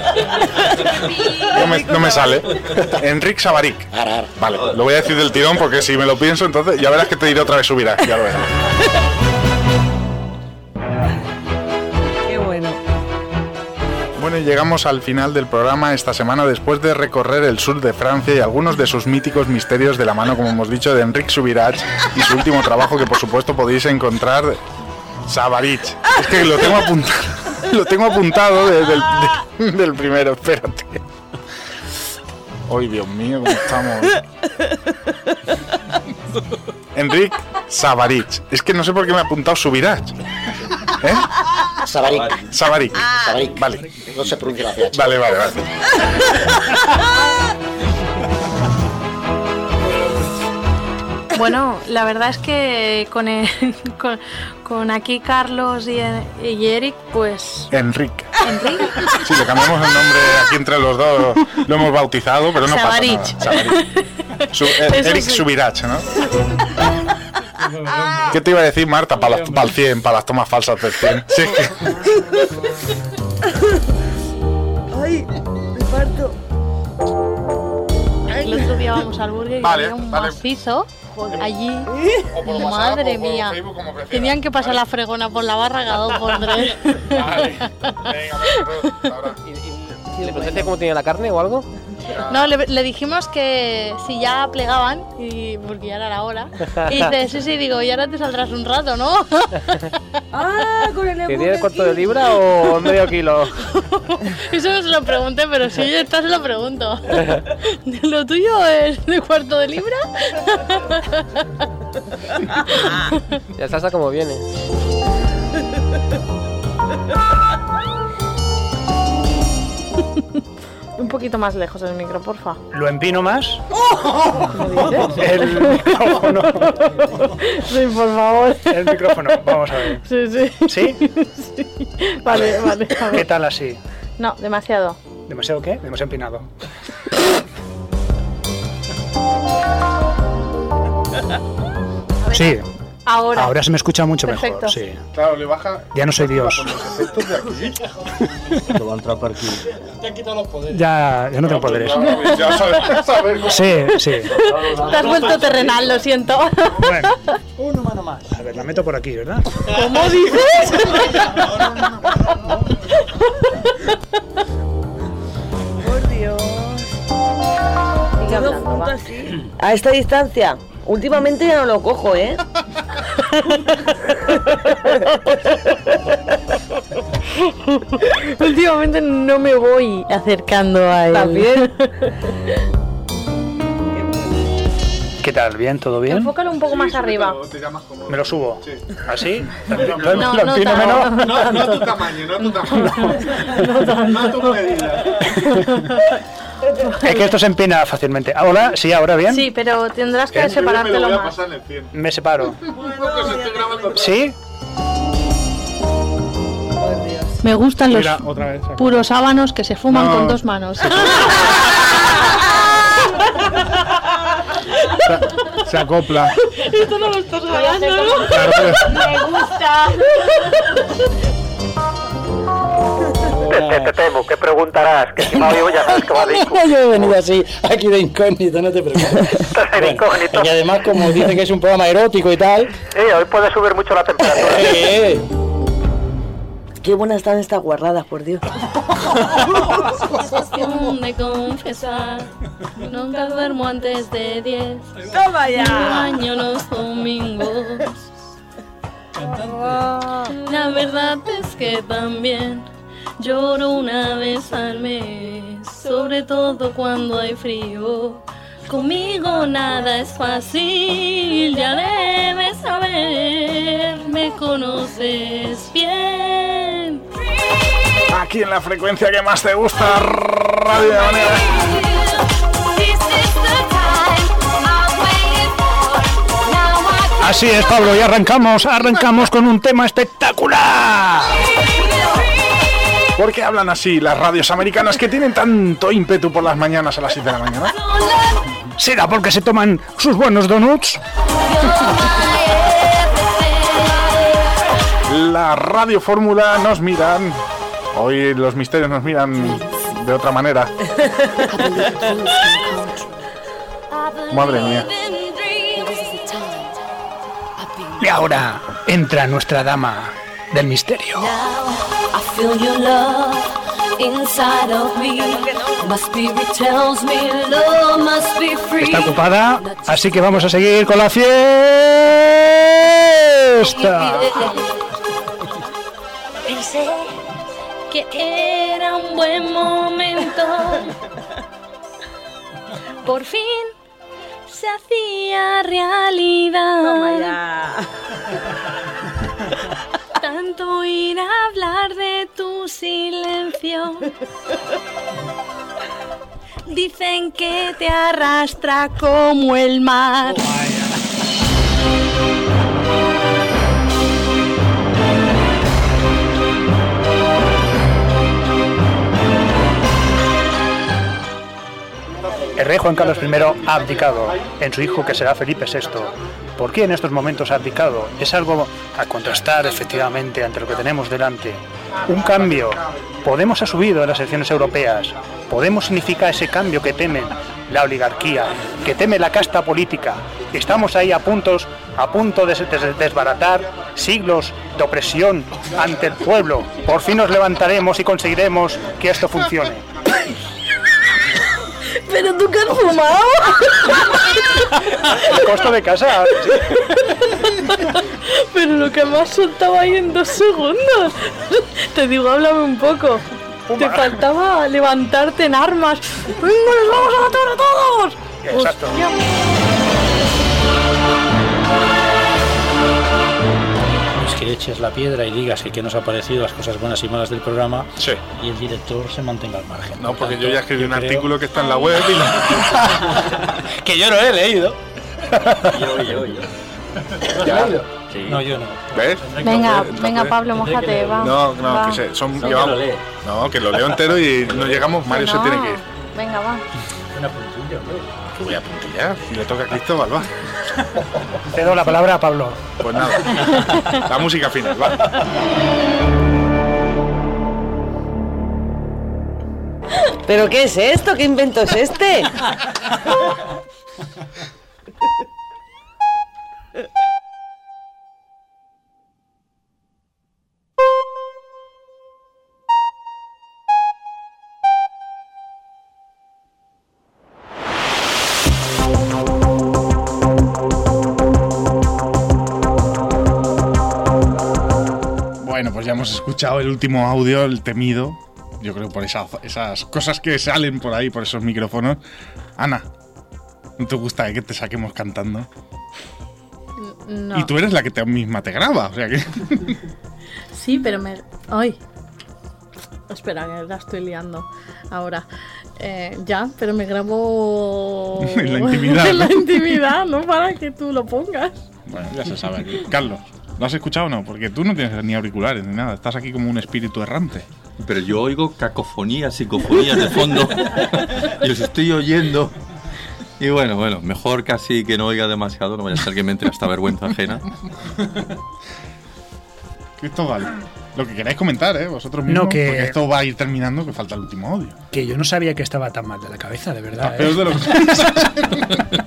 No me, no me sale. Enrique Sabarik. Vale, lo voy a decir del tirón porque si me lo pienso, entonces ya verás que te diré otra vez subirá. Ya lo verás. Qué bueno. Bueno, y llegamos al final del programa esta semana después de recorrer el sur de Francia y algunos de sus míticos misterios de la mano, como hemos dicho, de Enric Subirats y su último trabajo que por supuesto podéis encontrar, Savarich. Es que lo tengo apuntado, lo tengo apuntado desde el de, del primero, espérate. Ay, Dios mío, cómo estamos. Enric Savarich. Es que no sé por qué me ha apuntado Subirats. ¿Eh? Savarich. Savarich. Savarich. Vale. No se pronuncia la C H. Vale, vale, vale. Bueno, la verdad es que con, el, con, con aquí Carlos y, y Eric, pues... Enric. ¿Enric? Sí, le cambiamos el nombre aquí entre los dos. Lo hemos bautizado, pero no Savarich. pasa nada. Savarich. Su, eh, Eric sí. Subirats, ¿no? ¿Qué te iba a decir, Marta? Para pa el cien, para las tomas falsas del cien. Sí, es que... Ay, me parto. El otro día vamos al burger y vale, había un vale. macizo allí. O por WhatsApp, Madre o por mía. Facebook, como prefieras. Tenían que pasar la fregona por la barra, cada dos por tres. Vale. Venga, ahora. ¿Le preguntaste cómo tenía la carne o algo? No, le, le dijimos que si ya plegaban, y, porque ya era la hora. Y dice, sí, sí, digo, y ahora te saldrás un rato, ¿no? Ah, con el ¿Que tiene cuarto de libra o medio kilo? Eso no se lo pregunté, pero si ya está, se lo pregunto. ¿Lo tuyo es de cuarto de libra? Ya está, hasta como viene. Un poquito más lejos del micro, porfa. ¿Lo empino más? ¿Cómo dices? El micrófono. Sí, por favor. El micrófono, vamos a ver. Sí, sí. ¿Sí? Sí. Vale, vale. A ver. ¿Qué tal así? No, demasiado. ¿Demasiado qué? Demasiado empinado. Sí. Ahora. Ahora se me escucha mucho Perfecto. mejor, sí. Claro, le baja... Ya no soy Dios. Con los efectos de aquí. Te va a entrar por aquí. Te han quitado los poderes. Ya, ya no tengo poderes. Ya, ya sabes, sabes cómo... Sí, sí. Te has vuelto terrenal, lo siento. Bueno, Uno mano más. a ver, la meto por aquí, ¿verdad? ¿Cómo dices? Por Dios. Todo junto así. A esta distancia. Últimamente ya no lo cojo, ¿eh? Últimamente no me voy acercando a él. También. ¿Qué tal? ¿Bien? ¿Todo bien? Enfócalo un poco más arriba. ¿Me lo subo? Sí. ¿Así? No, ¿Lo, no, lo no empino tanto. menos? No, no a tu tamaño, no a tu tamaño. No a tu medida. Es que esto se empina fácilmente. ¿Ahora? ¿Sí? ¿Ahora bien? Sí, pero tendrás que En breve me lo separártelo voy a más. pasar en el cien. Me separo. Porque se esté grabando otra vez. ¿Sí? Me gustan los Mira, otra vez. puros sábanos que se fuman No. con dos manos. Se, se acopla. Esto no lo estás grabando, ¿no? Claro, pero- Me gusta. Te, te, te temo, ¿qué preguntarás? Que si me oigo ya sabes que va de incógnito. Yo he venido así, aquí de incógnito, no te preocupes. Estás de Bueno, incógnito. y además, como dicen que es un programa erótico y tal. Sí, hoy puede subir mucho la temperatura. Eh, Qué buenas están estas guarradas, por Dios. De confesar, nunca duermo antes de diez. ¡Toma ya! Baño los domingos. La verdad es que también lloro una vez al mes, sobre todo cuando hay frío. Conmigo nada es fácil, ya debes saber, me conoces bien. Aquí en la frecuencia que más te gusta, Radio de Manera. Así es, Pablo, y arrancamos, arrancamos con un tema espectacular. ¿Por qué hablan así las radios americanas que tienen tanto ímpetu por las mañanas a las siete de la mañana? ¿Será porque se toman sus buenos donuts? La Radio Fórmula nos miran. Hoy los misterios nos miran de otra manera. Madre mía. Y ahora entra nuestra dama del misterio. inside of me. My spirit tells me love must be free. Está ocupada, así que vamos a seguir con la fiesta. Pensé que era un buen momento. Por fin se hacía realidad. Toma ya. Tanto ir a hablar de tu silencio. Dicen que te arrastra como el mar. El rey Juan Carlos primero ha abdicado en su hijo, que será Felipe sexto. ¿Por qué en estos momentos ha abdicado? Es algo a contrastar efectivamente ante lo que tenemos delante. Un cambio. Podemos ha subido en las elecciones europeas. Podemos significa ese cambio que temen la oligarquía, que teme la casta política. Estamos ahí a puntos, a punto de desbaratar siglos de opresión ante el pueblo. Por fin nos levantaremos y conseguiremos que esto funcione. ¿Pero tú qué has fumado? El costo de casa. Sí. Pero lo que me has soltado ahí en dos segundos. Te digo, háblame un poco. Te faltaba levantarte en armas. ¡Venga, nos vamos a matar a todos! Exacto. Hostia. Es que eches la piedra y digas que qué nos ha parecido las cosas buenas y malas del programa, sí, y el director se mantenga al margen. No, porque tanto, yo ya escribí un creo... artículo que está en la web y no... que yo no he leído. Yo, yo, yo. ¿Ya? Sí. No, yo no. ¿Ves? Venga, Entonces, venga, Pablo, mójate, va. No, no, va. que se, son, No, llevamos, que lo lee. no, que lo leo entero y no llegamos. Mario no. se tiene que ir. Venga, va. Una puntilla, hombre. Que voy a puntillar. Si le toca a Cristóbal, va. Cedo la palabra a Pablo. Pues nada. La música final, va. ¿Pero qué es esto? ¿Qué invento es este? Bueno, pues ya hemos escuchado el último audio, el temido. Yo creo por esa, esas cosas que salen por ahí, por esos micrófonos. Ana, ¿no te gusta que te saquemos cantando? No. Y tú eres la que te misma te graba, o sea que... Sí, pero me... ¡Ay! Espera, que la estoy liando ahora. Eh, ya, pero me grabo... En la intimidad, En la ¿no? intimidad, no para que tú lo pongas. Bueno, ya se sabe aquí. Carlos, ¿lo has escuchado o no? Porque tú no tienes ni auriculares ni nada. Estás aquí como un espíritu errante. Pero yo oigo cacofonías, psicofonías de fondo. Y os estoy oyendo. Y bueno, bueno, mejor casi que no oiga demasiado. No vaya a ser que me entre hasta vergüenza ajena. Cristóbal, lo que queráis comentar, ¿eh? Vosotros mismos, No, que- porque esto va a ir terminando, que falta el último audio. Que yo no sabía que estaba tan mal de la cabeza, de verdad. Está peor ¿eh? de lo que...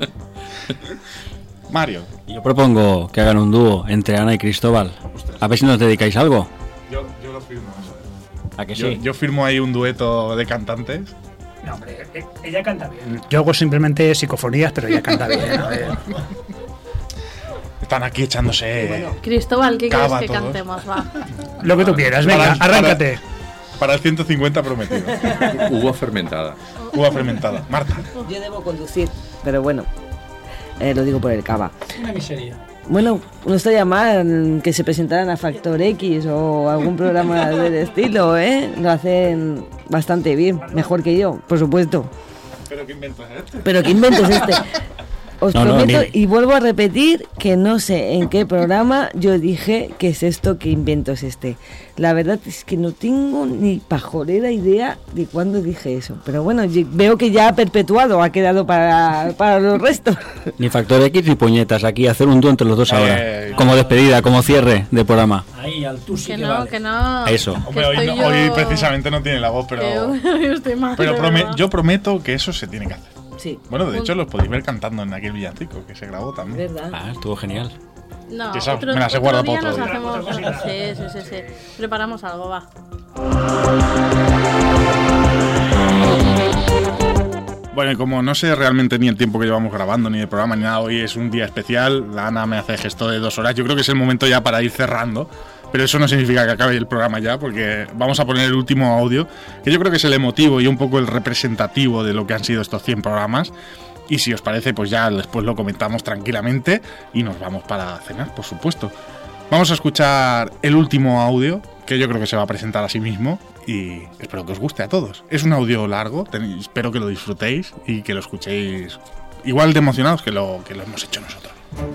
Mario. Yo propongo que hagan un dúo entre Ana y Cristóbal. A ver si nos dedicáis a algo. Yo, yo lo firmo. ¿A que Yo, sí? yo firmo ahí un dueto de cantantes. No, hombre, eh, ella canta bien. Yo hago simplemente psicofonías, pero ella canta bien. A ver. Están aquí echándose... Cristóbal, ¿qué quieres Cava que todos. cantemos? Va. Lo que tú quieras, venga, Para- arráncate. Para, para el ciento cincuenta prometido. Uva fermentada. Uva fermentada. Marta. Yo debo conducir, pero bueno, eh, lo digo por el cava. Una miseria. Bueno, no estaría mal que se presentaran a Factor X o algún programa del estilo, ¿eh? Lo hacen bastante bien, mejor que yo, por supuesto. ¿Pero qué invento es este? Pero ¿qué invento es este? Os No, no, prometo ni- y vuelvo a repetir que no sé en qué programa yo dije qué es esto, qué invento es este. La verdad es que no tengo ni pajolera idea de cuándo dije eso. Pero bueno, yo veo que ya ha perpetuado, ha quedado para, para los restos. Ni Factor X ni puñetas. Aquí hacer un dúo entre los dos ahora. Eh, Como despedida, como cierre de programa. Ahí, al tú sí Que que no, vale. que no. Eso. Que Hombre, hoy, estoy no- yo- hoy precisamente no tiene la voz, pero... que hoy estoy mal, Pero de prome- verdad. yo prometo que eso se tiene que hacer. Sí. Bueno, de hecho los podéis ver cantando en aquel villancico que se grabó también. ¿Verdad? Ah, estuvo genial. No, Que esa otro, me las he otro guardado día para nos otro día. hacemos... Sí, sí, sí, sí. Preparamos algo, va. Bueno, y como no sé realmente ni el tiempo que llevamos grabando, ni de programa, ni nada, hoy es un día especial, la Ana me hace gesto de dos horas, yo creo que es el momento ya para ir cerrando, pero eso no significa que acabe el programa ya, porque vamos a poner el último audio, que yo creo que es el emotivo y un poco el representativo de lo que han sido estos cien programas, y si os parece, pues ya después lo comentamos tranquilamente y nos vamos para cenar, por supuesto. Vamos a escuchar el último audio, que yo creo que se va a presentar a sí mismo, y espero que os guste a todos. Es un audio largo, ten, espero que lo disfrutéis y que lo escuchéis igual de emocionados que lo, que lo hemos hecho nosotros.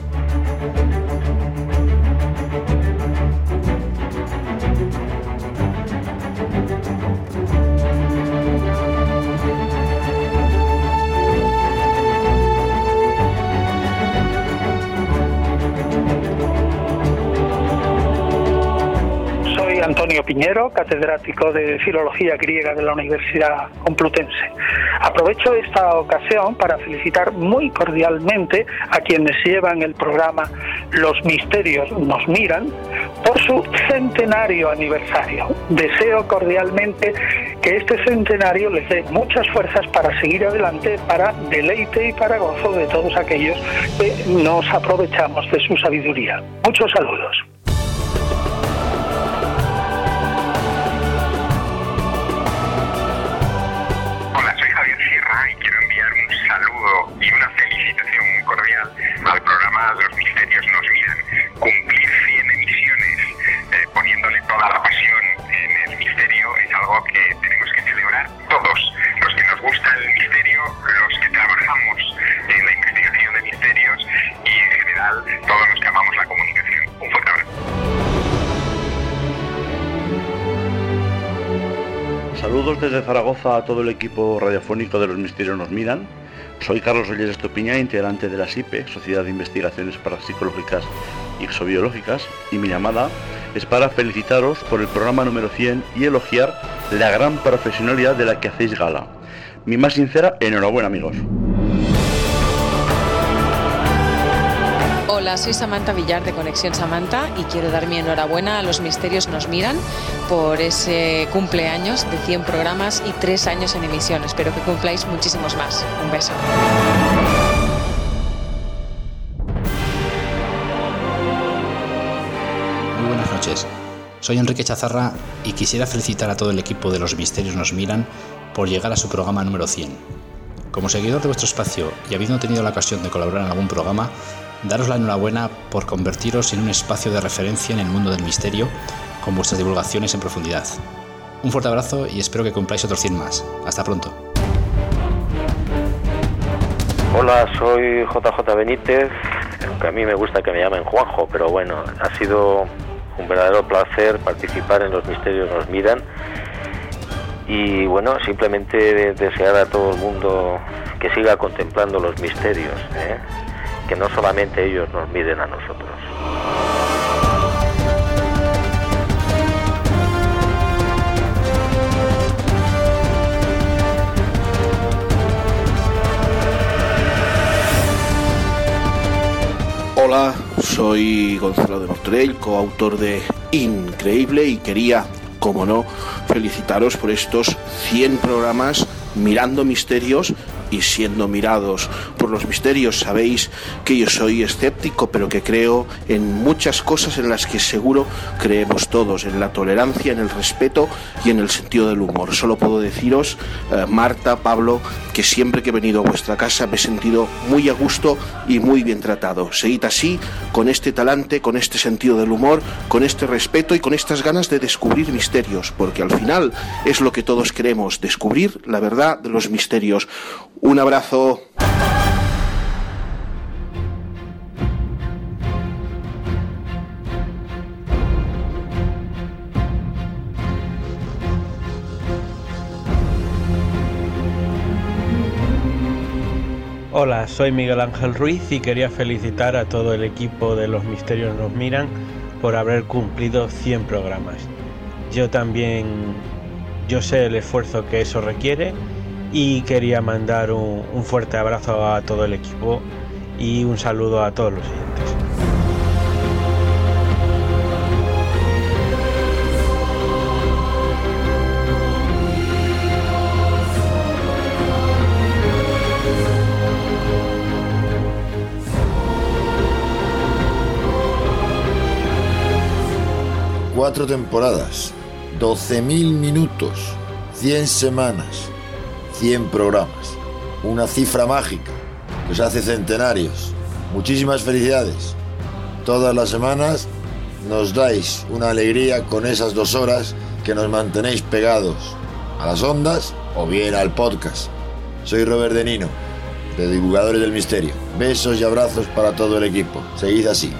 Antonio Piñero, catedrático de Filología Griega de la Universidad Complutense. Aprovecho esta ocasión para felicitar muy cordialmente a quienes llevan el programa Los Misterios nos miran por su centenario aniversario. Deseo cordialmente que este centenario les dé muchas fuerzas para seguir adelante, para deleite y para gozo de todos aquellos que nos aprovechamos de su sabiduría. Muchos saludos. Y una felicitación muy cordial al programa Los Misterios nos miran. Cumplir cien emisiones eh, poniéndole toda la pasión en el misterio es algo que tenemos que celebrar todos, los que nos gusta el misterio, los que trabajamos en la investigación de misterios y en general todos los que amamos la comunicación. Un fuerte abrazo. Saludos desde Zaragoza a todo el equipo radiofónico de Los Misterios nos miran. Soy Carlos Reyes Estopiña, integrante de la S I P E, Sociedad de Investigaciones Parapsicológicas y Exobiológicas, y mi llamada es para felicitaros por el programa número cien y elogiar la gran profesionalidad de la que hacéis gala. Mi más sincera enhorabuena, amigos. Hola, soy Samantha Villar de Conexión Samantha y quiero dar mi enhorabuena a Los Misterios nos miran por ese cumpleaños de cien programas y tres años en emisión. Espero que cumpláis muchísimos más. Un beso. Muy buenas noches. Soy Enrique Chazarra y quisiera felicitar a todo el equipo de Los Misterios nos miran por llegar a su programa número cien. Como seguidor de vuestro espacio y habiendo tenido la ocasión de colaborar en algún programa, daros la enhorabuena por convertiros en un espacio de referencia en el mundo del misterio con vuestras divulgaciones en profundidad. Un fuerte abrazo y espero que cumpláis otros cien más. Hasta pronto. Hola, soy J J Benítez, aunque a mí me gusta que me llamen Juanjo, pero bueno, ha sido un verdadero placer participar en Los Misterios nos miran y bueno, simplemente desear a todo el mundo que siga contemplando los misterios, ¿eh? Que no solamente ellos nos miden a nosotros. Hola, soy Gonzalo de Martorell, coautor de Increíble, y quería, como no, felicitaros por estos cien programas mirando misterios y siendo mirados por los misterios. Sabéis que yo soy escéptico, pero que creo en muchas cosas en las que seguro creemos todos, en la tolerancia, en el respeto y en el sentido del humor. Solo puedo deciros, eh, Marta, Pablo, que siempre que he venido a vuestra casa me he sentido muy a gusto y muy bien tratado. Seguid así, con este talante, con este sentido del humor, con este respeto y con estas ganas de descubrir misterios, porque al final es lo que todos queremos, descubrir la verdad de los misterios. Un abrazo. Hola, soy Miguel Ángel Ruiz y quería felicitar a todo el equipo de Los Misterios nos miran por haber cumplido cien programas. Yo también, yo sé el esfuerzo que eso requiere y quería mandar un, un fuerte abrazo a todo el equipo y un saludo a todos los oyentes. Cuatro temporadas, doce mil minutos, cien semanas, cien programas. Una cifra mágica que os hace centenarios. Muchísimas felicidades. Todas las semanas nos dais una alegría con esas dos horas que nos mantenéis pegados a las ondas o bien al podcast. Soy Robert De Nino, de Divulgadores del Misterio. Besos y abrazos para todo el equipo. Seguid así.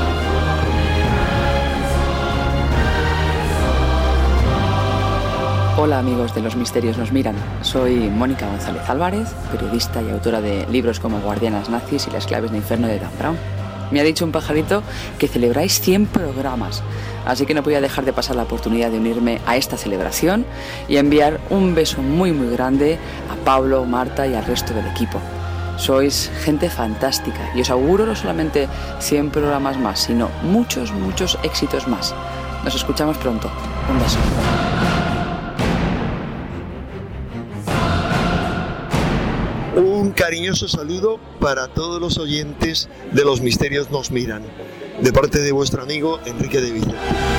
Hola amigos de Los Misterios Nos Miran, soy Mónica González Álvarez, periodista y autora de libros como Guardianas Nazis y Las Claves de Infierno de Dan Brown. Me ha dicho un pajarito que celebráis cien programas, así que no podía dejar de pasar la oportunidad de unirme a esta celebración y enviar un beso muy muy grande a Pablo, Marta y al resto del equipo. Sois gente fantástica y os auguro no solamente cien programas más, sino muchos, muchos éxitos más. Nos escuchamos pronto. Un beso. Un cariñoso saludo para todos los oyentes de Los Misterios Nos Miran, de parte de vuestro amigo Enrique de Villa.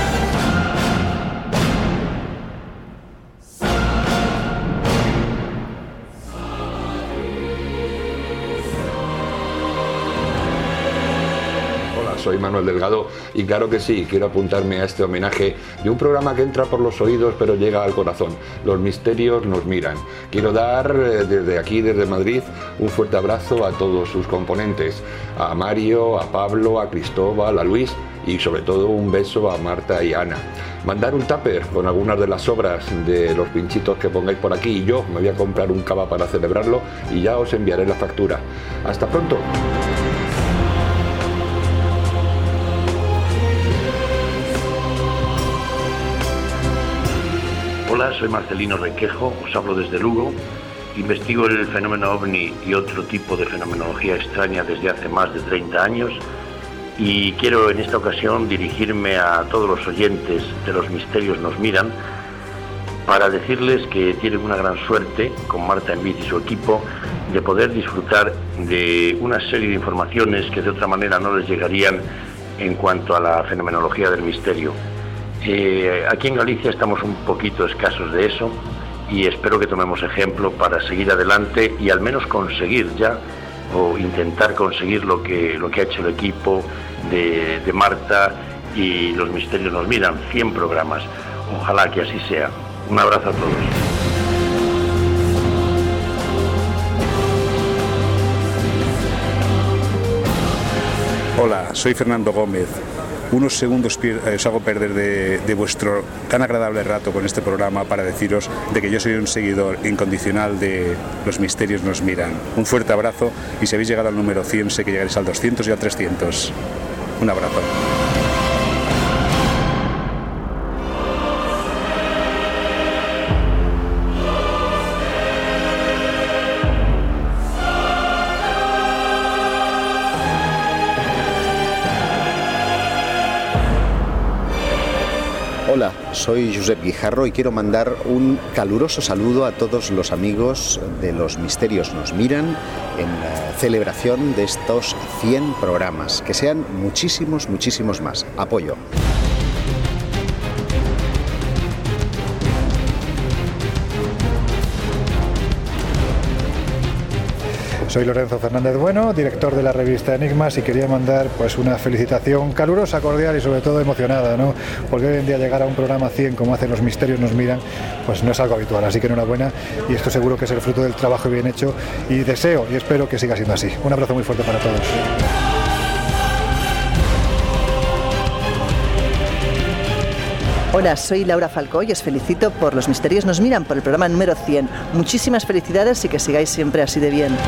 Soy Manuel Delgado y claro que sí, quiero apuntarme a este homenaje de un programa que entra por los oídos pero llega al corazón. Los Misterios Nos Miran. Quiero dar desde aquí, desde Madrid, un fuerte abrazo a todos sus componentes, a Mario, a Pablo, a Cristóbal, a Luis y sobre todo un beso a Marta y Ana. Mandar un tupper con algunas de las obras de los pinchitos que pongáis por aquí y yo me voy a comprar un cava para celebrarlo y ya os enviaré la factura. Hasta pronto. Hola, soy Marcelino Requejo, os hablo desde Lugo. Investigo el fenómeno ovni y otro tipo de fenomenología extraña desde hace más de treinta años y quiero en esta ocasión dirigirme a todos los oyentes de Los Misterios Nos Miran para decirles que tienen una gran suerte con Marta Envid y su equipo de poder disfrutar de una serie de informaciones que de otra manera no les llegarían en cuanto a la fenomenología del misterio. Eh, aquí en Galicia estamos un poquito escasos de eso y espero que tomemos ejemplo para seguir adelante y al menos conseguir ya o intentar conseguir lo que, lo que ha hecho el equipo de, de Marta y Los Misterios Nos Miran, cien programas. Ojalá que así sea. Un abrazo a todos. Hola, soy Fernando Gómez. Unos segundos os hago perder de, de vuestro tan agradable rato con este programa para deciros de que yo soy un seguidor incondicional de Los Misterios Nos Miran. Un fuerte abrazo y si habéis llegado al número cien sé que llegaréis al doscientos y al trescientos. Un abrazo. Hola, soy Josep Guijarro y quiero mandar un caluroso saludo a todos los amigos de Los Misterios Nos Miran en la celebración de estos cien programas. Que sean muchísimos, muchísimos más. Apoyo. Soy Lorenzo Fernández Bueno, director de la revista Enigmas y quería mandar pues una felicitación calurosa, cordial y sobre todo emocionada, ¿no? Porque hoy en día llegar a un programa cien como hacen Los Misterios Nos Miran, pues no es algo habitual, así que enhorabuena y esto seguro que es el fruto del trabajo bien hecho y deseo y espero que siga siendo así. Un abrazo muy fuerte para todos. Hola, soy Laura Falcó y os felicito por Los Misterios Nos Miran, por el programa número cien. Muchísimas felicidades y que sigáis siempre así de bien.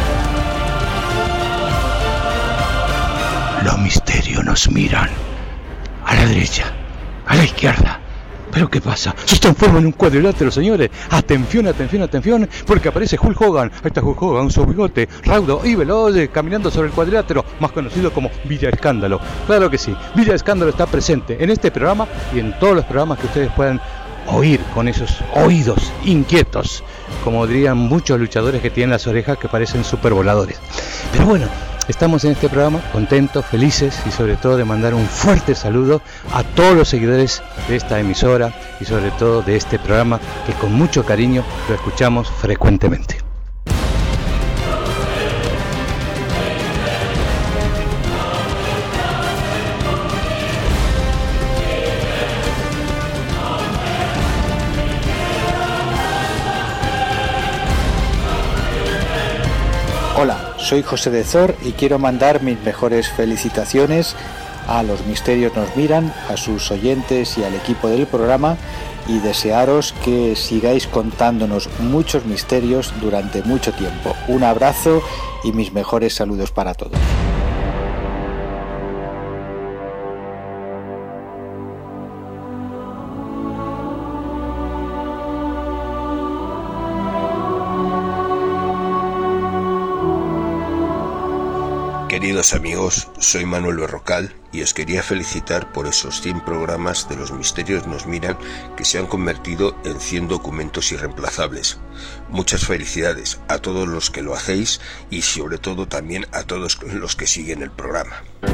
Los misterios nos miran. A la derecha, a la izquierda. ¿Pero qué pasa? Se transforma en un cuadrilátero, señores. Atención, atención, atención, porque aparece Hulk Hogan. Ahí está Hulk Hogan, su bigote, raudo y veloz, caminando sobre el cuadrilátero, más conocido como Villa Escándalo. Claro que sí, Villa Escándalo está presente en este programa y en todos los programas que ustedes puedan oír con esos oídos inquietos, como dirían muchos luchadores que tienen las orejas que parecen supervoladores. Pero bueno, estamos en este programa contentos, felices y sobre todo de mandar un fuerte saludo a todos los seguidores de esta emisora y sobre todo de este programa que con mucho cariño lo escuchamos frecuentemente. Hola, soy José de Zor y quiero mandar mis mejores felicitaciones a Los Misterios Nos Miran, a sus oyentes y al equipo del programa y desearos que sigáis contándonos muchos misterios durante mucho tiempo. Un abrazo y mis mejores saludos para todos. Queridos amigos, soy Manuel Berrocal y os quería felicitar por esos cien programas de Los Misterios Nos Miran que se han convertido en cien documentos irreemplazables. Muchas felicidades a todos los que lo hacéis y sobre todo también a todos los que siguen el programa.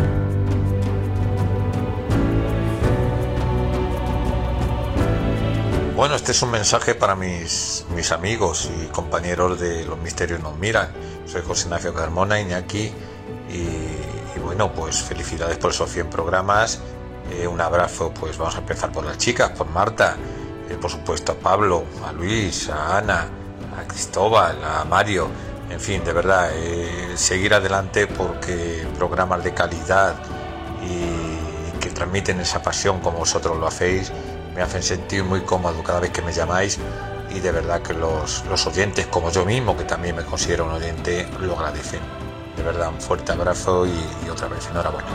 Bueno, este es un mensaje para mis, mis amigos y compañeros de Los Misterios Nos Miran. Soy José Ignacio Carmona, Iñaki. Y, y bueno, pues felicidades por esos cien programas, eh, un abrazo, pues vamos a empezar por las chicas, por Marta, eh, por supuesto a Pablo, a Luis, a Ana, a Cristóbal, a Mario, en fin, de verdad, eh, seguir adelante porque programas de calidad y que transmiten esa pasión como vosotros lo hacéis, me hacen sentir muy cómodo cada vez que me llamáis y de verdad que los, los oyentes, como yo mismo, que también me considero un oyente, lo agradecen. De verdad, un fuerte abrazo y, y otra vez, enhorabuena.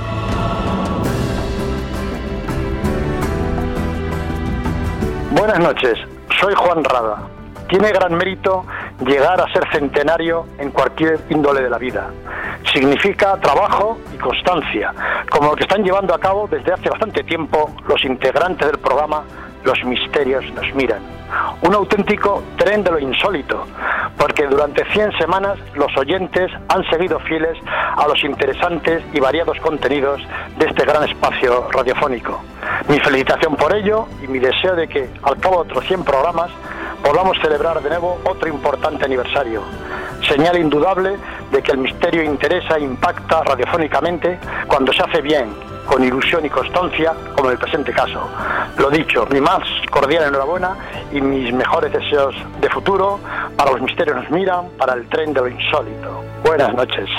Buenas noches, soy Juan Rada. Tiene gran mérito llegar a ser centenario en cualquier índole de la vida. Significa trabajo y constancia, como lo que están llevando a cabo desde hace bastante tiempo los integrantes del programa Los Misterios Nos Miran. Un auténtico tren de lo insólito, porque durante cien semanas los oyentes han seguido fieles a los interesantes y variados contenidos de este gran espacio radiofónico. Mi felicitación por ello y mi deseo de que, al cabo de otros cien programas, podamos celebrar de nuevo otro importante aniversario. Señal indudable de que el misterio interesa e impacta radiofónicamente cuando se hace bien, con ilusión y constancia, como en el presente caso. Lo dicho, mi más cordial enhorabuena y mis mejores deseos de futuro para Los Misterios Nos Miran, para el tren de lo insólito. Buenas noches.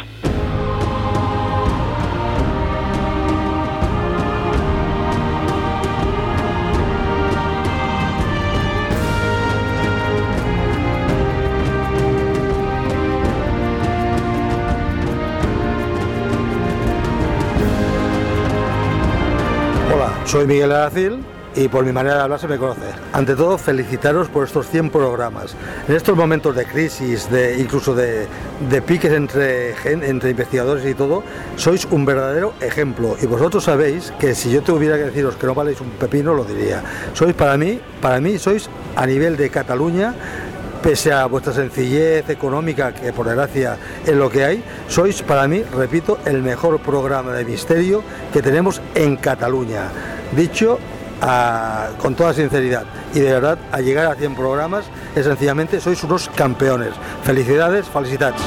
Soy Miguel Aracil y por mi manera de hablar se me conoce. Ante todo, felicitaros por estos cien programas. En estos momentos de crisis, de incluso de, de piques entre, entre investigadores y todo, sois un verdadero ejemplo. Y vosotros sabéis que si yo tuviera que deciros que no valéis un pepino, lo diría. Sois para mí, para mí sois a nivel de Cataluña, pese a vuestra sencillez económica, que por desgracia es lo que hay, sois para mí, repito, el mejor programa de misterio que tenemos en Cataluña. Dicho a, con toda sinceridad, y de verdad, a llegar a cien programas, es sencillamente, sois unos campeones. Felicidades, felicitats.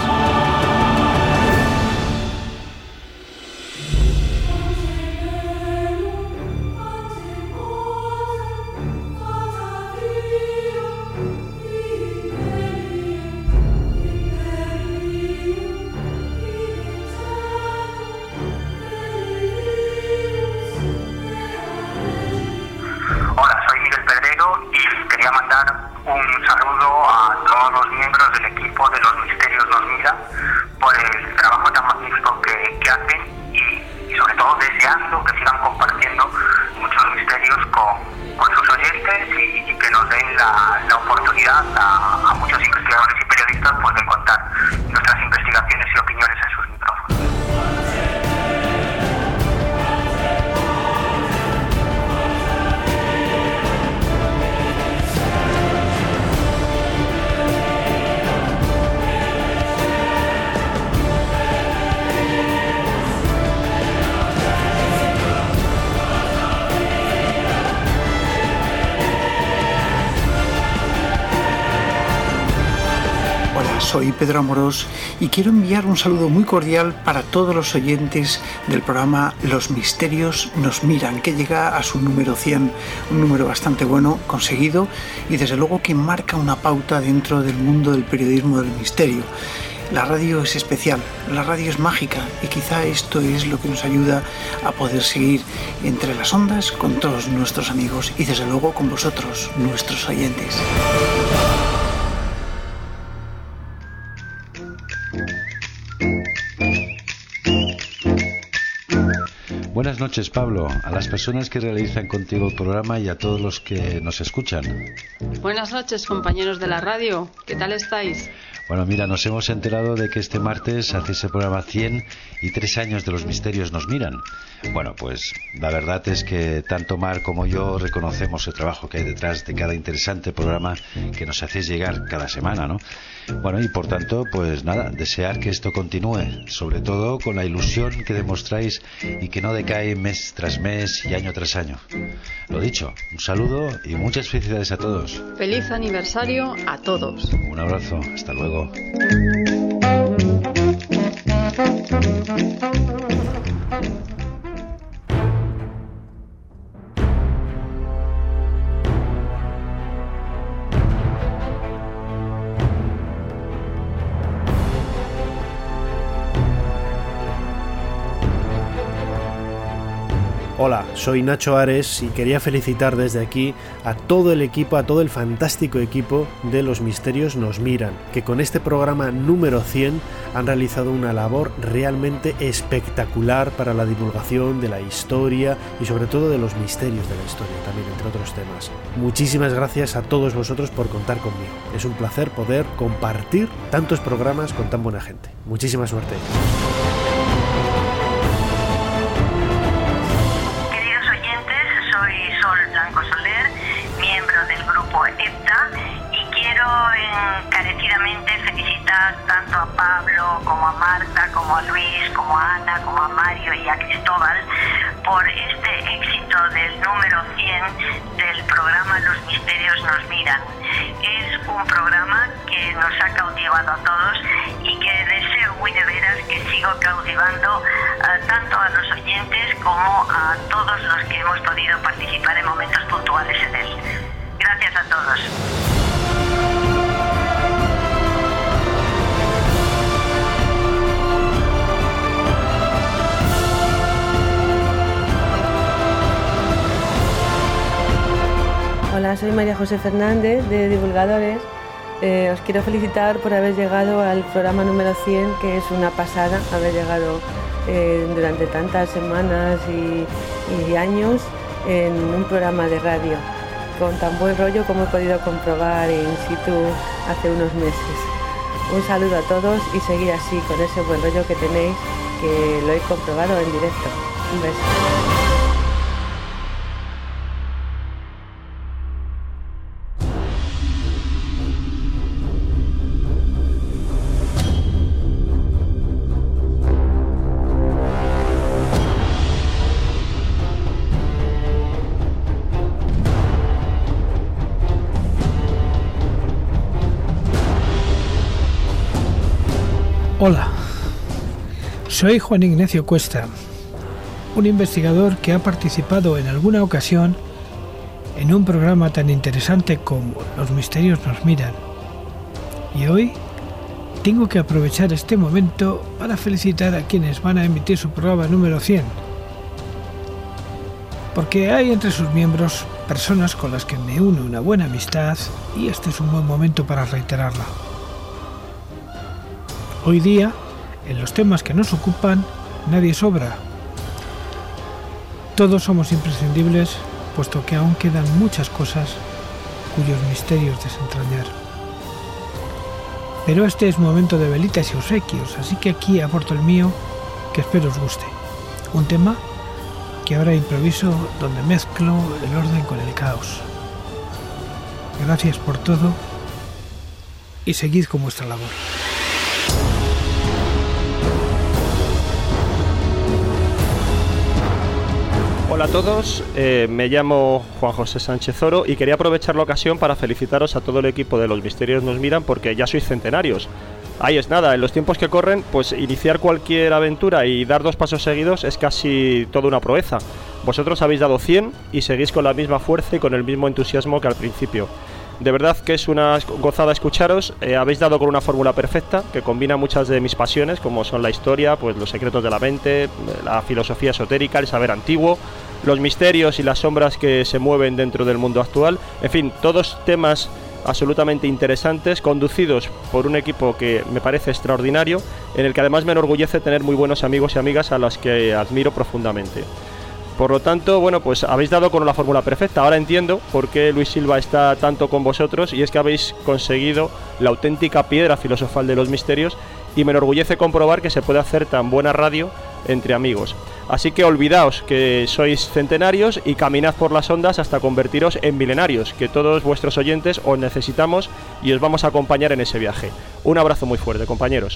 soy Pedro Amorós y quiero enviar un saludo muy cordial para todos los oyentes del programa Los Misterios Nos Miran, que llega a su número cien, un número bastante bueno, conseguido, y desde luego que marca una pauta dentro del mundo del periodismo del misterio. La radio es especial, la radio es mágica y quizá esto es lo que nos ayuda a poder seguir entre las ondas con todos nuestros amigos y desde luego con vosotros, nuestros oyentes. Buenas noches, Pablo, a las personas que realizan contigo el programa y a todos los que nos escuchan. Buenas noches, compañeros de la radio. ¿Qué tal estáis? Bueno, mira, nos hemos enterado de que este martes hace ese programa cien y tres años de Los Misterios Nos Miran. Bueno, pues la verdad es que tanto Mar como yo reconocemos el trabajo que hay detrás de cada interesante programa que nos hacéis llegar cada semana, ¿no? Bueno, y por tanto, pues nada, desear que esto continúe, sobre todo con la ilusión que demostráis y que no decae mes tras mes y año tras año. Lo dicho, un saludo y muchas felicidades a todos. Feliz aniversario a todos. Un abrazo, hasta luego. Hola, soy Nacho Ares y quería felicitar desde aquí a todo el equipo, a todo el fantástico equipo de Los Misterios Nos Miran, que con este programa número cien han realizado una labor realmente espectacular para la divulgación de la historia y sobre todo de los misterios de la historia también, entre otros temas. Muchísimas gracias a todos vosotros por contar conmigo. Es un placer poder compartir tantos programas con tan buena gente. Muchísima suerte. Encarecidamente felicitar tanto a Pablo como a Marta, como a Luis, como a Ana, como a Mario y a Cristóbal por este éxito del número cien del programa Los Misterios Nos Miran. Es un programa que nos ha cautivado a todos y que deseo muy de veras que siga cautivando uh, tanto a los oyentes como a todos los que hemos podido participar en momentos puntuales en él. Gracias a todos. Hola, soy María José Fernández de Divulgadores. Eh, os quiero felicitar por haber llegado al programa número cien, que es una pasada haber llegado eh, durante tantas semanas y, y años en un programa de radio con tan buen rollo como he podido comprobar in situ hace unos meses. Un saludo a todos y seguir así con ese buen rollo que tenéis, que lo he comprobado en directo. Un beso. Hola, soy Juan Ignacio Cuesta, un investigador que ha participado en alguna ocasión en un programa tan interesante como Los Misterios Nos Miran. Y hoy tengo que aprovechar este momento para felicitar a quienes van a emitir su programa número cien, porque hay entre sus miembros personas con las que me une una buena amistad y este es un buen momento para reiterarla. Hoy día, en los temas que nos ocupan, nadie sobra. Todos somos imprescindibles, puesto que aún quedan muchas cosas cuyos misterios desentrañar. Pero este es momento de velitas y obsequios, así que aquí aporto el mío, que espero os guste. Un tema que ahora improviso, donde mezclo el orden con el caos. Gracias por todo y seguid con vuestra labor. Hola a todos, eh, me llamo Juan José Sánchez Oro y quería aprovechar la ocasión para felicitaros a todo el equipo de Los Misterios Nos Miran porque ya sois centenarios. ahí es nada, en los tiempos que corren, pues iniciar cualquier aventura y dar dos pasos seguidos es casi toda una proeza. Vosotros habéis dado cien y seguís con la misma fuerza y con el mismo entusiasmo que al principio. De verdad que es una gozada escucharos, eh, habéis dado con una fórmula perfecta que combina muchas de mis pasiones, como son la historia, pues los secretos de la mente, la filosofía esotérica, el saber antiguo, los misterios y las sombras que se mueven dentro del mundo actual, en fin, todos temas absolutamente interesantes, conducidos por un equipo que me parece extraordinario, en el que además me enorgullece tener muy buenos amigos y amigas a los que admiro profundamente. Por lo tanto, bueno, pues habéis dado con la fórmula perfecta. Ahora entiendo por qué Luis Silva está tanto con vosotros, y es que habéis conseguido la auténtica piedra filosofal de los misterios, y me enorgullece comprobar que se puede hacer tan buena radio entre amigos. Así que olvidaos que sois centenarios y caminad por las ondas hasta convertiros en milenarios, que todos vuestros oyentes os necesitamos y os vamos a acompañar en ese viaje. Un abrazo muy fuerte, compañeros.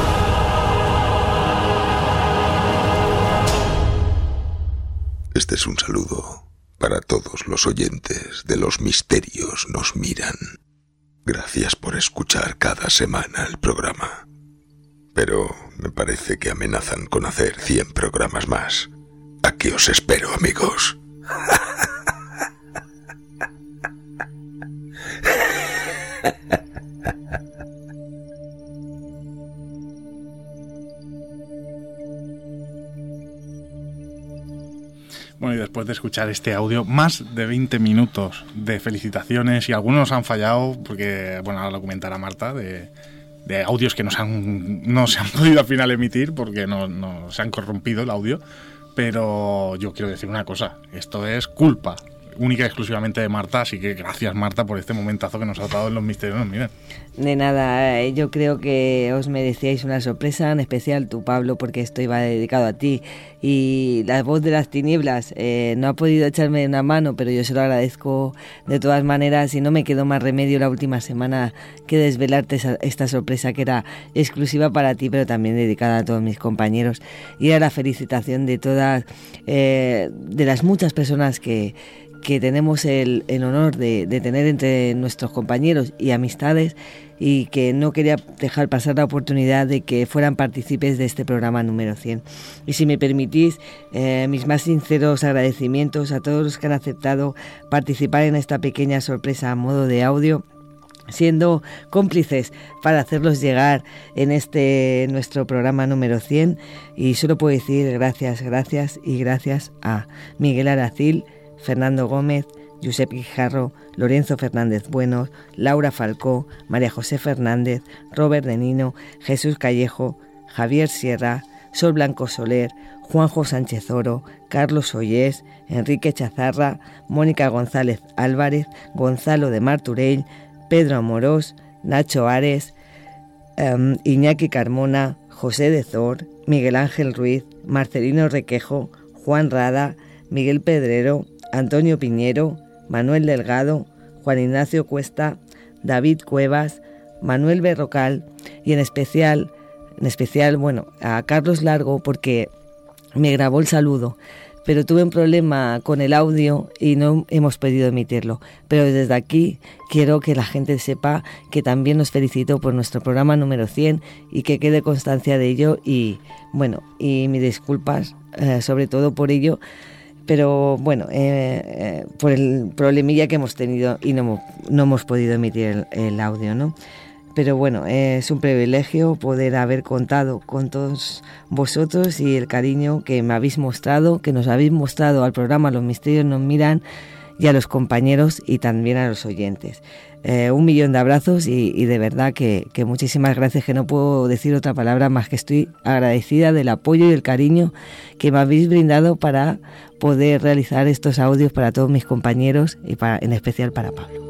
Este es un saludo para todos los oyentes de Los Misterios Nos Miran. Gracias por escuchar cada semana el programa. Pero me parece que amenazan con hacer cien programas más. Aquí os espero, amigos. Bueno, y después de escuchar este audio, más de veinte minutos de felicitaciones, y algunos han fallado porque, bueno, ahora lo comentará Marta, de, de audios que no se han, no se han podido al final emitir porque no, no se han corrompido el audio, pero yo quiero decir una cosa, esto es culpa única y exclusivamente de Marta, así que gracias, Marta, por este momentazo que nos ha dado en Los Misterios. Miren. De nada, yo creo que os merecíais una sorpresa, en especial tú, Pablo, porque esto iba dedicado a ti. Y la voz de las tinieblas eh, no ha podido echarme una mano, pero yo se lo agradezco de todas maneras, y no me quedó más remedio la última semana que desvelarte esa, esta sorpresa que era exclusiva para ti, pero también dedicada a todos mis compañeros. Y era la felicitación de todas, eh, de las muchas personas que que tenemos el, el honor de, de tener entre nuestros compañeros y amistades, y que no quería dejar pasar la oportunidad de que fueran partícipes de este programa número cien. Y si me permitís, eh, mis más sinceros agradecimientos a todos los que han aceptado participar en esta pequeña sorpresa a modo de audio, siendo cómplices para hacerlos llegar en este nuestro programa número cien. Y solo puedo decir gracias, gracias y gracias a Miguel Aracil, Fernando Gómez, Josep Guijarro, Lorenzo Fernández Buenos, Laura Falcó, María José Fernández, Robert de Nino, Jesús Callejo, Javier Sierra, Sol Blanco Soler, Juanjo Sánchez Oro, Carlos Ollés, Enrique Chazarra, Mónica González Álvarez, Gonzalo de Marturell, Pedro Amorós, Nacho Ares, um, Iñaki Carmona, José de Zor, Miguel Ángel Ruiz, Marcelino Requejo, Juan Rada, Miguel Pedrero, Antonio Piñero, Manuel Delgado, Juan Ignacio Cuesta, David Cuevas, Manuel Berrocal, y en especial, en especial, bueno, a Carlos Largo, porque me grabó el saludo, pero tuve un problema con el audio y no hemos podido emitirlo. Pero desde aquí quiero que la gente sepa que también nos felicito por nuestro programa número cien, y que quede constancia de ello, y bueno, y mis disculpas eh, sobre todo por ello. Pero bueno, eh, eh, por el problemilla que hemos tenido y no, no hemos podido emitir el, el audio, ¿no? Pero bueno, eh, es un privilegio poder haber contado con todos vosotros y el cariño que me habéis mostrado, que nos habéis mostrado al programa Los Misterios Nos Miran, y a los compañeros y también a los oyentes. Eh, un millón de abrazos y, y de verdad que, que muchísimas gracias, que no puedo decir otra palabra más que estoy agradecida del apoyo y el cariño que me habéis brindado para poder realizar estos audios para todos mis compañeros y para, en especial para Pablo.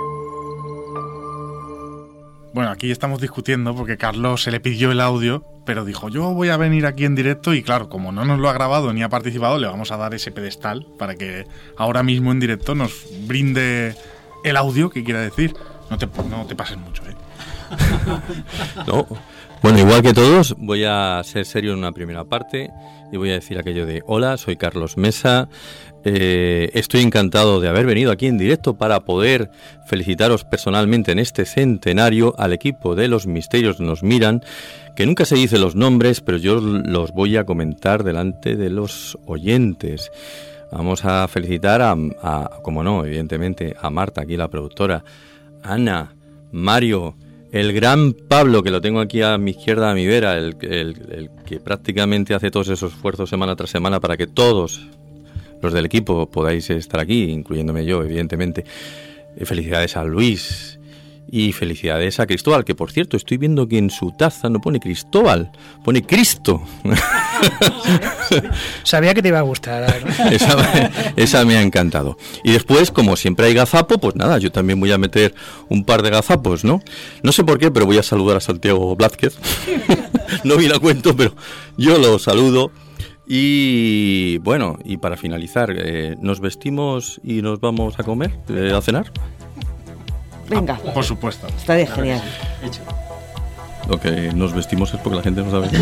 Bueno, aquí estamos discutiendo porque Carlos se le pidió el audio, pero dijo, yo voy a venir aquí en directo, y claro, como no nos lo ha grabado ni ha participado, le vamos a dar ese pedestal para que ahora mismo en directo nos brinde el audio que quiera decir. No te, no te pases mucho, ¿eh? No. Bueno, igual que todos, voy a ser serio en una primera parte y voy a decir aquello de hola, soy Carlos Mesa. Eh, estoy encantado de haber venido aquí en directo para poder felicitaros personalmente en este centenario al equipo de Los Misterios Nos Miran, que nunca se dice los nombres, pero yo los voy a comentar delante de los oyentes. Vamos a felicitar a, a como no, evidentemente, a Marta, aquí la productora, Ana, Mario, el gran Pablo, que lo tengo aquí a mi izquierda, a mi vera, el, el, el que prácticamente hace todos esos esfuerzos semana tras semana para que todos los del equipo podáis estar aquí, incluyéndome yo, evidentemente. Felicidades a Luis y felicidades a Cristóbal, que por cierto estoy viendo que en su taza no pone Cristóbal, pone Cristo. Sabía que te iba a gustar. esa, esa me ha encantado. Y después, como siempre hay gazapo, pues nada, yo también voy a meter un par de gazapos, ¿no? No sé por qué, pero voy a saludar a Santiago Blázquez. No vi la cuento, pero yo lo saludo. Y bueno, y para finalizar, eh, ¿nos vestimos y nos vamos a comer, eh, a cenar? Venga. Ah, por supuesto. Estaría genial. Hecho. Lo que nos vestimos es porque la gente no sabe.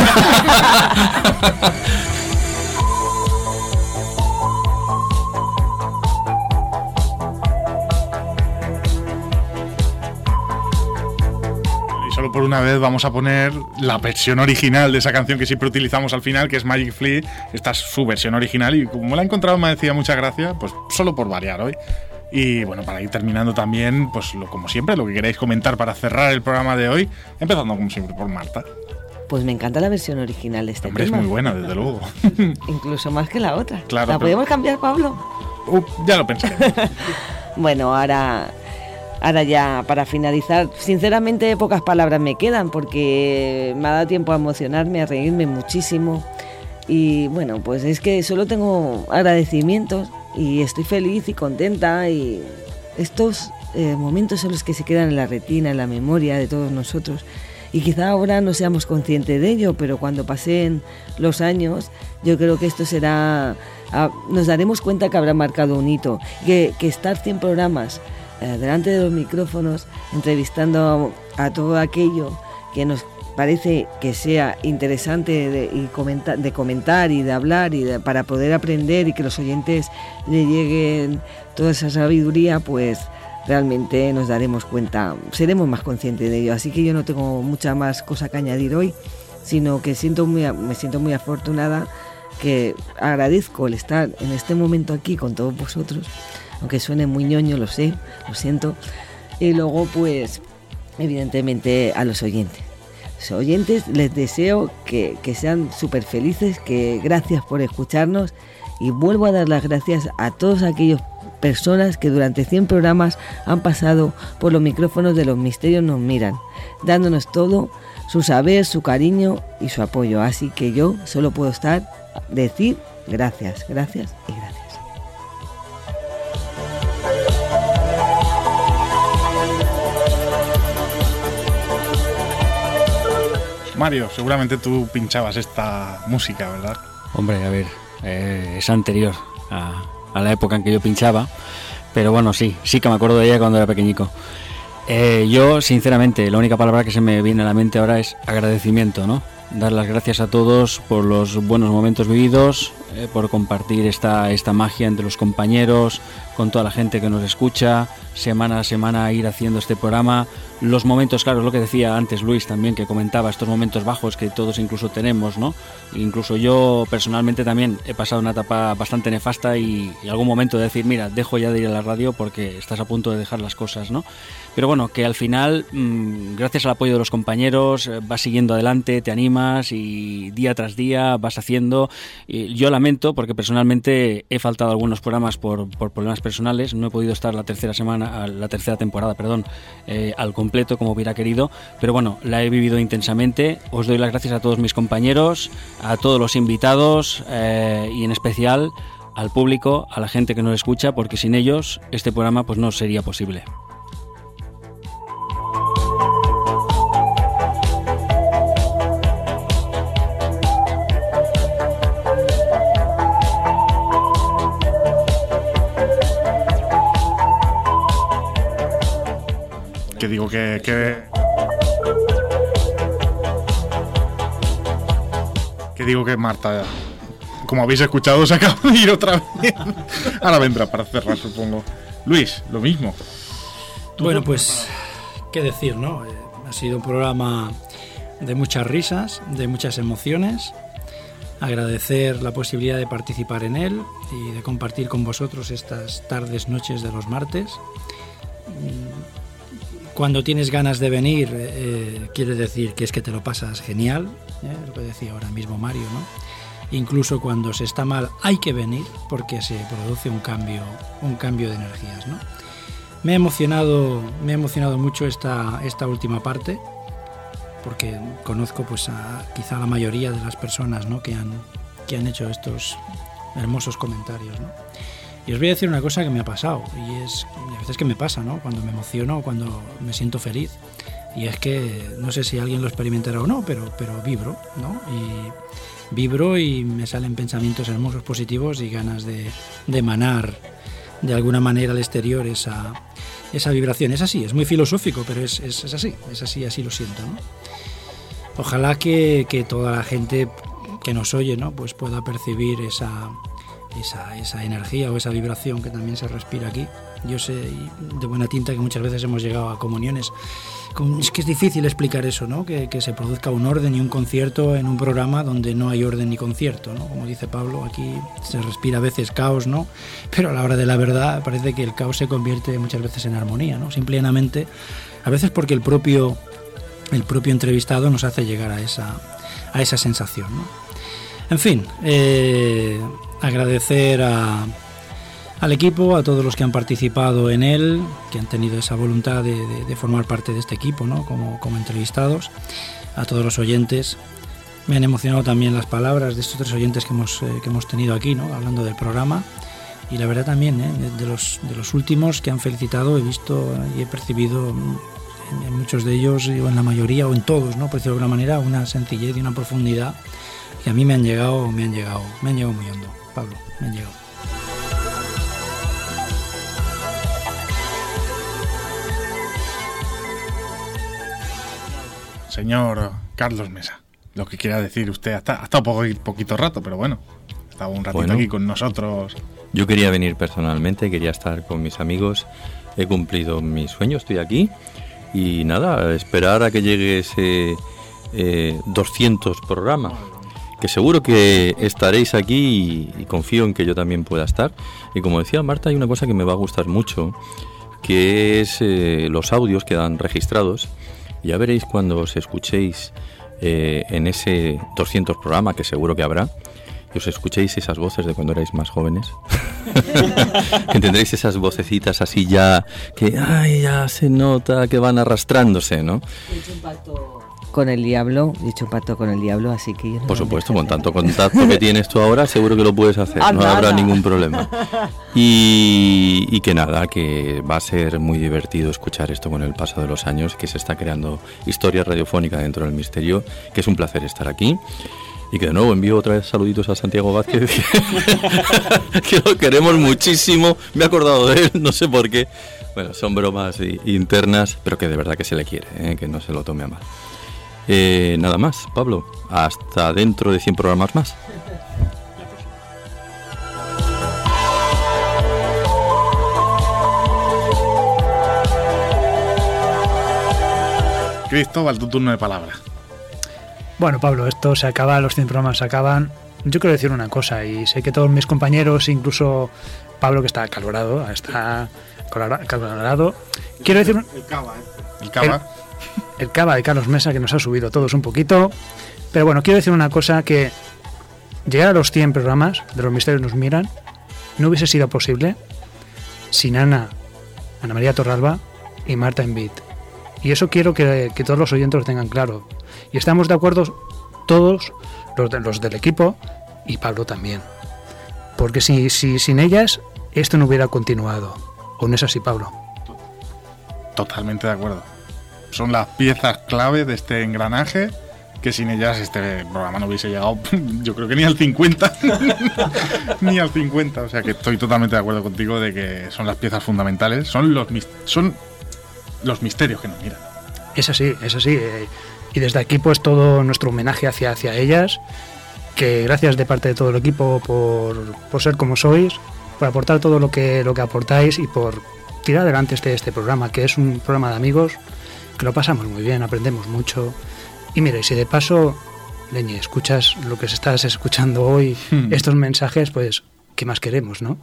Solo por una vez vamos a poner la versión original de esa canción que siempre utilizamos al final, que es Magic Flea. Esta es su versión original y como la he encontrado me decía muchas gracias, pues solo por variar hoy. Y bueno, para ir terminando también, pues lo, como siempre, lo que queráis comentar para cerrar el programa de hoy, empezando como siempre por Marta. Pues me encanta la versión original de este Hombre, tema. es muy buena, desde luego. Incluso más que la otra. Claro, ¿La pero... podemos cambiar, Pablo? Uh, ya lo pensé. Bueno, ahora... Ahora ya, para finalizar, sinceramente pocas palabras me quedan porque me ha dado tiempo a emocionarme, a reírme muchísimo. Y bueno, pues es que solo tengo agradecimientos y estoy feliz y contenta. Y estos eh, momentos son los que se quedan en la retina, en la memoria de todos nosotros. Y quizá ahora no seamos conscientes de ello, pero cuando pasen los años, yo creo que esto será... Ah, nos daremos cuenta que habrá marcado un hito. Que, que estar cien programas... delante de los micrófonos, entrevistando a, a todo aquello que nos parece que sea interesante de, y comentar, de comentar y de hablar y de, para poder aprender y que los oyentes le lleguen toda esa sabiduría, pues realmente nos daremos cuenta, seremos más conscientes de ello. Así que yo no tengo mucha más cosa que añadir hoy, sino que siento muy, me siento muy afortunada, que agradezco el estar en este momento aquí con todos vosotros, aunque suene muy ñoño, lo sé, lo siento. Y luego, pues, evidentemente a los oyentes. Los oyentes les deseo que, que sean súper felices, que gracias por escucharnos y vuelvo a dar las gracias a todas aquellas personas que durante cien programas han pasado por los micrófonos de Los Misterios Nos Miran, dándonos todo, su saber, su cariño y su apoyo. Así que yo solo puedo estar, decir gracias, gracias y gracias. Mario, seguramente tú pinchabas esta música, ¿verdad? Hombre, a ver, eh, es anterior a, a la época en que yo pinchaba, pero bueno, sí, sí que me acuerdo de ella cuando era pequeñico. Eh, yo, sinceramente, la única palabra que se me viene a la mente ahora es agradecimiento, ¿no? Dar las gracias a todos por los buenos momentos vividos, eh, por compartir esta, esta magia entre los compañeros, con toda la gente que nos escucha, semana a semana ir haciendo este programa. Los momentos, claro, es lo que decía antes Luis también, que comentaba estos momentos bajos que todos incluso tenemos, ¿no? Incluso yo personalmente también he pasado una etapa bastante nefasta y, y algún momento de decir, mira, dejo ya de ir a la radio porque estás a punto de dejar las cosas, ¿no? Pero bueno, que al final, mmm, gracias al apoyo de los compañeros, eh, vas siguiendo adelante, te animas y día tras día vas haciendo. Y yo lamento porque personalmente he faltado a algunos programas por, por problemas personales, no he podido estar la tercera semana, la tercera temporada, perdón, eh, al completo como hubiera querido, pero bueno, la he vivido intensamente. Os doy las gracias a todos mis compañeros, a todos los invitados eh, y en especial al público, a la gente que nos escucha, porque sin ellos este programa pues no sería posible. digo que... que... que digo que Marta, como habéis escuchado, se acaba de ir otra vez. Ahora vendrá para cerrar, supongo. Luis, lo mismo. Bueno, pues, qué decir, ¿no? Eh, ha sido un programa de muchas risas, de muchas emociones. Agradecer la posibilidad de participar en él y de compartir con vosotros estas tardes, noches de los martes. Cuando tienes ganas de venir, eh, quiere decir que es que te lo pasas genial, ¿eh? Lo que decía ahora mismo Mario, ¿no? Incluso cuando se está mal hay que venir porque se produce un cambio, un cambio de energías, ¿no? Me ha emocionado, me ha emocionado mucho esta, esta última parte, porque conozco pues a quizá la mayoría de las personas, ¿no? que han, que han hecho estos hermosos comentarios, ¿no? Y os voy a decir una cosa que me ha pasado, y es y a veces que me pasa, ¿no? Cuando me emociono, cuando me siento feliz, y es que no sé si alguien lo experimentará o no, pero, pero vibro, ¿no? Y vibro y me salen pensamientos hermosos, positivos y ganas de, de emanar de alguna manera al exterior esa, esa vibración. Es así, es muy filosófico, pero es, es, es así, es así, así lo siento, ¿no? Ojalá que, que toda la gente que nos oye, ¿no? Pues pueda percibir esa... Esa, esa energía o esa vibración que también se respira aquí. Yo sé de buena tinta que muchas veces hemos llegado a comuniones. Es que es difícil explicar eso, ¿no? Que, que se produzca un orden y un concierto en un programa donde no hay orden ni concierto, ¿no? Como dice Pablo, aquí se respira a veces caos, ¿no? Pero a la hora de la verdad parece que el caos se convierte muchas veces en armonía, ¿no? Simplemente, a veces porque el propio, el propio entrevistado nos hace llegar a esa, a esa sensación, ¿no? En fin, eh... agradecer a, al equipo, a todos los que han participado en él, que han tenido esa voluntad de, de, de formar parte de este equipo, ¿no? como, como entrevistados, a todos los oyentes. Me han emocionado también las palabras de estos tres oyentes que hemos, eh, que hemos tenido aquí, ¿no? Hablando del programa, y la verdad también, ¿eh? de, de, los, de los últimos que han felicitado, he visto y he percibido en, en muchos de ellos, o en la mayoría, o en todos, ¿no? Por decirlo de alguna manera, una sencillez y una profundidad que a mí me han llegado, me han llegado, me han llegado muy hondo. Pablo, me han llegado. Señor Carlos Mesa, lo que quiera decir usted, ha estado, ha estado poco, poquito rato, pero bueno, ha estado un ratito bueno, aquí con nosotros. Yo quería venir personalmente, quería estar con mis amigos, he cumplido mi sueño, estoy aquí y nada, esperar a que llegue ese eh, doscientos programas. Que seguro que estaréis aquí y, y confío en que yo también pueda estar. Y como decía Marta, hay una cosa que me va a gustar mucho, que es eh, los audios que dan registrados. Ya veréis cuando os escuchéis eh, en ese doscientos programa, que seguro que habrá, y os escuchéis esas voces de cuando erais más jóvenes. Que tendréis esas vocecitas así ya, que ay, ya se nota que van arrastrándose, ¿no? Con el diablo, he hecho un pacto con el diablo, así que yo no. Por supuesto, con tanto contacto que tienes tú ahora, seguro que lo puedes hacer, ah, no nada. habrá ningún problema. Y, y que nada, que va a ser muy divertido escuchar esto con el paso de los años, que se está creando historia radiofónica dentro del misterio, que es un placer estar aquí. Y que de nuevo envío otra vez saluditos a Santiago Vázquez, que lo queremos muchísimo, me he acordado de él, no sé por qué. Bueno, son bromas internas, pero que de verdad que se le quiere, ¿eh? Que no se lo tome a mal. Eh, nada más, Pablo, hasta dentro de cien programas más. Cristóbal, tu turno de palabra. Bueno, Pablo, esto se acaba, los cien programas se acaban. Yo quiero decir una cosa, y sé que todos mis compañeros, incluso Pablo, que está calorado, está calorado. Quiero decir... El cava, ¿eh? El cava. El, el cava de Carlos Mesa, que nos ha subido todos un poquito. Pero bueno, quiero decir una cosa, que llegar a los cien programas de Los Misterios Nos Miran no hubiese sido posible sin Ana, Ana María Torralba y Marta Envid. Y eso quiero que, que todos los oyentes lo tengan claro. Y estamos de acuerdo todos los, de, los del equipo y Pablo también. Porque si, si sin ellas esto no hubiera continuado. ¿O no es así, Pablo? Totalmente de acuerdo. Son las piezas clave de este engranaje, que sin ellas este programa no hubiese llegado, yo creo que ni al cincuenta. Ni al cincuenta. O sea que estoy totalmente de acuerdo contigo de que son las piezas fundamentales. Son los son los misterios que nos miran. Es así, es así. Eh, y desde aquí pues todo nuestro homenaje hacia, hacia ellas, que gracias de parte de todo el equipo por, por ser como sois, por aportar todo lo que, lo que aportáis y por tirar adelante este, este programa, que es un programa de amigos, que lo pasamos muy bien, aprendemos mucho. Y mira, y si de paso, Leñe, escuchas lo que estás escuchando hoy, hmm. estos mensajes, pues, ¿qué más queremos, no?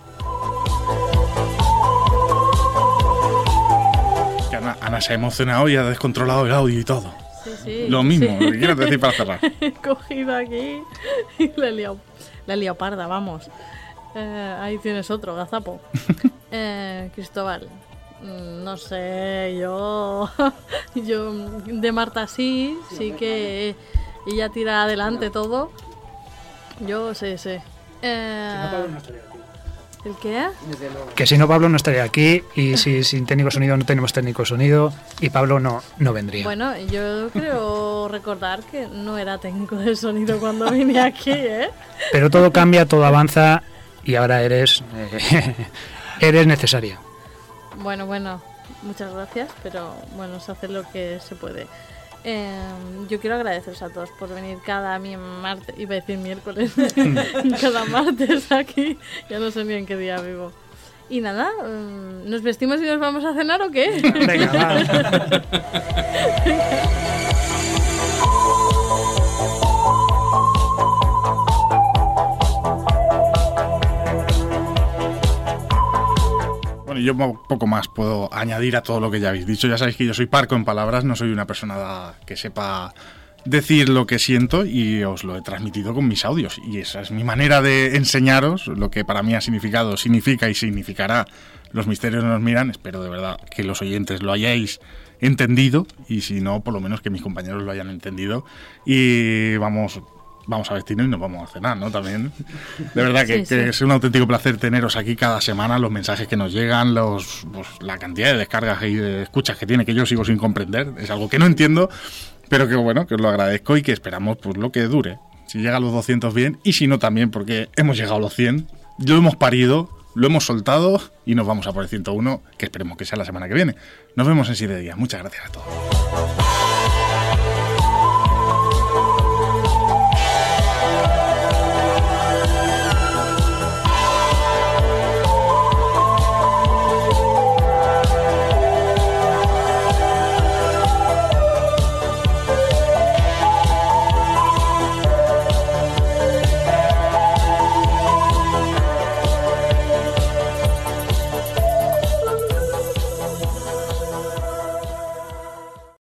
Que Ana, Ana se ha emocionado y ha descontrolado el audio y todo. Sí, sí. Lo mismo, sí. lo que quieras decir para cerrar. He cogido aquí y la he liado, la he liado parda, vamos. Eh, ahí tienes otro, gazapo. Eh, Cristóbal, no sé, yo, yo de Marta sí, sí que ella tira adelante todo. Yo sé, sé. Eh, ¿El qué? Que si no, Pablo no estaría aquí, y si sin técnico sonido no tenemos técnico sonido, y Pablo no, no vendría. Bueno, yo creo recordar que no era técnico de sonido cuando vine aquí, ¿eh? Pero todo cambia, todo avanza, y ahora eres, eh, eres necesaria. Bueno, bueno, muchas gracias, pero bueno, se hace lo que se puede. Eh, yo quiero agradeceros a todos por venir cada mi martes, iba a decir miércoles, cada martes aquí, ya no sé ni en qué día vivo. Y nada, um, ¿nos vestimos y nos vamos a cenar o qué? Venga, va. Bueno, yo poco más puedo añadir a todo lo que ya habéis dicho. Ya sabéis que yo soy parco en palabras, no soy una persona que sepa decir lo que siento, y os lo he transmitido con mis audios. Y esa es mi manera de enseñaros lo que para mí ha significado, significa y significará Los misterios nos miran. Espero de verdad que los oyentes lo hayáis entendido, y si no, por lo menos que mis compañeros lo hayan entendido. Y vamos... Vamos a vestirnos y nos vamos a cenar, ¿no? También. De verdad que, sí, que sí. Es un auténtico placer teneros aquí cada semana, los mensajes que nos llegan, los pues, la cantidad de descargas y de escuchas que tiene, que yo sigo sin comprender. Es algo que no entiendo, pero que bueno, que os lo agradezco y que esperamos pues lo que dure. Si llega a los doscientos bien, y si no también, porque hemos llegado a los cien, lo hemos parido, lo hemos soltado y nos vamos a por el ciento uno, que esperemos que sea la semana que viene. Nos vemos en siete días. Muchas gracias a todos.